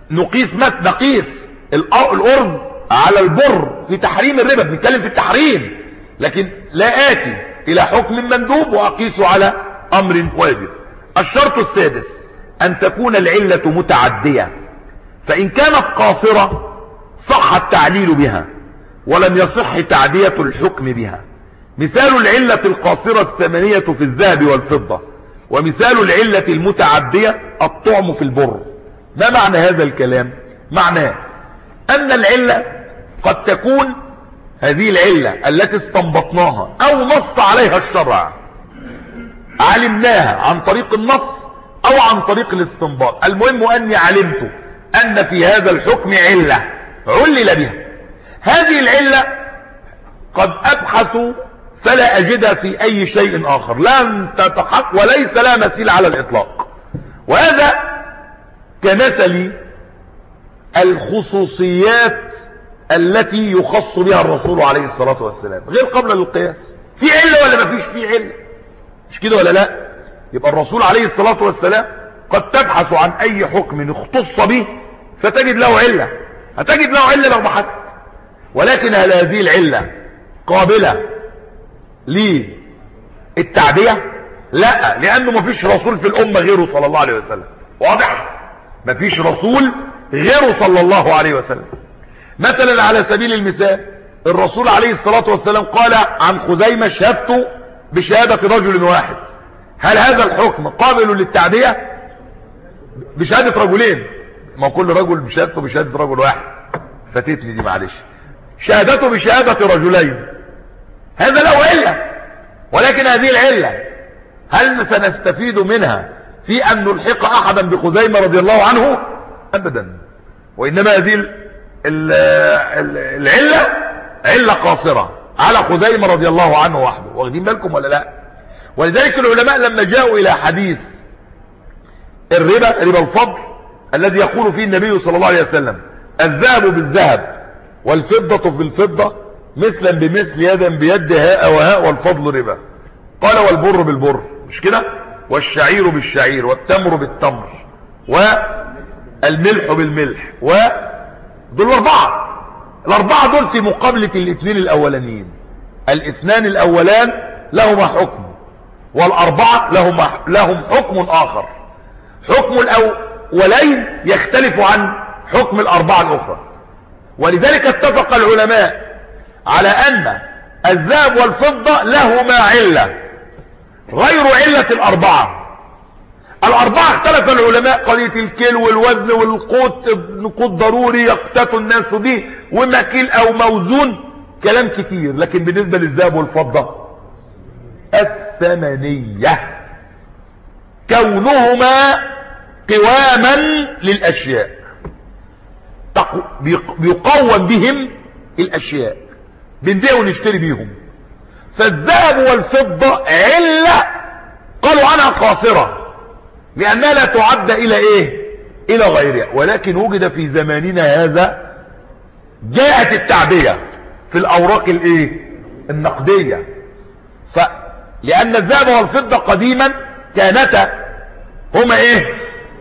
نقيس مس نقيس الأرز على البر في تحريم الربا، بنتكلم في التحريم، لكن لا آتي إلى حكم مندوب وأقيسه على أمر واجب. الشرط السادس أن تكون العلة متعدية، فإن كانت قاصرة صح التعليل بها ولم يصح تعدية الحكم بها. مثال العلة القاصرة الثمنية في الذهب والفضة، ومثال العلة المتعدية الطعم في البر. ما معنى هذا الكلام؟ معناه أن العلة قد تكون هذه العلة التي استنبطناها أو نص عليها الشرع، علمناها عن طريق النص أو عن طريق الاستنباط، المهم أني علمت أن في هذا الحكم علة علل بها. هذه العلة قد أبحث فلا أجدها في أي شيء آخر، لن تتحقق وليس لها مثيل على الإطلاق. وهذا كمثل الخصوصيات التي يخص بها الرسول عليه الصلاة والسلام غير قبل القياس. في علة ولا ما فيش في علة؟ مش كده ولا لا؟ يبقى الرسول عليه الصلاة والسلام قد تبحث عن أي حكم اختص به فتجد له علة، هتجد له علة لو بحثت. ولكن هل هذه العلة قابلة للتعدية؟ لا، لأنه ما فيش رسول في الأمة غيره صلى الله عليه وسلم. واضح؟ ما فيش رسول غيره صلى الله عليه وسلم. مثلا على سبيل المثال الرسول عليه الصلاة والسلام قال عن خزيمة شهدت بشهادة رجل واحد. هل هذا الحكم قابل للتعدية؟ بشهادة رجلين، ما كل رجل بشهادته بشهادة رجل واحد، فاتتني دي معلش. شهادته بشهادة رجلين هذا له علة، ولكن هذه العلة هل سنستفيد منها في أن نلحق أحدا بخزيمة رضي الله عنه؟ أبدا. وإنما هذه العلة علة قاصرة على خزيمة رضي الله عنه وحده. واخدين بالكم ولا لا؟ ولذلك العلماء لما جاءوا إلى حديث الربا، ربا الفضل الذي يقول فيه النبي صلى الله عليه وسلم الذهب بالذهب والفضة بالفضة مثلا بمثل يدا بيد هاء وهاء والفضل ربا، قال والبر بالبر، مش كده؟ والشعير بالشعير والتمر بالتمر والملح بالملح، ودول أربعة. الأربعة دول في مقابلة الاثنين الأولانيين. الاثنان الأولان لهما حكم، والأربعة لهم لهم حكم آخر. حكم الأولين يختلف عن حكم الأربعة الأخرى. ولذلك اتفق العلماء على أن الذهب والفضة لهما علة غير علة الأربعة. الأربعة اختلف العلماء قضية الكيل والوزن والقوت، نقود ضروري يقتات الناس به ومكيل أو موزون، كلام كتير. لكن بالنسبة للذهب والفضة الثمنية، كونهما قواما للأشياء، بيقوم بهم الأشياء، بنبيع ونشتري بيهم. فالذهب والفضة علة قالوا عنها قاصرة لأنها لا تعد إلى إيه؟ إلى غيرها. ولكن وجد في زماننا هذا جاءت التعدية في الأوراق الإيه؟ النقدية. فلأن الذهب والفضة قديما كانتا هما إيه؟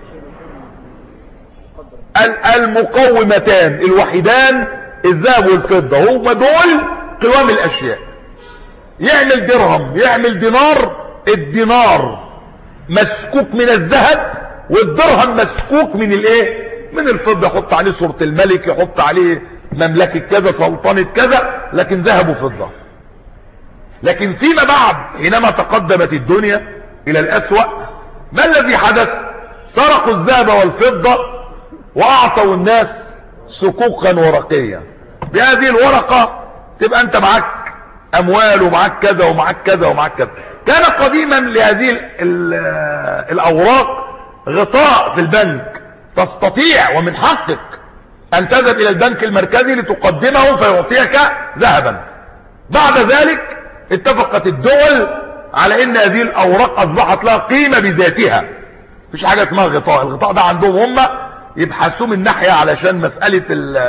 المقومتان الوحيدان، الذهب والفضة هما دول قوام الأشياء. يعمل درهم، يعمل دينار، الدينار مسكوك من الذهب والدرهم مسكوك من الايه؟ من الفضة. يحط عليه صورة الملك، يحط عليه مملكة كذا، سلطنة كذا، لكن ذهب وفضة. لكن فيما بعد حينما تقدمت الدنيا الى الأسوأ، ما الذي حدث؟ سرقوا الذهب والفضة واعطوا الناس سكوكا ورقية. بهذه الورقة تبقى انت معك اموال ومعك كذا ومعك كذا ومعك كذا. كان قديما لهذه الاوراق غطاء في البنك، تستطيع ومن حقك ان تذهب الى البنك المركزي لتقدمه فيعطيك ذهبا. بعد ذلك اتفقت الدول على ان هذه الاوراق اصبحت لها قيمة بذاتها، مفيش حاجة اسمها غطاء. الغطاء ده عندهم هم يبحثوا من ناحية علشان مسألة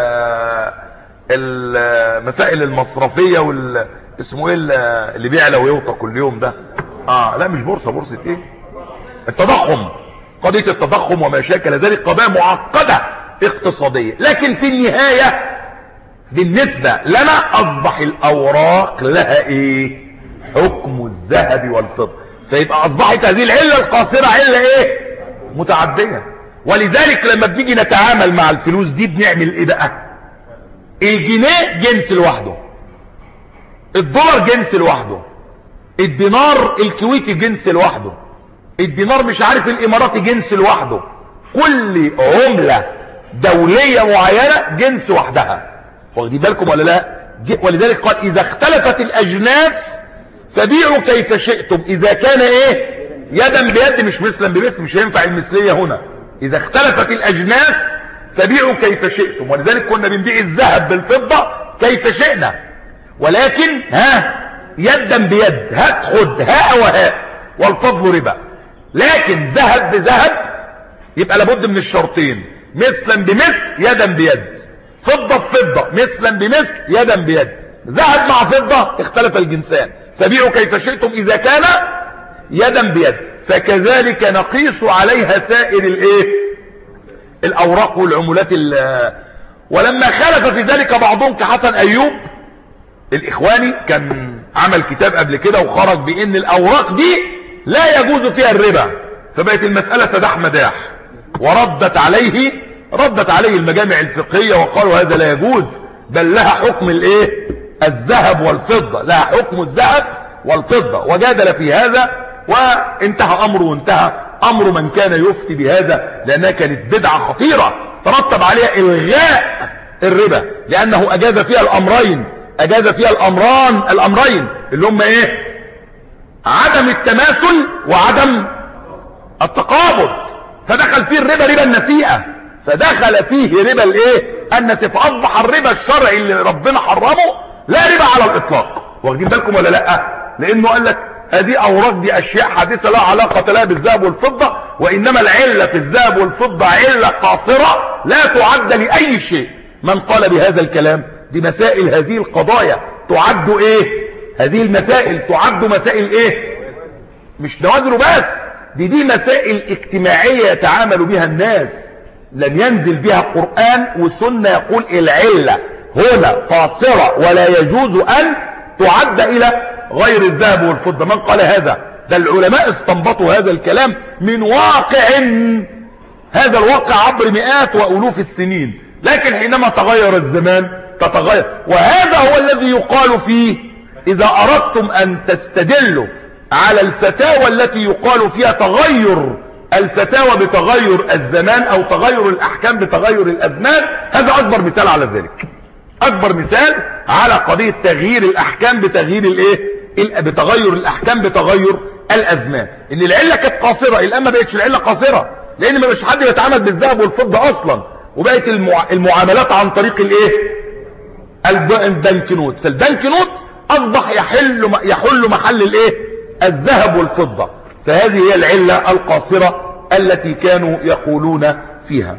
المسائل المصرفية وال اسمه ايه اللي بيعلى ويوطى كل يوم ده؟ اه لا مش بورصة، بورصة ايه؟ التضخم، قضية التضخم وما شاكل ذلك، قضايا معقدة اقتصادية. لكن في النهاية بالنسبة لنا اصبح الاوراق لها ايه؟ حكم الذهب والفضة. فيبقى اصبحت هذه العلة القاصرة علة ايه؟ متعدية. ولذلك لما بنيجي نتعامل مع الفلوس دي بنعمل ايه بقى؟ الجنيه جنس لوحده، الدولار جنس لوحده، الدينار الكويتي جنس لوحده، الدينار مش عارف الاماراتي جنس لوحده. كل عملة دولية معينة جنس وحدها. واخدين بالكم ولا لا؟ ولذلك قال اذا اختلفت الاجناس فبيعوا كيف شئتم. اذا كان ايه؟ يدا بيد، مش مثلا بمثل، مش هينفع المثلية هنا. اذا اختلفت الاجناس فبيعوا كيف شئتم. ولذلك كنا بنبيع الذهب بالفضة كيف شئنا، ولكن ها يدا بيد، هات خد، هاء وهاء، والفضل ربا. لكن ذهب بذهب يبقى لابد من الشرطين، مثلا بمثل يدا بيد، فضة بفضة مثلا بمثل يدا بيد. ذهب مع فضة اختلف الجنسان فبيعوا كيف شئتم اذا كان يدا بيد. فكذلك نقيس عليها سائر الايه؟ الاوراق والعملات. ولما خالف في ذلك بعضهم كحسن ايوب الاخواني، كان عمل كتاب قبل كده وخرج بان الاوراق دي لا يجوز فيها الربا، فبقت المسألة سداح مداح. وردت عليه ردت عليه المجامع الفقهية وقالوا هذا لا يجوز، بل لها حكم الايه؟ الذهب والفضة، لها حكم الذهب والفضة. وجادل في هذا وانتهى امره، وانتهى امر من كان يفتي بهذا، لانها كانت بدعة خطيرة ترتب عليها الغاء الربا، لانه اجاز فيها الامرين، اجاز فيها الامران الامرين اللي هم ايه؟ عدم التماثل وعدم التقابض. فدخل فيه الربا ربا النسيئة، فدخل فيه ربا الايه؟ النسيئة. فاصبح الربا الشرعي اللي ربنا حرمه لا ربا على الاطلاق. واخدين بالكم ولا لا؟ لانه قال لك هذه اوراق دي اشياء حادثة لا علاقة لها بالذهب والفضة، وانما العلة في الذهب والفضة علة قاصرة لا تعد لأي شيء. من قال بهذا الكلام؟ دي مسائل، هذه القضايا تعد ايه؟ هذه المسائل تعد مسائل ايه؟ مش نوازل بس، دي دي مسائل اجتماعية يتعامل بها الناس، لم ينزل بها قرآن وسنة يقول العلة هنا قاصرة ولا يجوز ان تعد الى غير الذهب والفضة. من قال هذا؟ ده العلماء استنبطوا هذا الكلام من واقع، هذا الواقع عبر مئات والوف السنين، لكن حينما تغير الزمان تتغير. وهذا هو الذي يقال فيه اذا اردتم ان تستدلوا على الفتاوى التي يقال فيها تغير الفتاوى بتغير الزمان او تغير الاحكام بتغير الازمان، هذا اكبر مثال على ذلك، اكبر مثال على قضية تغيير الاحكام بتغيير الايه؟ بتغير الاحكام بتغير الازمان. ان العلة كانت قاصرة، الان ما بقتش العلة قاصرة، لان ما بقاش حد بيتعامل بالذهب والفضة اصلا، وبقت المعاملات عن طريق الايه؟ البنك نوت. فالبنك نوت اصبح يحل يحل محل الايه؟ الذهب والفضة. فهذه هي العلة القاصرة التي كانوا يقولون فيها.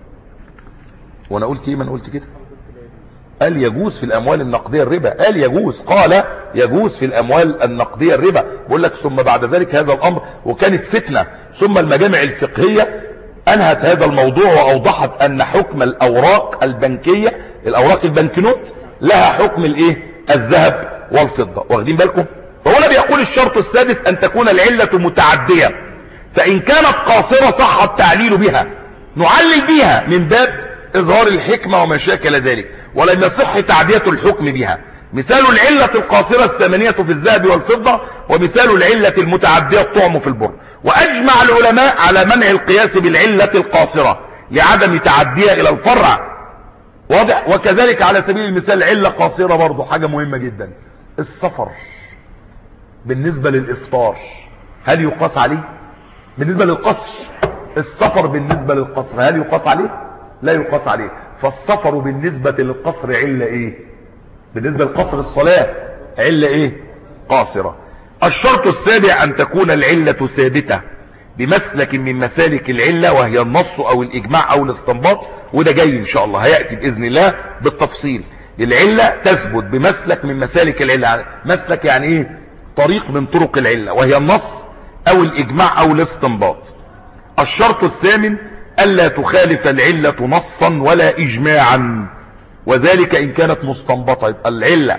وانا قلت ايه؟ من قلت كده؟ قال يجوز في الاموال النقدية الربا، قال يجوز، قال يجوز في الاموال النقدية الربا. بقول لك ثم بعد ذلك هذا الامر وكانت فتنة، ثم المجامع الفقهية انهت هذا الموضوع واوضحت ان حكم الاوراق البنكية، الاوراق البنكنوت لها حكم الايه؟ الذهب والفضة. واخدين بالكم؟ فهنا بيقول الشرط السادس ان تكون العلة متعدية، فان كانت قاصرة صح التعليل بها، نعلل بها من باب اظهار الحكمة وما شاكل ذلك، ولم يصح تعدية الحكم بها. مثال العلة القاصرة الثمانية في الذهب والفضة، ومثال العلة المتعدية الطعم في البر. واجمع العلماء على منع القياس بالعلة القاصرة لعدم تعديها الى الفرع، واضح. وكذلك على سبيل المثال علة قاصرة برضو حاجة مهمة جدا، السفر بالنسبة للإفطار هل يقاس عليه؟ بالنسبة للقصر، السفر بالنسبة للقصر هل يقاس عليه؟ لا يقاس عليه. فالسفر بالنسبة للقصر علة ايه؟ بالنسبة للقصر الصلاة علة ايه؟ قاصرة. الشرط السابع ان تكون العلة ثابتة بمسلك من مسالك العلة، وهي النص او الاجماع او الاستنباط، وده جاي ان شاء الله هيأتي باذن الله بالتفصيل. العلة تثبت بمسلك من مسالك العلة، مسلك يعني ايه؟ طريق من طرق العلة، وهي النص او الاجماع او الاستنباط. الشرط الثامن ألا تخالف العلة نصا ولا إجماعا، وذلك إن كانت مستنبطة. يبقى العلة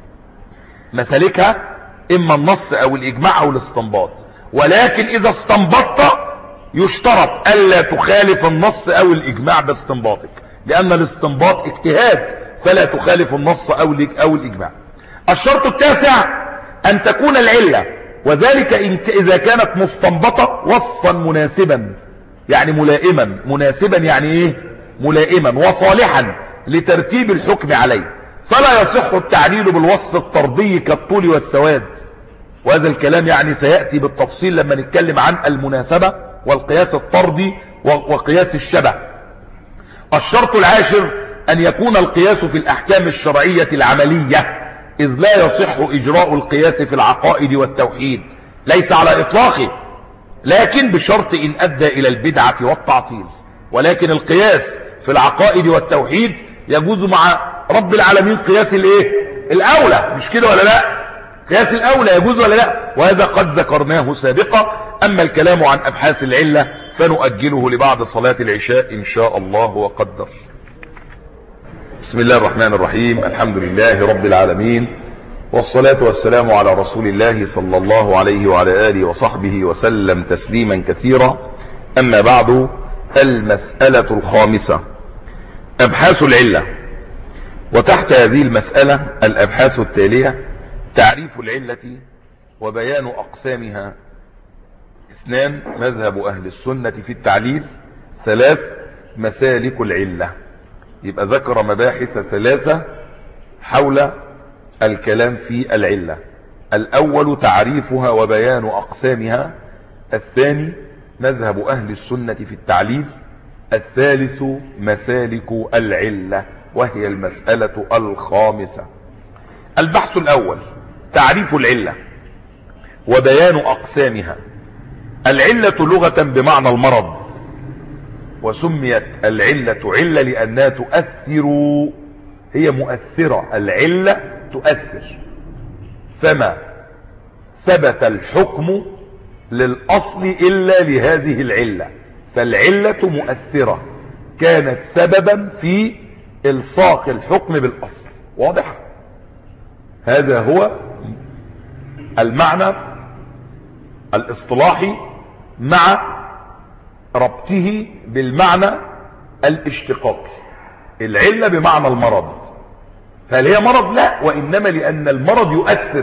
مسالكها إما النص أو الإجماع أو الاستنباط، ولكن إذا استنبطت يشترط ألا تخالف النص أو الإجماع باستنباطك، لأن الاستنباط اجتهاد فلا تخالف النص أو الإجماع. الشرط التاسع أن تكون العلة، وذلك إذا كانت مستنبطة وصفا مناسبا، يعني ملائما. مناسبا يعني إيه؟ ملائما وصالحا لترتيب الحكم عليه، فلا يصح التعليل بالوصف الطردي كالطول والسواد، وهذا الكلام يعني سيأتي بالتفصيل لما نتكلم عن المناسبة والقياس الطردي وقياس الشبه. الشرط العاشر أن يكون القياس في الأحكام الشرعية العملية، إذ لا يصح إجراء القياس في العقائد والتوحيد، ليس على إطلاقه، لكن بشرط إن أدى إلى البدعة والتعطيل. ولكن القياس في العقائد والتوحيد يجوز مع رب العالمين قياس الايه؟ الأولى، مش كده ولا لا؟ قياس الأولى يجوز ولا لا؟ وهذا قد ذكرناه سابقا. أما الكلام عن أبحاث العلة فنؤجله لبعد صلاة العشاء إن شاء الله وقدر. بسم الله الرحمن الرحيم، الحمد لله رب العالمين، والصلاة والسلام على رسول الله صلى الله عليه وعلى آله وصحبه وسلم تسليما كثيرا. أما بعد، المسألة الخامسة أبحاث العلة. وتحت هذه المسألة الأبحاث التالية: تعريف العلة وبيان أقسامها. اثنان، مذهب أهل السنة في التعليل. ثلاث، مسالك العلة. يبقى ذكر مباحث ثلاثة حول الكلام في العلة. الأول تعريفها وبيان أقسامها. الثاني مذهب أهل السنة في التعليل. الثالث مسالك العلة، وهي المسألة الخامسة. البحث الأول تعريف العلة وبيان أقسامها. العلة لغة بمعنى المرض، وسميت العلة علة لأنها تؤثر، هي مؤثرة. العلة تؤثر، فما ثبت الحكم للأصل إلا لهذه العلة، فالعلة مؤثرة كانت سببا في إلصاق الحكم بالأصل. واضح؟ هذا هو المعنى الاصطلاحي مع ربطه بالمعنى الاشتقاقي. العلة بمعنى المرض، فهل هي مرض؟ لا، وإنما لأن المرض يؤثر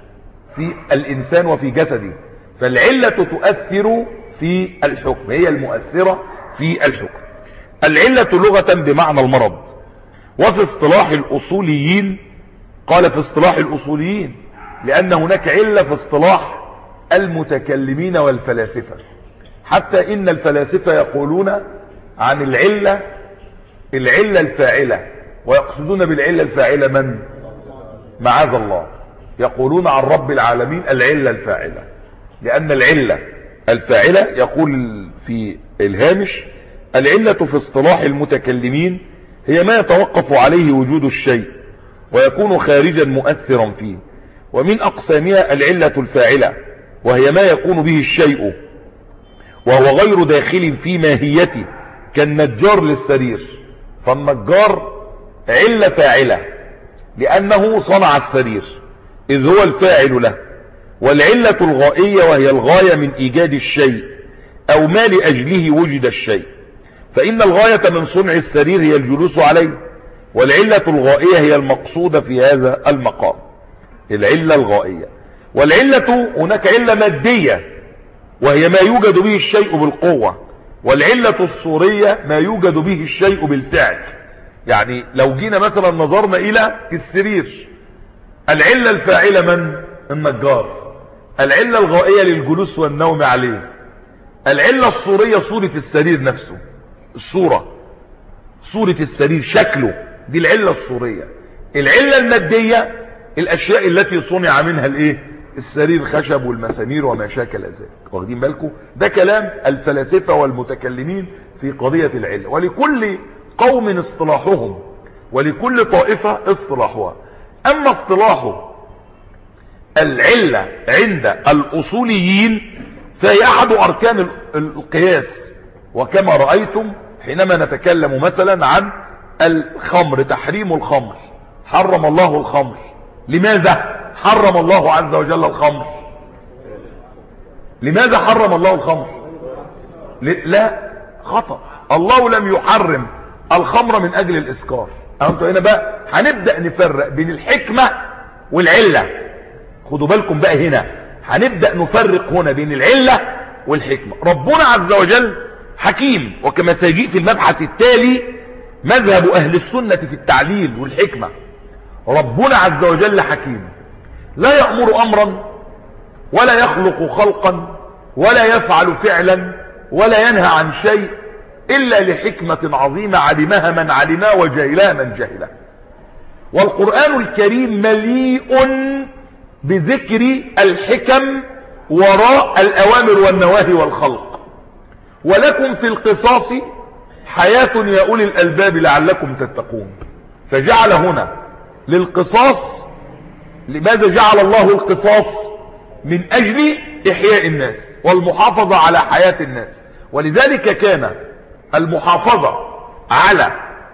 في الإنسان وفي جسده، فالعلة تؤثر في الحكم، هي المؤثرة في الحكم. العلة لغة بمعنى المرض. وفي اصطلاح الأصوليين، قال في اصطلاح الأصوليين لأن هناك علة في اصطلاح المتكلمين والفلاسفة، حتى إن الفلاسفة يقولون عن العلة العلة الفاعلة، ويقصدون بالعلة الفاعلة من؟ معاذ الله. يقولون عن رب العالمين العلة الفاعلة، لأن العلة الفاعلة، يقول في الهامش: العلة في اصطلاح المتكلمين هي ما يتوقف عليه وجود الشيء ويكون خارجا مؤثرا فيه. ومن أقسامها العلة الفاعلة، وهي ما يكون به الشيء وهو غير داخل في ماهيته، كالنجار للسرير، فالنجار علة فاعلة لأنه صنع السرير إذ هو الفاعل له. والعلة الغائية وهي الغاية من إيجاد الشيء أو ما لأجله وجد الشيء، فإن الغاية من صنع السرير هي الجلوس عليه، والعلة الغائية هي المقصودة في هذا المقام، العلة الغائية. والعلة، هناك علة مادية وهي ما يوجد به الشيء بالقوة، والعلة الصورية ما يوجد به الشيء بالفعل. يعني لو جينا مثلا نظرنا إلى السرير، العلة الفاعلة من؟ النجار. العلة الغائية للجلوس والنوم عليه. العلة الصورية صورة السرير نفسه، الصورة، صورة السرير، شكله، دي العلة الصورية. العلة المادية الأشياء التي صنع منها الايه؟ السرير، خشب والمسامير وما شاكل ذلك. واخدين بالكم؟ ده كلام الفلاسفة والمتكلمين في قضية العلة، ولكل قوم اصطلاحهم ولكل طائفة اصطلاحها. أما اصطلاح العلة عند الأصوليين فهي أحد أركان القياس، وكما رأيتم حينما نتكلم مثلا عن الخمر، تحريم الخمر، حرم الله الخمر. لماذا حرم الله عز وجل الخمر؟ لماذا حرم الله الخمر؟ لا، خطأ. الله لم يحرم الخمر من أجل الإسكار. أنتوا هنا بقى هنبدأ نفرق بين الحكمة والعلة. خدوا بالكم بقى، هنا هنبدأ نفرق هنا بين العلة والحكمة. ربنا عز وجل حكيم، وكما سيجيء في المبحث التالي مذهب أهل السنة في التعليل والحكمة. ربنا عز وجل حكيم، لا يأمر أمرا ولا يخلق خلقا ولا يفعل فعلا ولا ينهى عن شيء إلا لحكمة عظيمة علمها من علمها وجهلها من جهلها. والقرآن الكريم مليء بذكر الحكم وراء الأوامر والنواهي والخلق. ولكم في القصاص حياة يا أولي الألباب لعلكم تتقون. فجعل هنا للقصاص. لماذا جعل الله القصاص؟ من أجل إحياء الناس والمحافظة على حياة الناس. ولذلك كان المحافظة على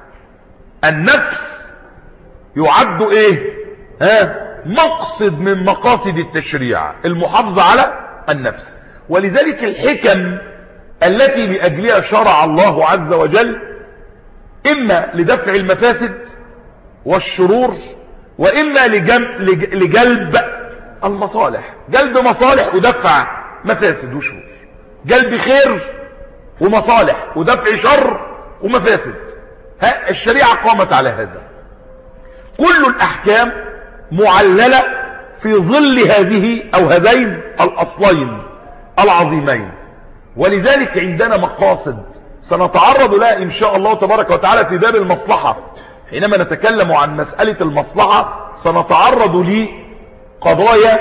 النفس يعد إيه؟ ها؟ مقصد من مقاصد التشريع، المحافظة على النفس. ولذلك الحكم التي لأجلها شرع الله عز وجل إما لدفع المفاسد والشرور، وإما لجلب المصالح. جلب مصالح ودفع مفاسد وشرور، جلب خير ومصالح ودفع شر ومفاسد. ها، الشريعة قامت على هذا. كل الأحكام معللة في ظل هذه أو هذين الأصلين العظيمين. ولذلك عندنا مقاصد سنتعرض لها إن شاء الله تبارك وتعالى في باب المصلحة. حينما نتكلم عن مسألة المصلحة سنتعرض لقضايا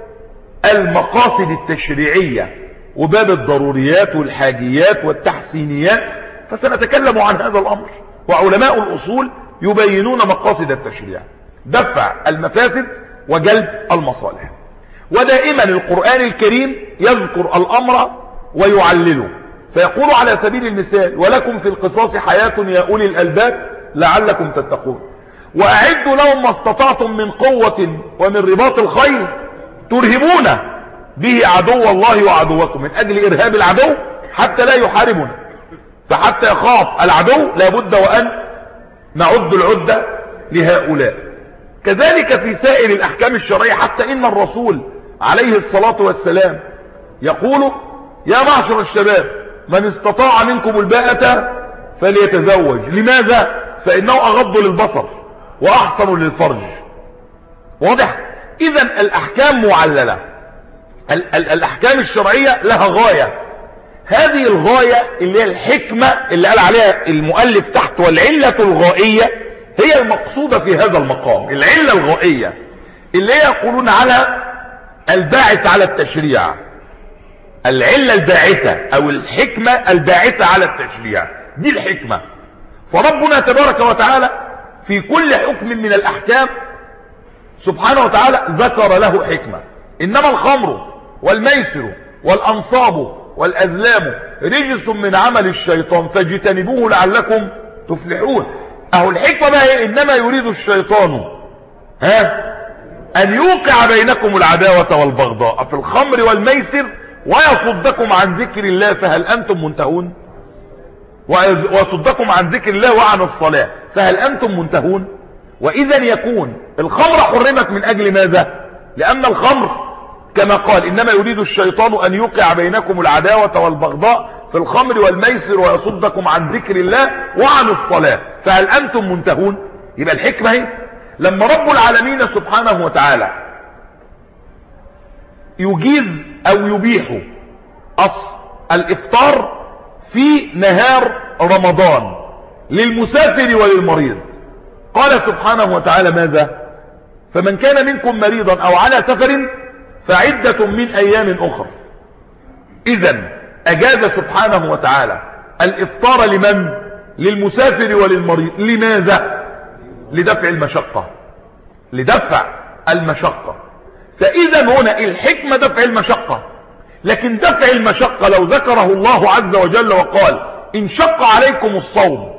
المقاصد التشريعية وباب الضروريات والحاجيات والتحسينيات، فسنتكلم عن هذا الأمر. وعلماء الأصول يبينون مقاصد التشريع: دفع المفاسد وجلب المصالح. ودائما القرآن الكريم يذكر الأمر ويعلله، فيقول على سبيل المثال: ولكم في القصاص حياة يا أولي الألباب لعلكم تتقون، وأعدوا لهم ما استطعتم من قوة ومن رباط الخيل ترهبون به عدو الله وعدوكم، من أجل إرهاب العدو حتى لا يحاربنا. فحتى يخاف العدو لابد وأن نعد العدة لهؤلاء. كذلك في سائر الأحكام الشرعية، حتى إن الرسول عليه الصلاة والسلام يقول: يا معشر الشباب من استطاع منكم الباءة فليتزوج. لماذا؟ فإنه أغض للبصر وأحسن للفرج. واضح؟ إذن الأحكام معللة. ال ال الأحكام الشرعية لها غاية. هذه الغاية اللي هي الحكمة اللي قال عليها المؤلف تحت: والعلة الغائية هي المقصودة في هذا المقام. العلة الغائية اللي هي يقولون على الباعث على التشريع، العلة الباعثة أو الحكمة الباعثة على التشريع، دي الحكمة. فربنا تبارك وتعالى في كل حكم من الأحكام سبحانه وتعالى ذكر له حكمة. إنما الخمر والميسر والأنصاب والأزلام رجس من عمل الشيطان فاجتنبوه لعلكم تفلحون. أهو الحكمة بقى هي: إنما يريد الشيطان ها أن يوقع بينكم العداوة والبغضاء في الخمر والميسر ويصدكم عن ذكر الله فهل أنتم منتهون. ويصدكم عن ذكر الله وعن الصلاة فهل أنتم منتهون. وإذا يكون الخمر حرمت من أجل ماذا؟ لأن الخمر كما قال: إنما يريد الشيطان أن يوقع بينكم العداوة والبغضاء في الخمر والميسر ويصدكم عن ذكر الله وعن الصلاة فهل أنتم منتهون. يبقى الحكمة هي لما رب العالمين سبحانه وتعالى يجيز أو يبيح أصل الإفطار في نهار رمضان للمسافر وللمريض، قال سبحانه وتعالى ماذا؟ فمن كان منكم مريضا أو على سفر فعدة من أيام أخر. إذن أجاز سبحانه وتعالى الإفطار لمن؟ للمسافر وللمريض. لماذا؟ لدفع المشقة، لدفع المشقة. فإذا هنا الحكمة دفع المشقة. لكن دفع المشقة لو ذكره الله عز وجل وقال: إن شق عليكم الصوم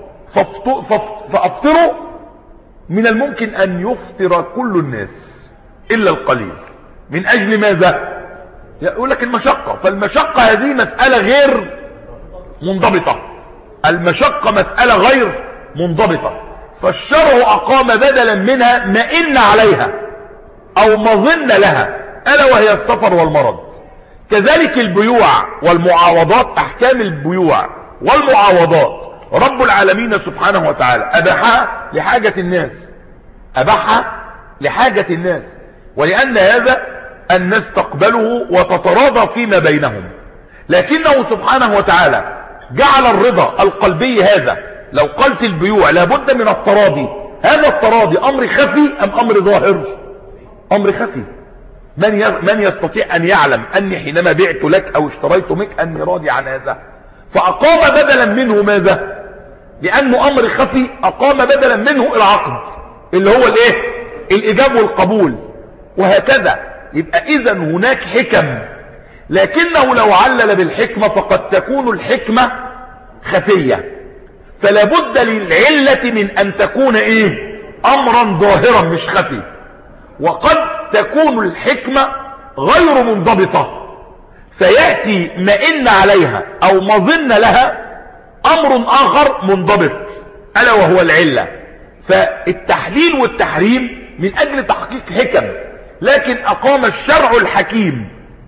فأفطروا، من الممكن أن يفطر كل الناس إلا القليل. من أجل ماذا؟ يقول لك المشقة. فالمشقة هذه مسألة غير منضبطة، المشقة مسألة غير منضبطة، فالشرع أقام بدلا منها ما إن عليها أو مظن لها، ألا وهي السفر والمرض. كذلك البيوع والمعاوضات، أحكام البيوع والمعاوضات رب العالمين سبحانه وتعالى أباحها لحاجة الناس، أباحها لحاجة الناس، ولأن هذا الناس تقبله وتتراضى فيما بينهم. لكنه سبحانه وتعالى جعل الرضا القلبي هذا، لو قال في البيوع لابد من التراضي، هذا التراضي أمر خفي أم أمر ظاهر؟ أمر خفي. من من يستطيع أن يعلم أني حينما بعت لك أو اشتريت منك أني راضي عن هذا؟ فأقام بدلا منه ماذا؟ لأنه أمر خفي أقام بدلا منه العقد اللي هو الايه؟ الإجاب والقبول، وهكذا. يبقى إذن هناك حكم، لكنه لو علل بالحكمة فقد تكون الحكمة خفية، فلا بد للعلة من أن تكون إيه؟ أمرا ظاهرا مش خفي. وقد تكون الحكمة غير منضبطة، فيأتي ما إن عليها أو مظن لها أمر آخر منضبط، ألا وهو العلة. فالتحليل والتحريم من أجل تحقيق حكم، لكن أقام الشرع الحكيم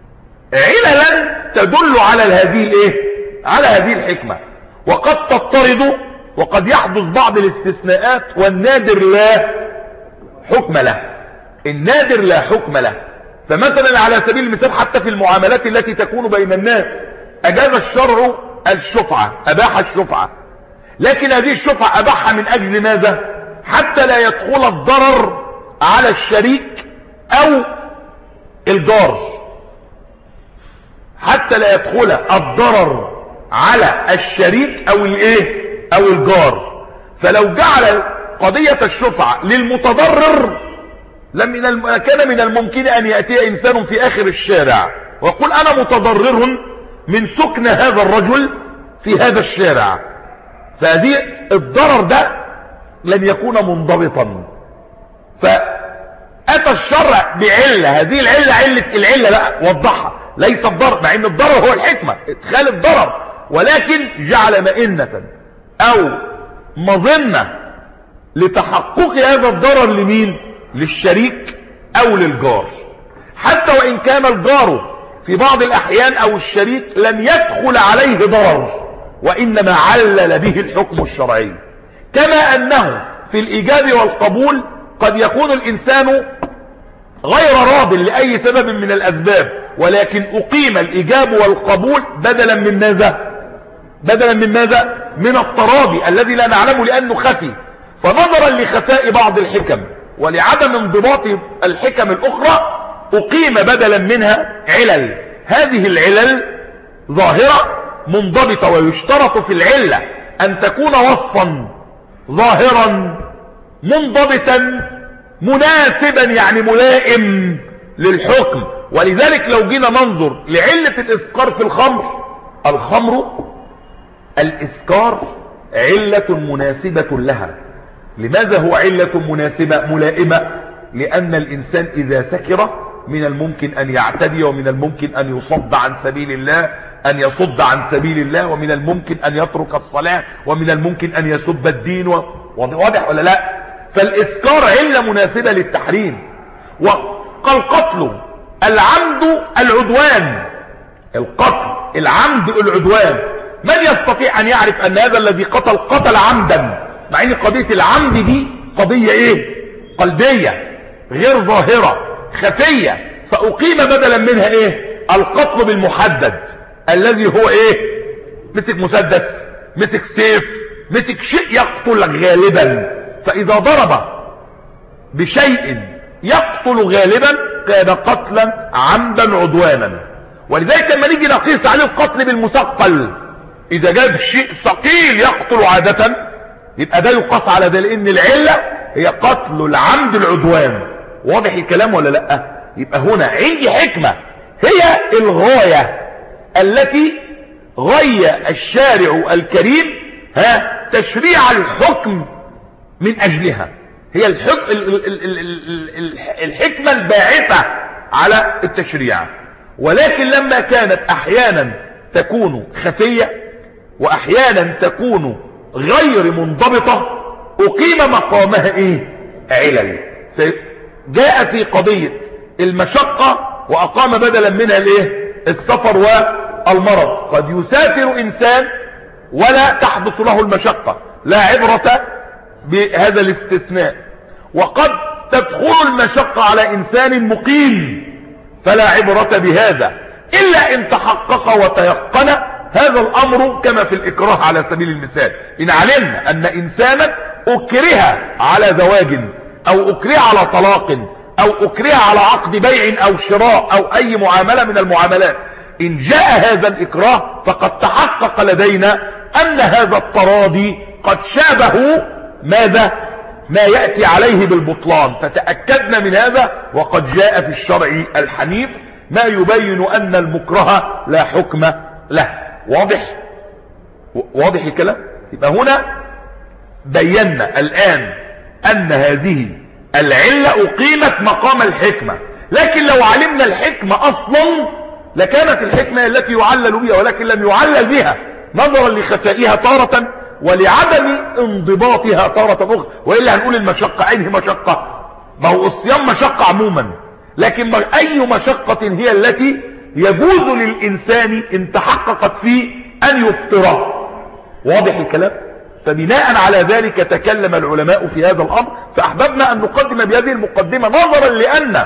عللا تدل على هذه الايه؟ على هذه الحكمة. وقد تضطرد وقد يحدث بعض الاستثناءات، والنادر لا حكم له، النادر لا حكم له. فمثلا على سبيل المثال حتى في المعاملات التي تكون بين الناس أجاز الشرع الشفعة، أباح الشفعة، لكن هذه الشفعة أباحها من أجل ماذا؟ حتى لا يدخل الضرر على الشريك أو الجار، حتى لا يدخل الضرر على الشريك أو الايه أو الجار. فلو جعل قضية الشفعة للمتضرر لم من الم... كان من الممكن أن يأتي إنسان في آخر الشارع ويقول أنا متضرر من سكن هذا الرجل في هذا الشارع، فهذه الضرر ده لن يكون منضبطا. فأتى الشرع بعلة، هذه العلة علة العلة بقى وضحها، ليس الضرر، مع ان الضرر هو الحكمة ادخال الضرر، ولكن جعل مئنة او مظنة لتحقق هذا الضرر لمين؟ للشريك او للجار، حتى وان كان الجار في بعض الاحيان او الشريك لن يدخل عليه ضرر، وانما علل به الحكم الشرعي. كما انه في الايجاب والقبول قد يكون الانسان غير راض لأي سبب من الأسباب، ولكن أقيم الإجاب والقبول بدلا من ماذا؟ بدلا من ماذا؟ من التراضي الذي لا نعلمه لأنه خفي. فنظرا لخفاء بعض الحكم ولعدم انضباط الحكم الأخرى أقيم بدلا منها علل، هذه العلل ظاهرة منضبطة، ويشترط في العلة أن تكون وصفا ظاهرا منضبطا مناسبا، يعني ملائم للحكم. ولذلك لو جينا ننظر لعلة الإسكار في الخمر، الخمر الإسكار علة مناسبة لها. لماذا هو علة مناسبة ملائمة؟ لأن الإنسان إذا سكر من الممكن أن يعتدي، ومن الممكن أن يصد عن سبيل الله، أن يصد عن سبيل الله، ومن الممكن أن يترك الصلاة، ومن الممكن أن يسب الدين. واضح ولا لا؟ فالإسكار علة مناسبة للتحريم. والقتل العمد العدوان، القتل العمد العدوان، من يستطيع أن يعرف أن هذا الذي قتل قتل عمدا، مع أن قضية العمد دي قضية إيه؟ قلبية غير ظاهرة خفية، فأقيم بدلا منها إيه؟ القتل بالمحدد الذي هو إيه؟ مسك مسدس، مسك سيف، مسك شيء يقتل غالبا. فإذا ضرب بشيء يقتل غالبا كان قتلا عمدا عدوانا. ولذلك لما نيجي نقيس عليه القتل بالمثقل، إذا جاب شيء ثقيل يقتل عادة يبقى ده يقاس على ده، لأن العلة هي قتل العمد العدوان. واضح الكلام ولا لا؟ يبقى هنا عندي حكمة هي الغاية التي غير الشارع الكريم ها تشريع الحكم من أجلها، هي الحك... ال... ال... ال... ال... الحكمة الباعثة على التشريع. ولكن لما كانت أحيانا تكون خفية وأحيانا تكون غير منضبطة أقيم مقامها إيه؟ علل. جاء في قضية المشقة وأقام بدلا منها الإيه؟ السفر والمرض. قد يسافر إنسان ولا تحدث له المشقة، لا عبرة بهذا الاستثناء. وقد تدخل المشقة على إنسان مقيم فلا عبرة بهذا، إلا إن تحقق وتيقن هذا الأمر كما في الإكراه على سبيل المثال. إن علمنا أن إنسانا أكره على زواج أو أكره على طلاق أو أكره على عقد بيع أو شراء أو أي معاملة من المعاملات، إن جاء هذا الإكراه فقد تحقق لدينا أن هذا التراضي قد شابه ماذا؟ ما يأتي عليه بالبطلان، فتأكدنا من هذا. وقد جاء في الشرع الحنيف ما يبين أن المكره لا حكم له. واضح؟ واضح الكلام؟ يبقى هنا بينا الآن أن هذه العلة أقيمت مقام الحكمة، لكن لو علمنا الحكمة أصلا لكانت الحكمة التي يعلل بها، ولكن لم يعلل بها نظرا لخفائها تارة ولعدم انضباطها تارة أخرى. وإلا هنقول المشقة عينه مشقة، ما هو الصيام مشقة عموما، لكن أي مشقة هي التي يجوز للإنسان إن تحققت فيه أن يفطر. واضح الكلام؟ فبناء على ذلك تكلم العلماء في هذا الأمر، فأحببنا أن نقدم بهذه المقدمة نظرا لأن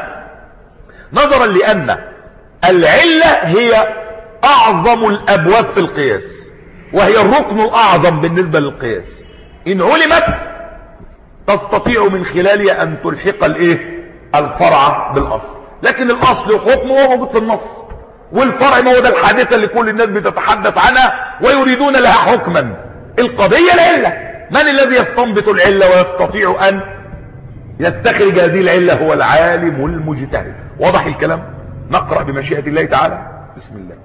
نظرا لأن العلة هي أعظم الأبواب في القياس، وهي الركن الأعظم بالنسبة للقياس. إن علمت تستطيع من خلالها أن تلحق الإيه؟ الفرع بالأصل. لكن الأصل حكمه هو موجود في النص، والفرع ما هو ده الحادثة اللي كل الناس بتتحدث عنها ويريدون لها حكما. القضية العلة، من الذي يستنبط العلة ويستطيع أن يستخرج هذه العلة؟ هو العالم المجتهد. واضح الكلام؟ نقرأ بمشيئة الله تعالى. بسم الله.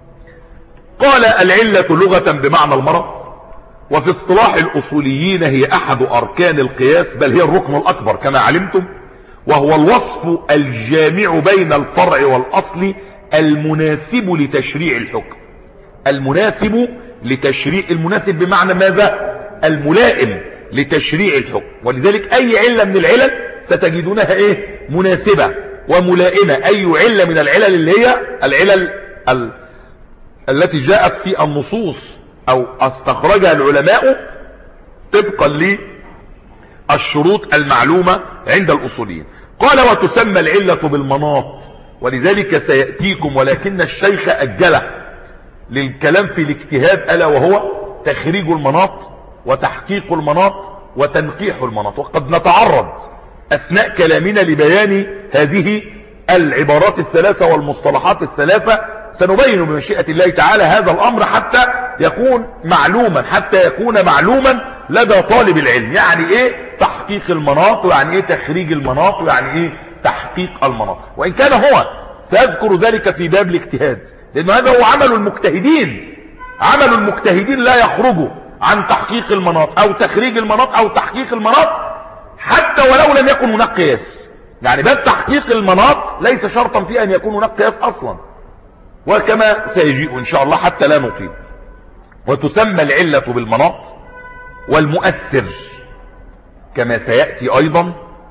قال العلة لغة بمعنى المرض، وفي اصطلاح الأصوليين هي أحد أركان القياس، بل هي الركن الأكبر كما علمتم، وهو الوصف الجامع بين الفرع والأصل المناسب لتشريع الحكم. المناسب لتشريع، المناسب بمعنى ماذا؟ الملائم لتشريع الحكم. ولذلك أي علة من العلل ستجدونها إيه؟ مناسبة وملائمة. أي علة من العلل اللي هي العلل ال... التي جاءت في النصوص أو استخرجها العلماء طبقا للشروط المعلومة عند الأصوليين. قال وتسمى العلة بالمناط، ولذلك سيأتيكم، ولكن الشيخ أجله للكلام في الاجتهاد، ألا وهو تخريج المناط وتحقيق المناط وتنقيح المناط. وقد نتعرض أثناء كلامنا لبيان هذه العبارات الثلاثة والمصطلحات الثلاثة. سنبين بمشيئة الله تعالى هذا الأمر حتى يكون معلوما، حتى يكون معلوما لدى طالب العلم. يعني ايه تحقيق المناط، ويعني ايه تخريج المناط، ويعني ايه تحقيق المناط. وإن كان هو سيذكر ذلك في باب الاجتهاد، لأن هذا هو عمل المجتهدين. عمل المجتهدين لا يخرج عن تحقيق المناط أو تخريج المناط أو تحقيق المناط، حتى ولو لم يكن هناك قياس. يعني باب تحقيق المناط ليس شرطا في أن يكون هناك قياس أصلا، وكما سيجيء إن شاء الله حتى لا نطيل. وتسمى العلة بالمناط والمؤثر كما سيأتي أيضا،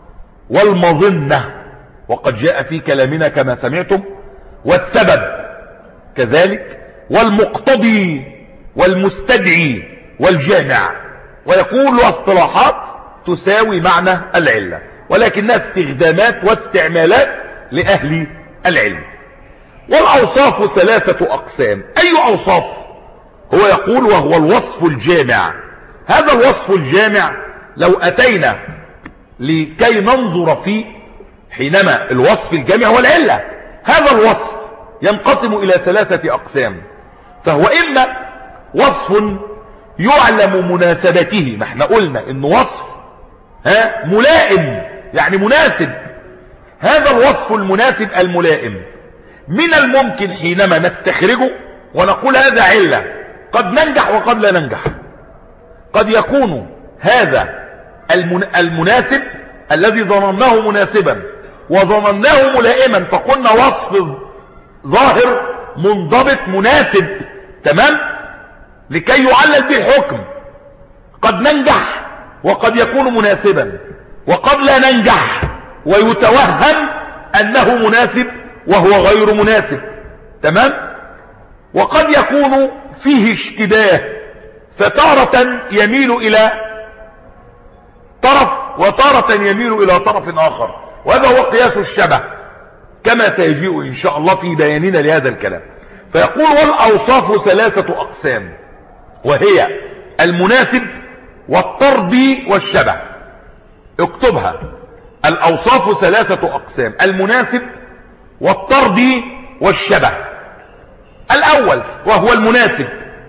والمظنة وقد جاء في كلامنا كما سمعتم، والسبب كذلك، والمقتضي والمستدعي والجامع. ويقول اصطلاحات تساوي معنى العلة، ولكنها استخدامات واستعمالات لأهل العلم. والأوصاف ثلاثة أقسام. أي أوصاف؟ هو يقول وهو الوصف الجامع. هذا الوصف الجامع لو أتينا لكي ننظر فيه، حينما الوصف الجامع والعلة، هذا الوصف ينقسم إلى ثلاثة أقسام. فهو إما وصف يعلم مناسبته، ما احنا قلنا إنه وصف ها ملائم، يعني مناسب. هذا الوصف المناسب الملائم من الممكن حينما نستخرجه ونقول هذا علة، قد ننجح وقد لا ننجح. قد يكون هذا المناسب الذي ظنناه مناسبا وظنناه ملائما، فقلنا وصف ظاهر منضبط مناسب تمام لكي يعلل به الحكم، قد ننجح وقد يكون مناسبا، وقد لا ننجح ويتوهم أنه مناسب وهو غير مناسب تمام. وقد يكون فيه اشتباه، فتارة يميل إلى طرف وتارة يميل إلى طرف آخر، وهذا هو قياس الشبه كما سيجيء إن شاء الله في بياننا لهذا الكلام. فيقول والأوصاف ثلاثة أقسام، وهي المناسب والطردي والشبه. اكتبها، الأوصاف ثلاثة أقسام، المناسب والطردي والشبه. الأول وهو المناسب،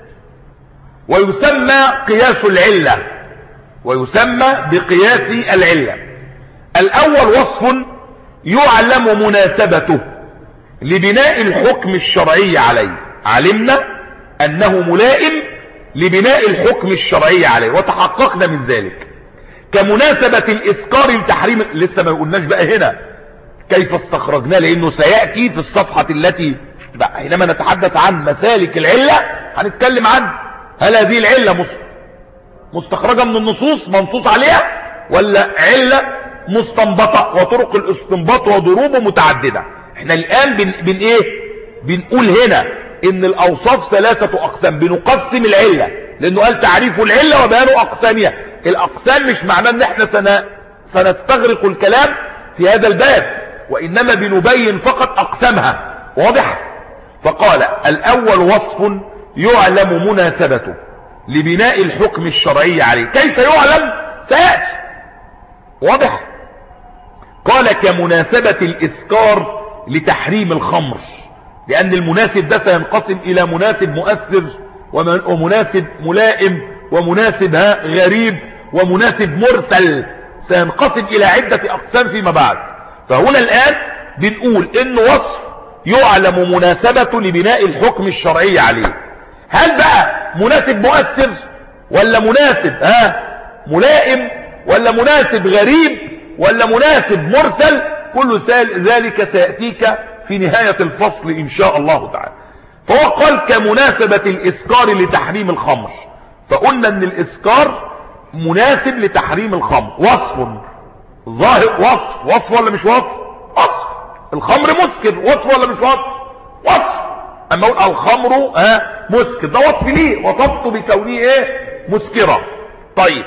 ويسمى قياس العلة، ويسمى بقياس العلة. الأول وصف يعلم مناسبته لبناء الحكم الشرعي عليه، علمنا أنه ملائم لبناء الحكم الشرعي عليه وتحققنا من ذلك، كمناسبة الإسكار لتحريم. لسه ما قلناش بقى هنا كيف استخرجناه، لأنه سيأتي في الصفحة التي حينما نتحدث عن مسالك العلة هنتكلم عن هل هذه العلة مستخرجة من النصوص منصوص عليها، ولا علة مستنبطة وطرق الاستنباط وضروبه متعددة. احنا الآن بن, بن ايه بنقول هنا ان الأوصاف ثلاثة أقسام، بنقسم العلة، لأنه قال تعريف العلة وبيان أقسامها. الأقسام مش معناه ان احنا سن... سنستغرق الكلام في هذا الباب، وإنما بنبين فقط أقسامها. واضح؟ فقال الأول وصف يعلم مناسبته لبناء الحكم الشرعي عليه. كيف يعلم؟ سيأتي. واضح؟ قال كمناسبة الإسكار لتحريم الخمر، لأن المناسب ده سينقسم إلى مناسب مؤثر ومناسب ملائم ومناسب غريب ومناسب مرسل، سينقسم إلى عدة أقسام فيما بعد. فهنا الآن بنقول إن وصف يعلم مناسبته لبناء الحكم الشرعي عليه. هل بقى مناسب مؤثر ولا مناسب ها ملائم ولا مناسب غريب ولا مناسب مرسل؟ كل ذلك سيأتيك في نهاية الفصل إن شاء الله تعالى. فهو قال كمناسبة الإسكار لتحريم الخمر، فقلنا أن الإسكار مناسب لتحريم الخمر. وصف ظاهر، وصف وصف ولا مش وصف؟ وصف. الخمر مسكر، وصف ولا مش وصف؟ وصف. أما أقول الخمر ها مسكر، ده وصف ليه، وصفته بكونه إيه؟ مسكرة. طيب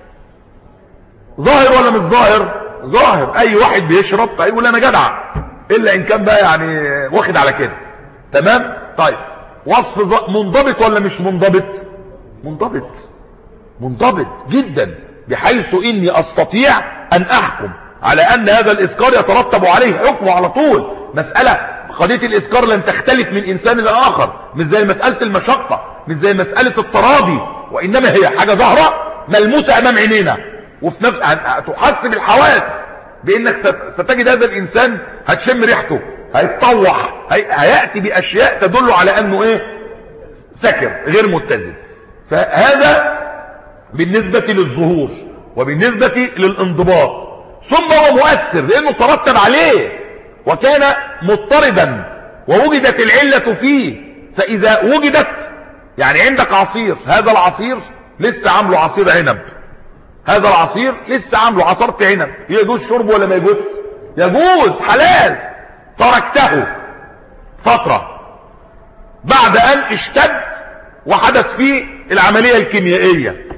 ظاهر ولا مش ظاهر؟ ظاهر. أي واحد بيشرب هيقول أنا جدع، إلا إن كان بقى يعني واخد على كده تمام. طيب وصف منضبط ولا مش منضبط؟ منضبط، منضبط جدا، بحيث إني أستطيع أن أحكم على أن هذا الإسكار يترتب عليه حكمه على طول. مسألة قضية الإسكار لن تختلف من إنسان إلى آخر، مش زي مسألة المشقة، مش زي مسألة التراضي، وإنما هي حاجة ظاهرة ملموسة أمام عينينا، وفي نفس تحسب الحواس بأنك ستجد هذا الإنسان هتشم ريحته، هيتطوح، هي... هيأتي بأشياء تدل على أنه إيه؟ سكر غير متزن. فهذا بالنسبة للظهور وبالنسبة للانضباط. ثم هو مؤثر لأنه ترتب عليه وكان مضطردا ووجدت العلة فيه. فإذا وجدت، يعني عندك عصير، هذا العصير لسه عامله عصير عنب، هذا العصير لسه عامله عصرت عنب، يجوز شربه ولا ما يجوز؟ يجوز، حلال. تركته فترة بعد أن اشتد وحدث فيه العملية الكيميائية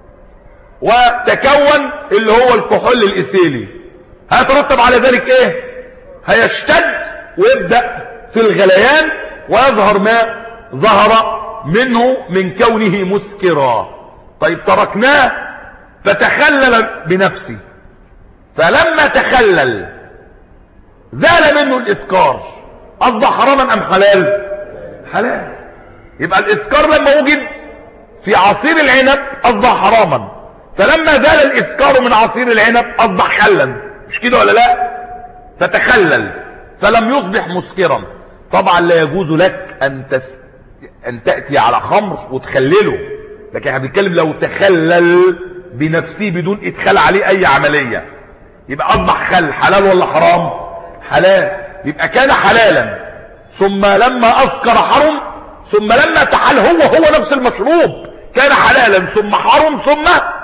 وتكون اللي هو الكحول الإيثيلي، هيترتب على ذلك ايه؟ هيشتد ويبدأ في الغليان ويظهر ما ظهر منه من كونه مسكرا. طيب تركناه فتخلل بنفسه، فلما تخلل زال منه الإسكار، أصبح حراما أم حلال؟ حلال. يبقى الإسكار لما وجد في عصير العنب أصبح حراما، فلما زال الإسكار من عصير العنب أصبح حلا، مش كده ولا لا؟ فتخلل فلم يصبح مسكرا. طبعا لا يجوز لك أن ان تأتي على خمر وتخلله، لكن احنا بنتكلم لو تخلل بنفسه بدون ادخال عليه اي عملية يبقى اصبح خل، حلال ولا حرام؟ حلال. يبقى كان حلالا ثم لما اسكر حرم، ثم لما تحل هو هو نفس المشروب كان حلالا ثم حرم ثم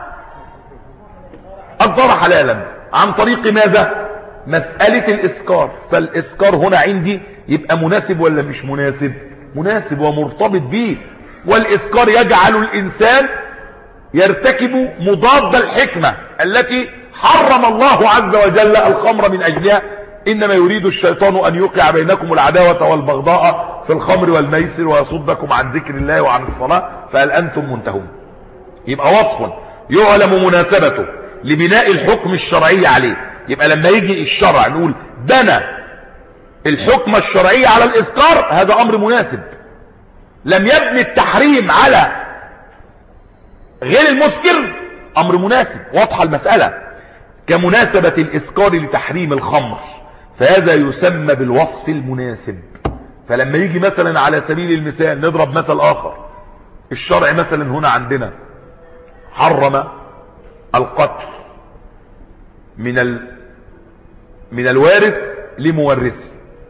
اصبح حلالا عن طريق ماذا؟ مسألة الاسكار. فالاسكار هنا عندي يبقى مناسب ولا مش مناسب؟ مناسب ومرتبط به. والاسكار يجعل الانسان يرتكب مضاد الحكمة التي حرم الله عز وجل الخمر من اجلها. انما يريد الشيطان ان يوقع بينكم العداوة والبغضاء في الخمر والميسر ويصدكم عن ذكر الله وعن الصلاة فهل انتم منتهون. يبقى وصف يعلم مناسبته لبناء الحكم الشرعي عليه. يبقى لما يجي الشرع نقول بنى الحكم الشرعي على الاسكار، هذا امر مناسب. لم يبني التحريم على غير المسكر، امر مناسب. واضحة المسألة. كمناسبة الاسكار لتحريم الخمر، فهذا يسمى بالوصف المناسب. فلما يجي مثلا على سبيل المثال نضرب مثل اخر، الشرع مثلا هنا عندنا حرم القتل من ال... من الوارث لمورثه،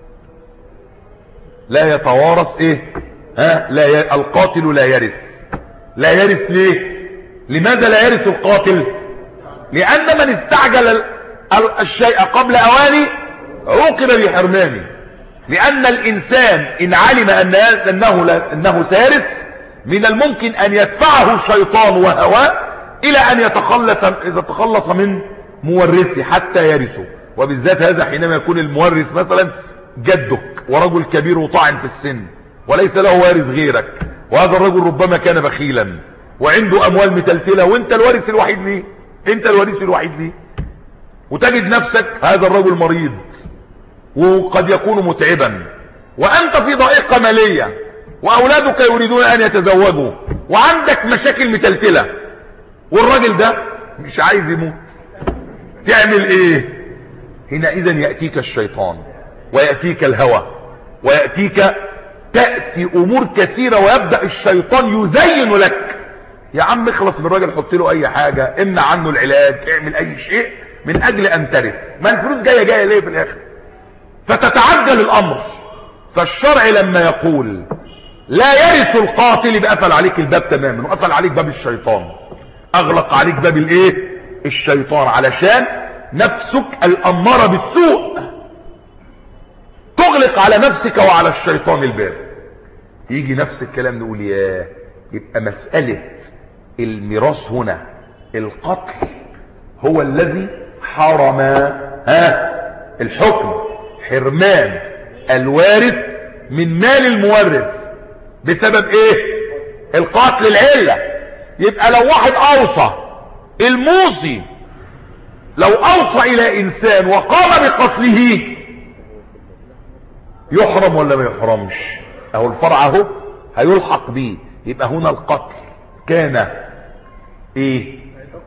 لا يتوارث ايه ها لا ي... القاتل لا يرث. لا يرث ليه؟ لماذا لا يرث القاتل؟ لان من استعجل ال... الشيء قبل اوانه عوقب بحرمانه. لان الانسان ان علم ان انه لا... انه سيرث، من الممكن ان يدفعه الشيطان وهواه الى ان يتخلص يتخلص من مورثه حتى يرثه. وبالذات هذا حينما يكون المورث مثلا جدك ورجل كبير وطاعن في السن وليس له وارث غيرك، وهذا الرجل ربما كان بخيلا وعنده اموال متلتله وانت الوارث الوحيد ليه، انت الوارث الوحيد ليه، وتجد نفسك هذا الرجل مريض وقد يكون متعبا وانت في ضائقه ماليه واولادك يريدون ان يتزوجوا وعندك مشاكل متلتله والراجل ده مش عايز يموت، تعمل ايه؟ هنا اذا يأتيك الشيطان ويأتيك الهوى ويأتيك تأتي امور كثيرة، ويبدأ الشيطان يزين لك يا عم اخلص من الراجل، حط له اي حاجة، امنع عنه العلاج، اعمل اي شيء من اجل ان ترث. ما الفلوس جاية جاية ليه في الاخر؟ فتتعجل الامر. فالشرع لما يقول لا يرث القاتل يبقى قفل عليك الباب تماما، وقفل عليك باب الشيطان، اغلق عليك باب الايه؟ الشيطان، علشان نفسك الاماره بالسوء تغلق على نفسك وعلى الشيطان الباب. يجي نفس الكلام نقول ياه، يبقى مسألة الميراث هنا القتل هو الذي حرم ها الحكم حرمان الوارث من مال المورث بسبب ايه؟ القتل العلة. يبقى لو واحد اوصى، الموصي لو اوصى الى انسان وقام بقتله يحرم ولا ما يحرمش؟ اهو الفرع اهو هيلحق به. يبقى هنا القتل كان ايه؟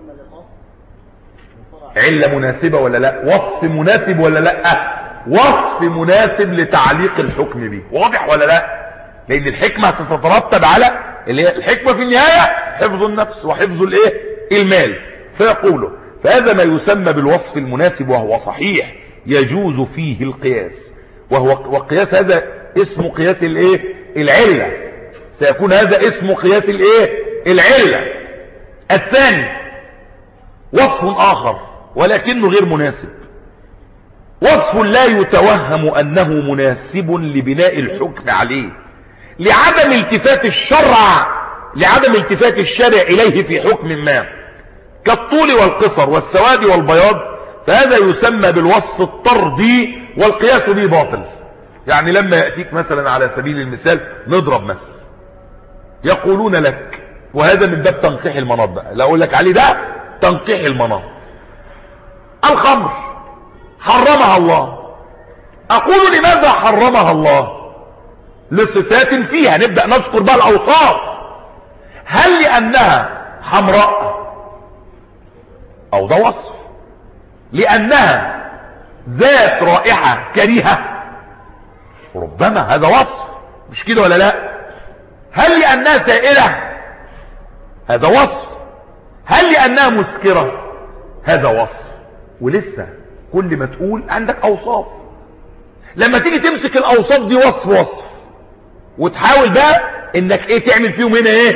علة مناسبة ولا لا؟ وصف مناسب ولا لا؟ وصف مناسب لتعليق الحكم به. واضح ولا لا؟ لان الحكمة هتترتب على اللي هي الحكمة في النهاية حفظ النفس وحفظ الايه؟ المال. فيقوله فهذا ما يسمى بالوصف المناسب، وهو صحيح يجوز فيه القياس، وهو وقياس هذا اسم قياس الايه؟ العلة. سيكون هذا اسم قياس الايه؟ العلة. الثاني وصف اخر ولكنه غير مناسب، وصف لا يتوهم انه مناسب لبناء الحكم عليه لعدم التفات الشرع لعدم التفات الشارع اليه في حكم ما، كالطول والقصر والسواد والبياض. فهذا يسمى بالوصف الطردي والقياس به باطل. يعني لما يأتيك مثلا على سبيل المثال نضرب مثل، يقولون لك، وهذا من باب تنقيح المناط بقى، لا اقول لك عليه ده تنقيح المناط، الخمر حرمها الله. اقول لماذا حرمها الله؟ لصفات فيها، نبدأ نذكر بقى الاوصاف. هل لانها حمراء؟ او ده وصف. لانها ذات رائحة كريهة؟ ربما هذا وصف، مش كده ولا لا؟ هل لأنها سائلة؟ هذا وصف. هل لأنها مسكرة؟ هذا وصف. ولسه كل ما تقول عندك أوصاف، لما تيجي تمسك الأوصاف دي وصف وصف وتحاول بقى انك ايه تعمل فيهم هنا ايه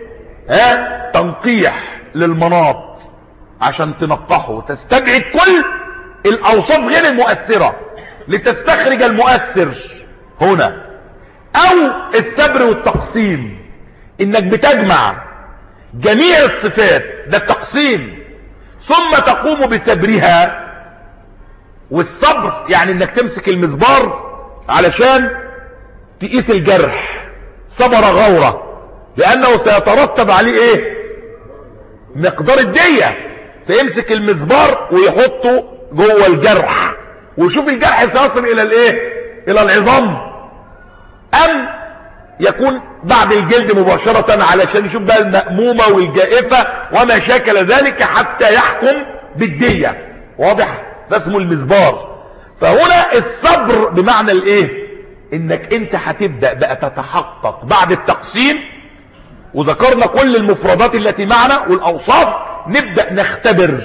ها تنقيح للمناط عشان تنقحه وتستبعد كل الأوصاف غير المؤثرة لتستخرج المؤثر هنا. او السبر والتقسيم، انك بتجمع جميع الصفات، ده التقسيم، ثم تقوم بسبرها. والصبر يعني انك تمسك المزبار علشان تقيس الجرح، صبر غورة، لانه سيترتب عليه ايه مقدار الدية، فيمسك المزبار ويحطه جوه الجرح ويشوف الجرح سيصل الى الايه الى العظام ام يكون بعد الجلد مباشرة، علشان يشوف بقى المأمومة والجائفة وما شاكل ذلك حتى يحكم بالدية. واضح؟ ده اسمه المزبار. فهنا الصبر بمعنى الايه انك انت هتبدأ بقى تتحقق بعد التقسيم، وذكرنا كل المفردات التي معنا والاوصاف، نبدأ نختبر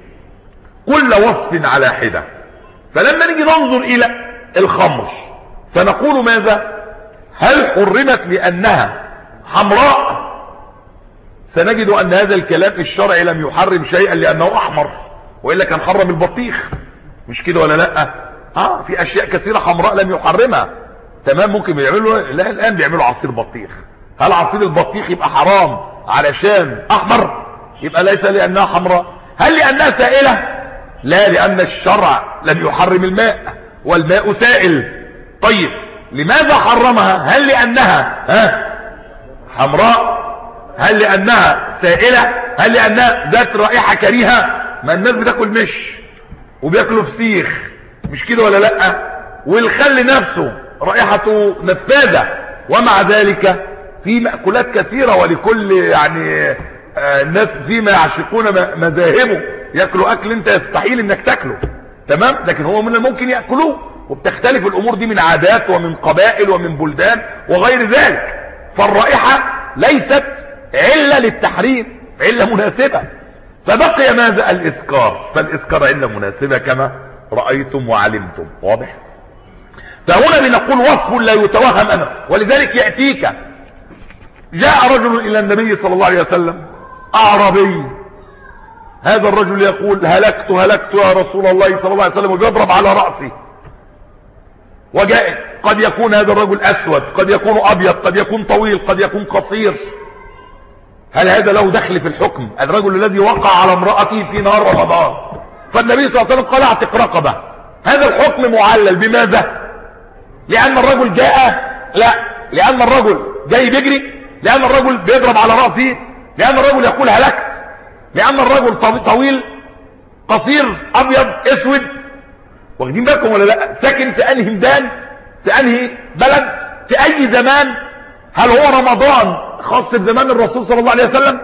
كل وصف على حدة. فلما نيجي ننظر الى الخمر فنقول ماذا؟ هل حرمت لأنها حمراء؟ سنجد أن هذا الكلام الشرعي لم يحرم شيئا لأنه أحمر، وإلا كان حرم البطيخ، مش كده ولا لا؟ آه في أشياء كثيرة حمراء لم يحرمها. تمام، ممكن بيعملوا، لا الآن بيعملوا عصير بطيخ. هل عصير البطيخ يبقى حرام علشان أحمر؟ يبقى ليس لأنها حمراء. هل لأنها سائلة؟ لا، لأن الشرع لم يحرم الماء والماء سائل. طيب لماذا حرمها؟ هل لأنها ها حمراء؟ هل لأنها سائلة؟ هل لأنها ذات رائحة كريهة؟ ما الناس بتاكل مش وبياكلوا فسيخ، مش كده ولا لا؟ والخل نفسه رائحته نفاذة، ومع ذلك في مأكولات كثيرة، ولكل يعني آه الناس فيما يعشقون مذاهبه ياكلوا أكل انت يستحيل انك تاكله، تمام، لكن هو من الممكن يأكلوه. وبتختلف الامور دي من عادات ومن قبائل ومن بلدان وغير ذلك. فالرائحة ليست علة للتحريم، علة مناسبة. فبقي ماذا؟ الاسكار. فالاسكار علة مناسبة كما رأيتم وعلمتم. واضح؟ فهنا بنقول وصف لا يتوهم أمامه. ولذلك يأتيك جاء رجل الى النبي صلى الله عليه وسلم اعرابي، هذا الرجل يقول هلكت هلكت يا رسول الله صلى الله عليه وسلم، وبيضرب على رأسي. وجاء قد يكون هذا الرجل اسود، قد يكون ابيض، قد يكون طويل، قد يكون قصير. هل هذا له دخل في الحكم؟ الرجل الذي وقع على امرأته في نهار رمضان، فالنبي صلى الله عليه وسلم قال اعتق رقبة. هذا الحكم معلل بماذا؟ لان الرجل جاء؟ لا، لان الرجل جاي بيجري، لان الرجل بيضرب على رأسه، لان الرجل يقول هلكت، لان الرجل طويل قصير ابيض اسود. واخدين بالكم ولا لا؟ ساكن في انهي ميدان، في انهي بلد، في اي زمان؟ هل هو رمضان خاص بزمان الرسول صلى الله عليه وسلم؟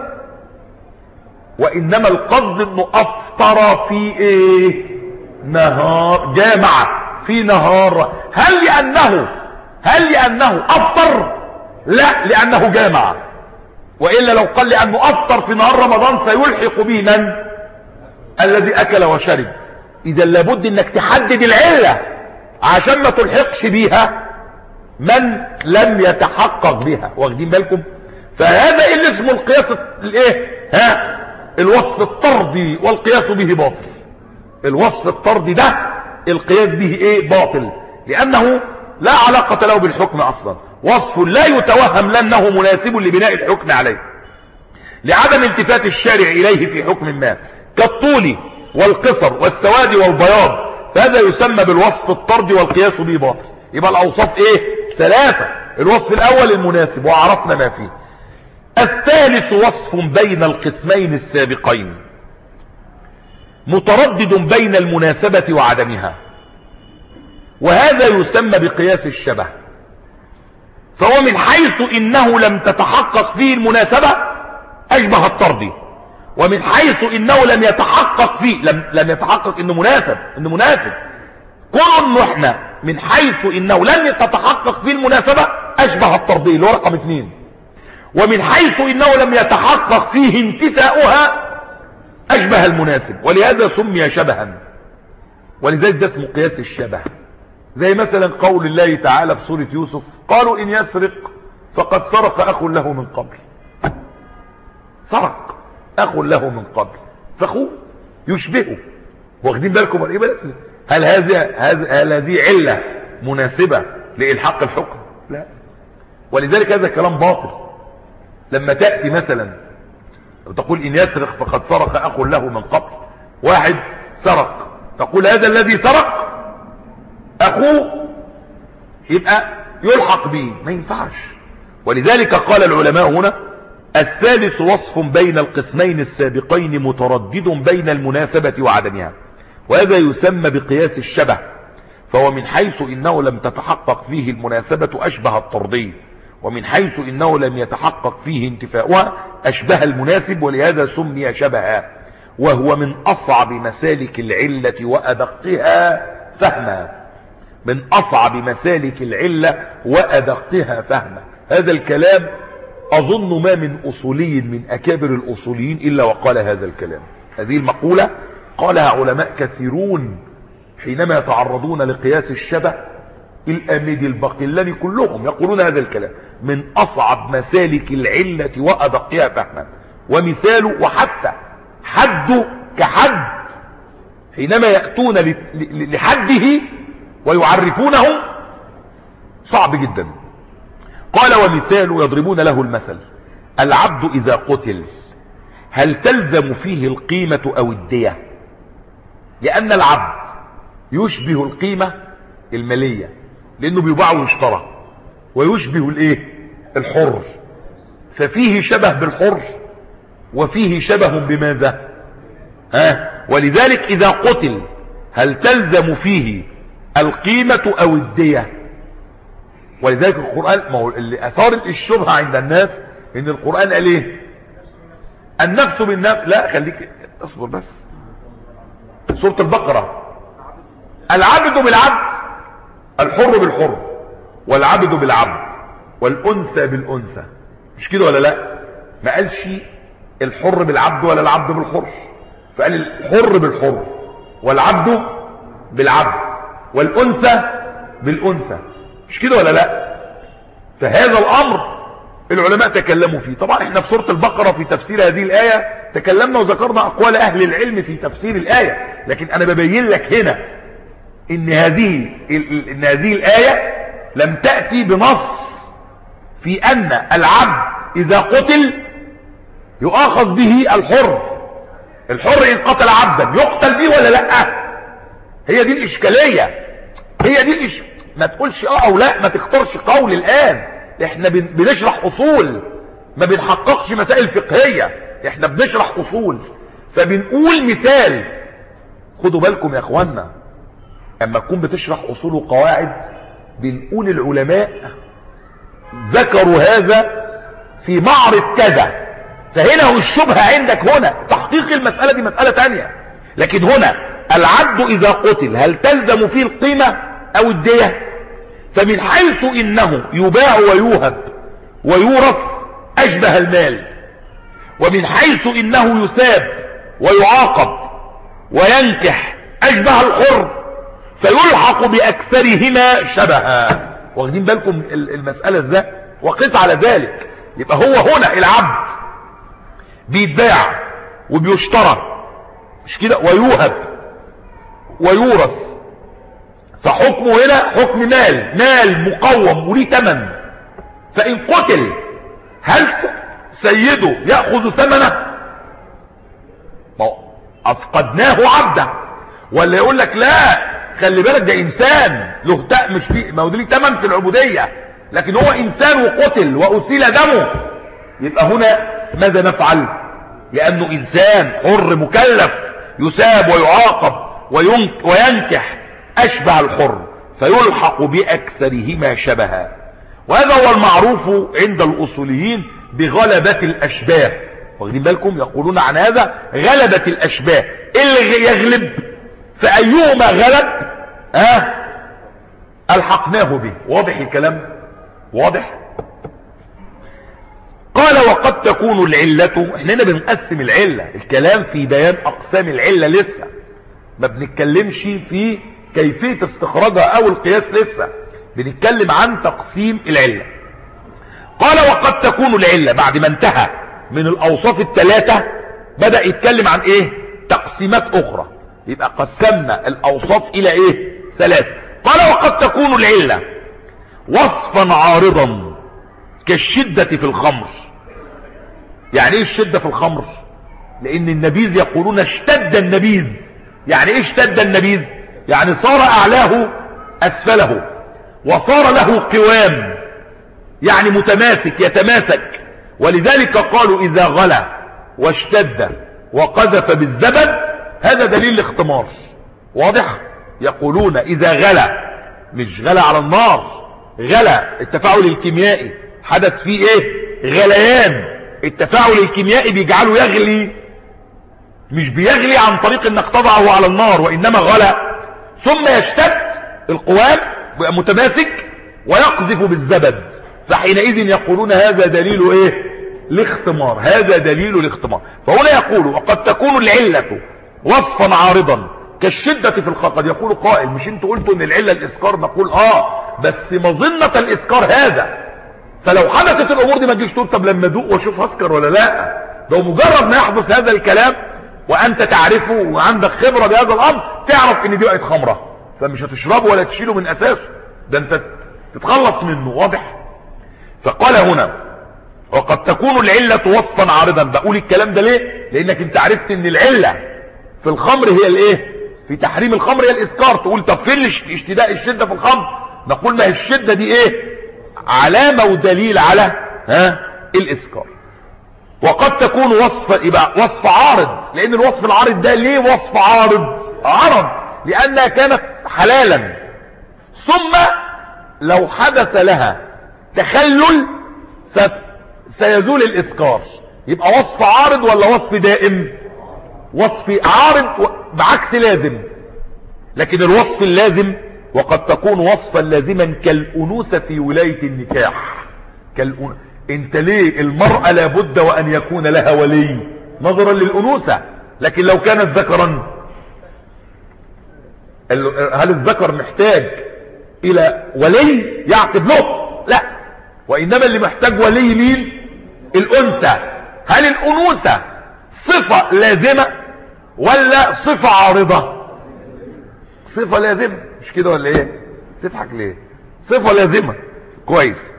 وانما القصد انه افطر في ايه نهار، جامع في نهار. هل لانه هل لانه افطر؟ لا، لانه جامع. والا لو قال لانه افطر في نهار رمضان سيلحق به من؟ الذي اكل وشرب. اذا لابد انك تحدد العلة عشان ما تلحقش بيها من لم يتحقق بها. واخدين بالكم؟ فهذا اللي اسمه القياس الايه ها الوصف الطردي، والقياس به باطل. الوصف الطردي ده القياس به ايه باطل، لانه لا علاقة له بالحكم اصلا. وصف لا يتوهم لانه مناسب لبناء الحكم عليه، لعدم التفات الشارع اليه في حكم ما، كالطول والقصر والسواد والبياض، فهذا يسمى بالوصف الطردي والقياس به باطل. يبقى الاوصاف ايه ثلاثة. الوصف الاول المناسب وعرفنا ما فيه. الثالث وصف بين القسمين السابقين متردد بين المناسبة وعدمها، وهذا يسمى بقياس الشبه. فهو من حيث انه لم تتحقق فيه المناسبة اشبه الطردي، ومن حيث انه لم يتحقق فيه لم, لم يتحقق انه مناسب انه مناسب كون احنا من حيث انه لم تتحقق فيه المناسبة اشبه الطردي اللي هو رقم اثنين. ومن حيث إنه لم يتحقق فيه انتفاؤها أشبه المناسب، ولهذا سمي شبها، ولذلك ده اسمه قياس الشبه. زي مثلا قول الله تعالى في سورة يوسف: قالوا إن يسرق فقد سرق أخ له من قبل. سرق أخ له من قبل، فأخوه يشبهه. واخدين بالكم من إيه؟ هل هذه هل هذه علة مناسبة لإلحاق الحكم؟ لا. ولذلك هذا كلام باطل. لما تأتي مثلا وتقول إن يسرق فقد سرق أخ له من قبل، واحد سرق، تقول هذا الذي سرق أخوه، يبقى يلحق به، ما ينفعش. ولذلك قال العلماء هنا: الثالث وصف بين القسمين السابقين متردد بين المناسبة وعدمها، وهذا يسمى بقياس الشبه، فهو من حيث إنه لم تتحقق فيه المناسبة أشبه الطردي، ومن حيث إنه لم يتحقق فيه انتفاؤها أشبه المناسب، ولهذا سمي شبها، وهو من أصعب مسالك العلة وأدقها فهما. من أصعب مسالك العلة وأدقها فهما. هذا الكلام أظن ما من أصولي من أكابر الأصوليين إلا وقال هذا الكلام. هذه المقولة قالها علماء كثيرون حينما يتعرضون لقياس الشبه. الأميدي، الباقلاني، كلهم يقولون هذا الكلام: من أصعب مسالك العلة وأدقها فهما. ومثاله وحتى حده كحد، حينما يأتون لحده ويعرفونه صعب جدا. قال: ومثاله يضربون له المثل: العبد إذا قتل هل تلزم فيه القيمة أو الدية؟ لأن العبد يشبه القيمة المالية لأنه بيباع ويشترى، ويشبه الايه الحر، ففيه شبه بالحر وفيه شبه بماذا؟ ها؟ ولذلك إذا قتل هل تلزم فيه القيمة أو الدية؟ ولذلك القرآن، ما هو اللي أثار الشبهة عند الناس إن القرآن قال إيه؟ النفس بالنفس. لا، خليك اصبر بس. سورة البقرة: العبد بالعبد، الحر بالحر، والعبد بالعبد، والأنثى بالأنثى. مش كده ولا لا؟ ما قالش الحر بالعبد ولا العبد بالحر، فقال الحر بالحر والعبد بالعبد والأنثى بالأنثى. مش كده ولا لا؟ فهذا الأمر العلماء تكلموا فيه. طبعا احنا في سورة البقرة في تفسير هذه الآية تكلمنا وذكرنا أقوال أهل العلم في تفسير الآية، لكن أنا ببين لك هنا إن هذه إن هذه الآية لم تأتي بنص في أن العبد إذا قتل يؤاخذ به الحر. الحر إن قتل عبدا يقتل به ولا لا؟ هي دي الإشكالية، هي دي الإش... ما تقولش اه او لا، ما تختارش قول الآن. احنا بن... بنشرح أصول، ما بنحققش مسائل فقهية، احنا بنشرح أصول، فبنقول مثال. خدوا بالكم يا اخوانا، اما تكون بتشرح أصول وقواعد بنقول العلماء ذكروا هذا في معرض كذا، فهنا هو الشبهة عندك. هنا تحقيق المسألة دي مسألة تانية، لكن هنا العبد إذا قتل هل تلزم فيه القيمة أو الدية؟ فمن حيث إنه يباع ويوهب ويورث أشبه المال، ومن حيث إنه يثاب ويعاقب وينكح أشبه الحر، فيلحق بأكثرهما شبها. واخدين بالكم المسألة ازاي؟ وقس على ذلك. يبقى هو هنا العبد بيتباع وبيشترى، مش كده؟ ويوهب ويورث، فحكمه هنا حكم مال، مال مقوم وليه ثمن. فإن قتل هل سيده يأخذ ثمنه؟ ما أفقدناه عبدا. ولا يقول لك لا خلي بالك ده إنسان له تأ مش فيه، ما هو ليه ثمن في العبودية، لكن هو إنسان وقتل وأسيل دمه. يبقى هنا ماذا نفعل؟ لأنه إنسان حر مكلف يساب ويعاقب وينكح أشبه الحر، فيلحق بأكثرهما شبها. وهذا هو المعروف عند الأصوليين بغلبة الأشباه. واخدين بالكم؟ يقولون عن هذا غلبة الأشباه، اللي يغلب فأيهما غلب ها ألحقناه به. واضح الكلام؟ واضح؟ قال وقد تكون العلة، احنا هنا بنقسم العلة، الكلام في بيان اقسام العلة لسه، ما بنتكلمش في كيفية استخراجها او القياس لسه، بنتكلم عن تقسيم العلة. قال وقد تكون العلة، بعد ما انتهى من الاوصاف الثلاثة بدأ يتكلم عن ايه؟ تقسيمات اخرى. يبقى قسمنا الاوصاف الى ايه؟ ثلاثة. قال وقد تكون العلة وصفا عارضا كالشدة في الخمر. يعني ايه الشدة في الخمر؟ لان النبيذ يقولون اشتد النبيذ. يعني ايه اشتد النبيذ؟ يعني صار اعلاه اسفله وصار له قوام، يعني متماسك يتماسك. ولذلك قالوا اذا غلى واشتد وقذف بالزبد هذا دليل الاختمار. واضح؟ يقولون اذا غلى، مش غلى على النار، غلى التفاعل الكيميائي حدث فيه ايه؟ غليان. التفاعل الكيميائي بيجعله يغلي، مش بيغلي عن طريق انك تضعه على النار، وانما غلى ثم يشتد القوام بقى متماسك ويقذف بالزبد، فحينئذ يقولون هذا دليل ايه؟ الاختمار. هذا دليل الاختمار. فهنا يقول وقد تكون العلة وصفا عارضا كالشدة في الخمر. قد يقول قائل مش انتوا قلتوا ان العلة الاسكار؟ نقول اه بس مظنة الاسكار هذا، فلو حدثت الامور دي ما تجيش تقول طب لما ادوق واشوف هسكر ولا لا. ده مجرد ما يحدث هذا الكلام وانت تعرفه وعندك خبرة بهذا الامر تعرف ان دي بقت خمرة، فمش هتشربه ولا تشيله من اساسه، ده انت تتخلص منه. واضح؟ فقال هنا وقد تكون العلة وصفا عارضا. بقول الكلام ده ليه؟ لانك انت عرفت ان العلة في الخمر هي الايه؟ في تحريم الخمر هي الاسكار. تقول طب فين اشتداء الشدة في الخمر؟ نقول ما هي الشدة دي ايه؟ علامة ودليل على ها الاسكار. وقد تكون وصف، يبقى وصف عارض، لان الوصف العارض ده ليه وصف عارض؟ عرض لانها كانت حلالا ثم لو حدث لها تخلل سيزول الاسكار. يبقى وصف عارض ولا وصف دائم؟ وصف عارض بعكس لازم. لكن الوصف اللازم وقد تكون وصفا لازما كالأنوثة في ولاية النكاح. كالأن... انت ليه المرأة لابد وان يكون لها ولي نظرا للأنوثة، لكن لو كانت ذكرا هل الذكر محتاج الى ولي يعقد له؟ لا، وانما اللي محتاج ولي مين؟ الانثى. هل الانوثة صفة لازمة ولا صفة عارضة؟ صفة لازمة، مش كده ولا ايه؟ تضحك ليه؟ صفة لازمة. كويس.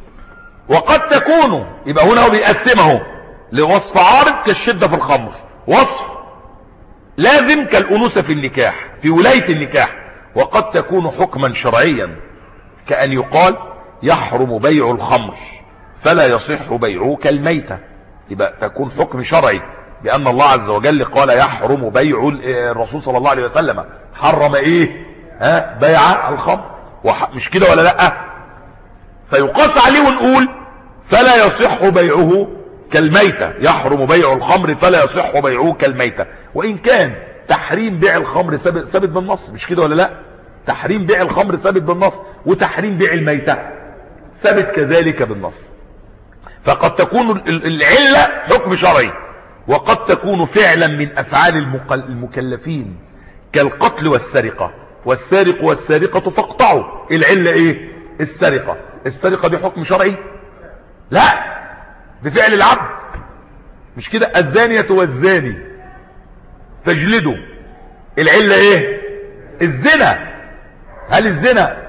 وقد تكون، يبقى هنا هو بيقسمه لوصف عارض كالشدة في الخمر، وصف لازم كالأنوثة في النكاح في ولاية النكاح. وقد تكون حكما شرعيا كأن يقال يحرم بيع الخمر فلا يصح بيعه كالميتة. يبقى تكون حكم شرعي بأن الله عز وجل قال يحرم بيع. الرسول صلى الله عليه وسلم حرم ايه؟ ها بيع الخمر، وح... مش كده ولا لا؟ فيقاس عليه ونقول فلا يصح بيعه كالميتة، يحرم بيع الخمر فلا يصح بيعه كالميتة. وإن كان تحريم بيع الخمر ثابت بالنص، مش كده ولا لا؟ تحريم بيع الخمر ثابت بالنص، وتحريم بيع الميتة ثابت كذلك بالنص. فقد تكون العلة حكم شرعي، وقد تكون فعلا من أفعال المكلفين كالقتل والسرقة. والسارق والسارقة فاقطعوا. العلة ايه؟ السرقة. السرقة دي حكم شرعي؟ لا، دي فعل العبد، مش كده؟ الزانية والزاني فاجلدوا. العلة ايه؟ الزنا. هل الزنا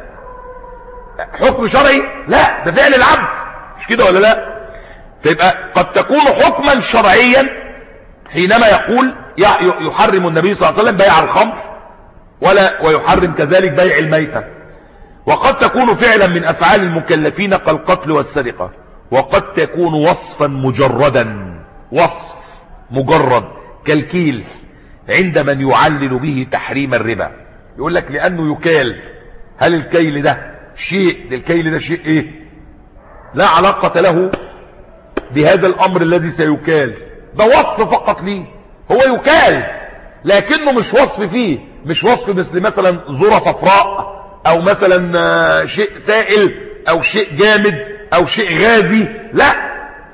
حكم شرعي؟ لا، ده فعل العبد، مش كده ولا لا؟ فيبقى قد تكون حكما شرعيا حينما يقول يحرم النبي صلى الله عليه وسلم بيع الخمر ولا ويحرم كذلك بيع الميتة. وقد تكون فعلا من أفعال المكلفين كالقتل والسرقة. وقد تكون وصفا مجردا، وصف مجرد كالكيل عند من يعلل به تحريم الربا. يقول لك لأنه يكال. هل الكيل ده شيء؟ الكيل ده شيء ايه؟ لا علاقة له بهذا الأمر الذي سيكال، ده وصف فقط ليه. هو يكال لكنه مش وصف فيه، مش وصف مثل مثلا ذرة صفراء او مثلا شيء سائل او شيء جامد او شيء غازي، لا،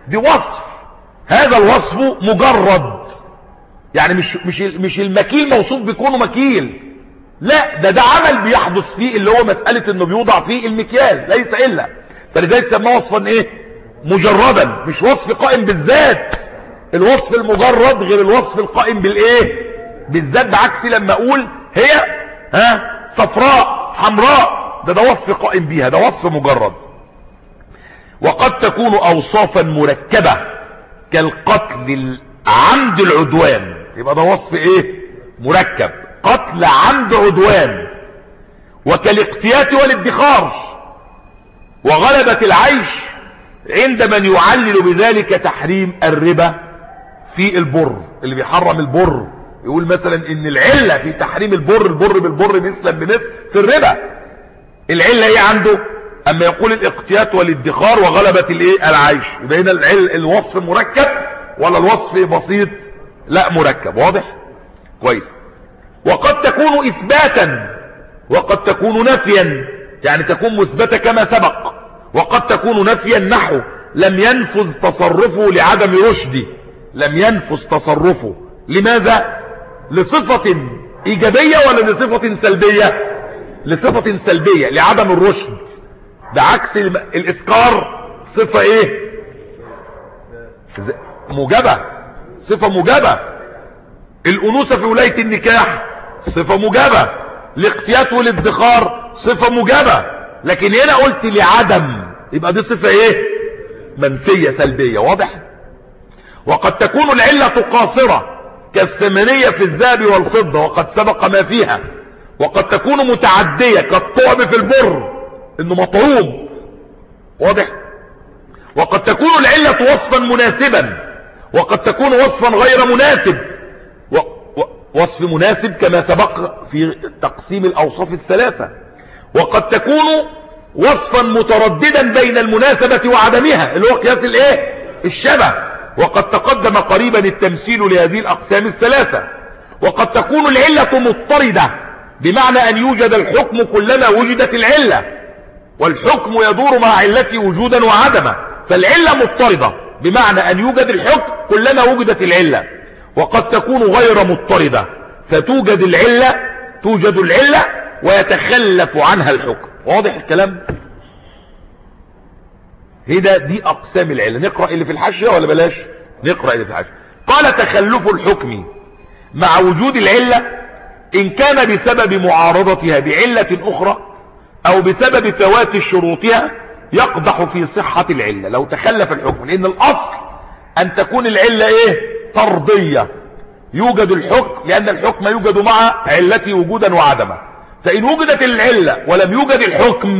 دي وصف، هذا الوصف مجرد، يعني مش مش مش المكيل موصوف بيكونه مكيل، لا ده ده عمل بيحدث فيه اللي هو مسألة انه بيوضع فيه المكيال ليس الا، فلذلك سماه وصفا ايه؟ مجردا، مش وصف قائم بالذات. الوصف المجرد غير الوصف القائم بالايه؟ بالذات، بعكس لما اقول هي ها صفراء حمراء، ده ده وصف قائم بيها، ده وصف مجرد. وقد تكون اوصافا مركبة كالقتل عمد العدوان، يبقى ده وصف ايه؟ مركب، قتل عمد عدوان. وكالاقتيات والادخار وغلبة العيش عند من يعلل بذلك تحريم الربا في البر، اللي بيحرم البر يقول مثلا ان العلة في تحريم البر، البر بالبر مثلا بمثل في الربا، العلة ايه عنده؟ اما يقول الاقتيات والادخار وغلبة الايه؟ العيش، يبقى هنا الوصف مركب ولا الوصف بسيط؟ لا مركب. واضح كويس. وقد تكون اثباتا وقد تكون نفيا، يعني تكون مثبتة كما سبق، وقد تكون نفيا نحو لم ينفذ تصرفه لعدم رشده، لم ينفذ تصرفه لماذا؟ لصفة ايجابية ولا لصفة سلبية؟ لصفة سلبية، لعدم الرشد. ده عكس الاسكار، صفة ايه؟ موجبة، صفة موجبة. الانوثة في ولاية النكاح صفة موجبة. الاقتيات والادخار صفة موجبة، لكن هنا قلت لعدم، يبقى دي صفة ايه؟ منفية سلبية. واضح. وقد تكون العلة قاصرة كالثمنية في الذهب والفضة وقد سبق ما فيها، وقد تكون متعدية كالطعم في البر انه مطعوم. واضح. وقد تكون العلة وصفا مناسبا وقد تكون وصفا غير مناسب. و... و... وصف مناسب كما سبق في تقسيم الأوصاف الثلاثة. وقد تكون وصفا مترددا بين المناسبة وعدمها، اللي هو قياس الايه؟ الشبه. وقد تقدم قريبا التمثيل لهذه الأقسام الثلاثة. وقد تكون العلة مضطردة، بمعنى أن يوجد الحكم كلما وجدت العلة، والحكم يدور مع علته وجودا وعدما، فالعلة مضطردة بمعنى أن يوجد الحكم كلما وجدت العلة. وقد تكون غير مضطردة، فتوجد العلة توجد العلة ويتخلف عنها الحكم. واضح الكلام؟ هنا دي أقسام العلة. نقرأ اللي في الحاشية ولا بلاش؟ نقرأ اللي في الحاشية. قال: تخلف الحكم مع وجود العلة إن كان بسبب معارضتها بعلة أخرى أو بسبب فوات شروطها يقدح في صحة العلة. لو تخلف الحكم، لأن الأصل أن تكون العلة إيه؟ طردية، يوجد الحكم لأن الحكم يوجد مع علته وجودا وعدما. فإن وجدت العلة ولم يوجد الحكم،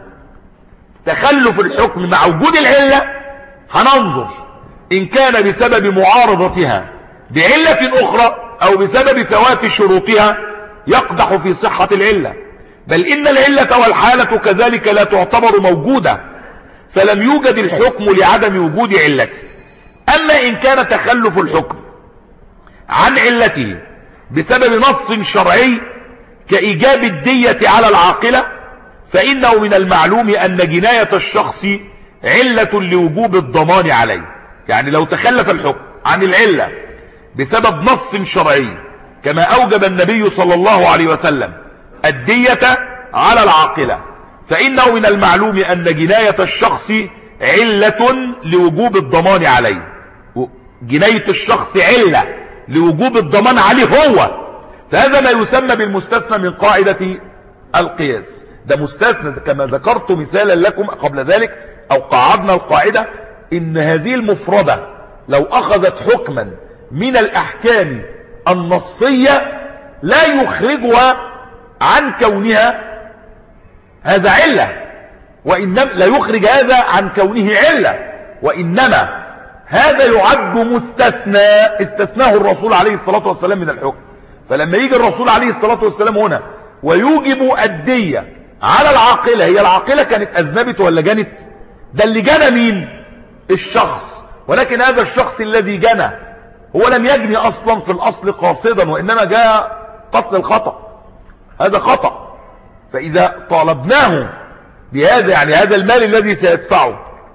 تخلف الحكم مع وجود العلة هننظر إن كان بسبب معارضتها بعلة أخرى أو بسبب فوات شروطها يقدح في صحة العلة. بل إن العلة والحالة كذلك لا تعتبر موجودة، فلم يوجد الحكم لعدم وجود علته. أما إن كان تخلف الحكم عن علته بسبب نص شرعي كإيجاب الدية على العاقلة، فإنه من المعلوم أن جناية الشخص علة لوجوب الضمان عليه. يعني لو تخلف الحكم عن العلة بسبب نص شرعي كما أوجب النبي صلى الله عليه وسلم الدية على العاقلة، فإنه من المعلوم أن جناية الشخص علة لوجوب الضمان عليه. جناية الشخص علة لوجوب الضمان عليه هو، فهذا ما يسمى بالمستثنى من قاعدة القياس. ده مستثنى كما ذكرت مثالا لكم قبل ذلك، أو قاعدنا القاعدة إن هذه المفردة لو أخذت حكما من الأحكام النصية لا يخرجها عن كونها هذا علة، وإنما لا يخرج هذا عن كونه علة، وإنما هذا يعد مستثنى استثناه الرسول عليه الصلاة والسلام من الحكم. فلما يجي الرسول عليه الصلاة والسلام هنا ويوجب الدية على العاقلة، هي العاقلة كانت أذنبت ولا جنت؟ ده اللي جنى مين؟ الشخص. ولكن هذا الشخص الذي جنى هو لم يجني أصلا في الأصل قاصدا، وإنما جاء قتل الخطأ، هذا خطأ. فإذا طالبناه بهذا، يعني هذا المال الذي سيدفعه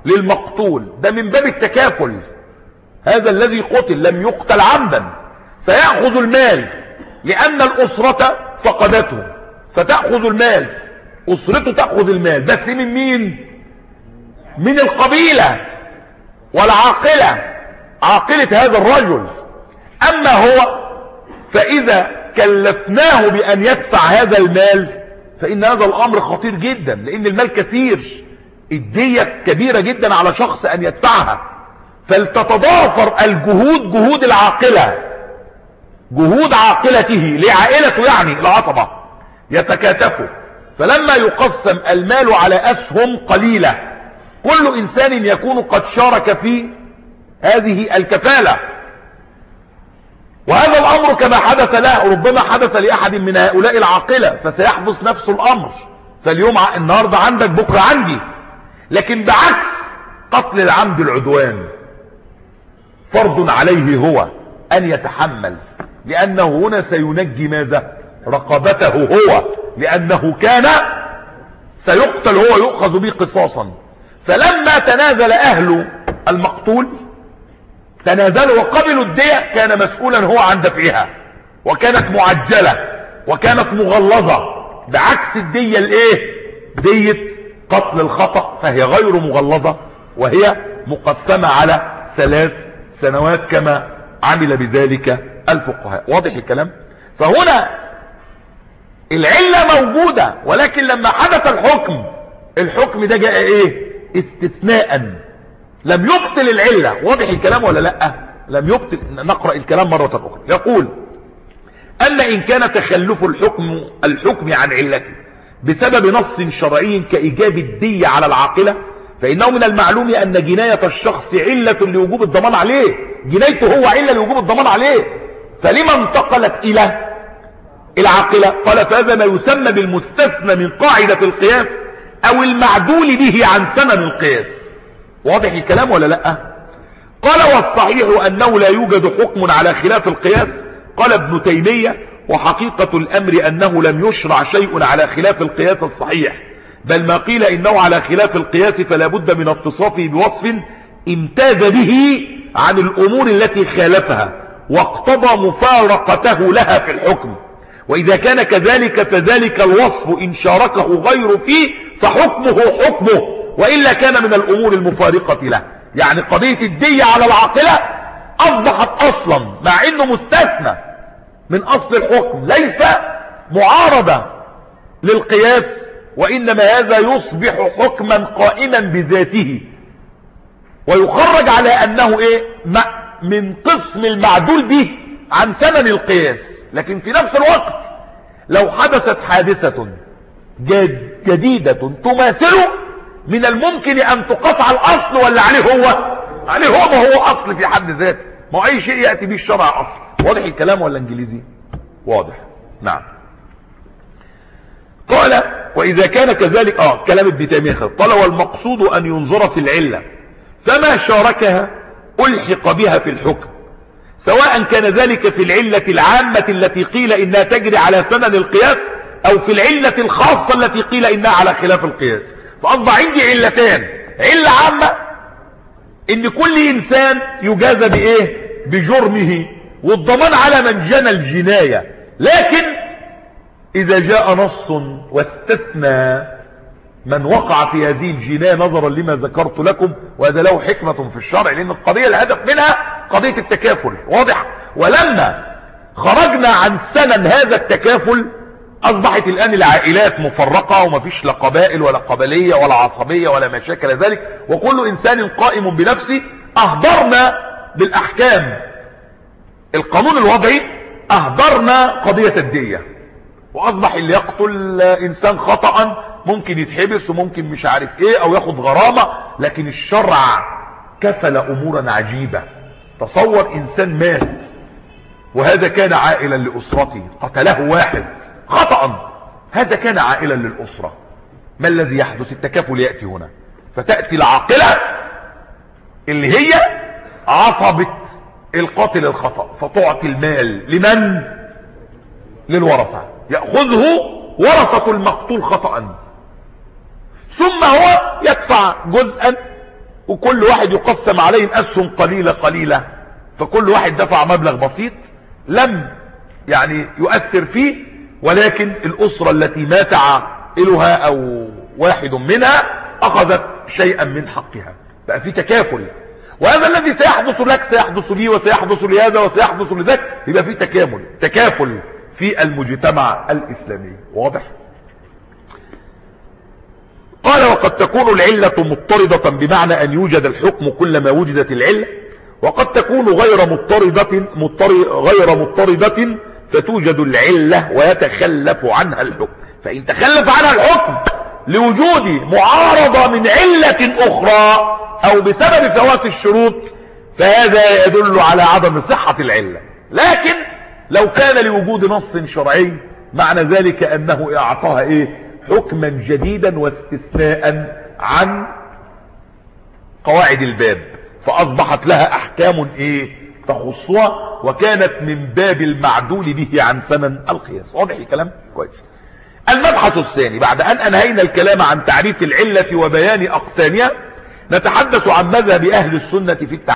للمقتول، ده من باب التكافل. هذا الذي قتل لم يقتل عمدا، فيأخذ المال لأن الأسرة فقدته، فتأخذ المال، أسرته تأخذ المال، بس من مين؟ من القبيلة والعاقلة، عاقلة هذا الرجل. أما هو فإذا كلفناه بأن يدفع هذا المال فإن هذا الأمر خطير جدا، لأن المال كثير، الدية كبيرة جدا على شخص أن يدفعها، فلتتضافر الجهود، جهود العاقلة، جهود عاقلته لعائلته، يعني العصبة يتكاتفوا. فلما يقسم المال على أسهم قليلة، كل إنسان يكون قد شارك في هذه الكفالة. وهذا الأمر كما حدث له ربما حدث لأحد من هؤلاء العاقلة، فسيحدث نفس الأمر. فاليوم النهاردة عندك، بكرة عندي. لكن بعكس قتل العمد العدوان فرض عليه هو أن يتحمل، لأنه هنا سينجي ماذا؟ رقبته هو، لأنه كان سيقتل هو، يؤخذ به قصاصا. فلما تنازل أهل المقتول، تنازلوا وقبلوا الدية، كان مسؤولا هو عن دفعها، وكانت معجلة وكانت مغلظة، بعكس الدية الايه؟ دية قتل الخطأ، فهي غير مغلظة، وهي مقسمة على ثلاث سنوات كما عمل بذلك الفقهاء. واضح الكلام؟ فهنا العلة موجودة، ولكن لما حدث الحكم، الحكم ده جاء ايه؟ استثناء، لم يبطل العلة. واضح الكلام ولا لا؟ لم يبطل. نقرأ الكلام مرة أخرى. يقول أن إن كان تخلف الحكم الحكم عن علته بسبب نص شرعي كإيجاب الدية على العاقلة، فإنه من المعلوم أن جناية الشخص علة لوجوب الضمان عليه، جنايته هو علة لوجوب الضمان عليه، فلما انتقلت إلى العاقلة؟ قال فهذا ما يسمى بالمستثنى من قاعدة القياس أو المعدول به عن سنن القياس. واضح الكلام ولا لا؟ قال والصحيح أنه لا يوجد حكم على خلاف القياس. قال ابن تيمية وحقيقة الأمر أنه لم يشرع شيء على خلاف القياس الصحيح، بل ما قيل إنه على خلاف القياس فلا بد من اتصافه بوصف امتاز به عن الأمور التي خالفها واقتضى مفارقته لها في الحكم. وإذا كان كذلك فذلك الوصف إن شاركه غير فيه فحكمه حكمه، وإلا كان من الأمور المفارقة له. يعني قضية الدية على العاقلة أصبحت أصلا، مع أنه مستثنى من أصل الحكم، ليس معارضة للقياس، وإنما هذا يصبح حكما قائما بذاته، ويخرج على أنه إيه؟ من قسم المعدول به عن سنن القياس. لكن في نفس الوقت لو حدثت حادثة جديدة تماثله، من الممكن أن تقاس على الأصل ولا عليه هو؟ عليه هو، ما هو أصل في حد ذاته، ما أي شيء يأتي به الشرع أصل. واضح الكلام ولا إنجليزي؟ واضح. نعم. قال وإذا كان كذلك آه كلام ابن تيمية. قال والمقصود أن ينظر في العلة، فما شاركها ألحق بها في الحكم، سواء كان ذلك في العلة العامة التي قيل إنها تجري على سنن القياس، أو في العلة الخاصة التي قيل إنها على خلاف القياس. فأصبح عندي علتان: علة عامة إن كل إنسان يجازى بإيه؟ بجرمه، والضمان على من جنى الجناية. لكن إذا جاء نص واستثنى من وقع في هذه الجناية نظرا لما ذكرت لكم، وهذا له حكمة في الشرع، لأن القضية الهدف منها قضية التكافل. واضح؟ ولما خرجنا عن سنن هذا التكافل أصبحت الآن العائلات مفرقة، وما فيش لا قبائل ولا قبلية ولا عصبية ولا ما شاكل ذلك، وكل إنسان قائم بنفسه. أهدرنا بالأحكام القانون الوضعي، أهدرنا قضية الدية، وأصبح اللي يقتل إنسان خطأ ممكن يتحبس وممكن مش عارف إيه أو ياخد غرامة. لكن الشرع كفل أمورا عجيبة. تصور إنسان مات وهذا كان عائلا لأسرته، قتله واحد خطأ، هذا كان عائلا للأسرة. ما الذي يحدث؟ التكافل يأتي هنا، فتأتي العاقلة اللي هي عصبة القاتل الخطأ، فتعطي المال لمن؟ للورثة، يأخذه ورثة المقتول خطأ، ثم هو يدفع جزءا وكل واحد يقسم عليه أسهم قليلة قليلة، فكل واحد دفع مبلغ بسيط لم يعني يؤثر فيه، ولكن الأسرة التي مات عائلها أو واحد منها أخذت شيئا من حقها، بقى في تكافل. وهذا الذي سيحدث لك سيحدث لي وسيحدث لهذا وسيحدث لذاك، يبقى في تكامل تكافل في المجتمع الإسلامي. واضح؟ قال وقد تكون العلة مضطردة بمعنى أن يوجد الحكم كلما وجدت العلة، وقد تكون غير مضطردة مضطر غير مضطردة فتوجد العلة ويتخلف عنها الحكم. فإن تخلف عنها الحكم لوجود معارضة من علة أخرى أو بسبب فوات الشروط فهذا يدل على عدم صحة العلة. لكن لو كان لوجود نص شرعي معنى ذلك أنه أعطاها إيه؟ حكما جديدا واستثناء عن قواعد الباب، فأصبحت لها أحكام إيه؟ تخصها، وكانت من باب المعدول به عن سنن القياس. واضح الكلام؟ كويس. المبحث الثاني بعد أن أنهينا الكلام عن تعريف العلة وبيان أقسامها، نتحدث عن مذهب أهل السنة في التعريف.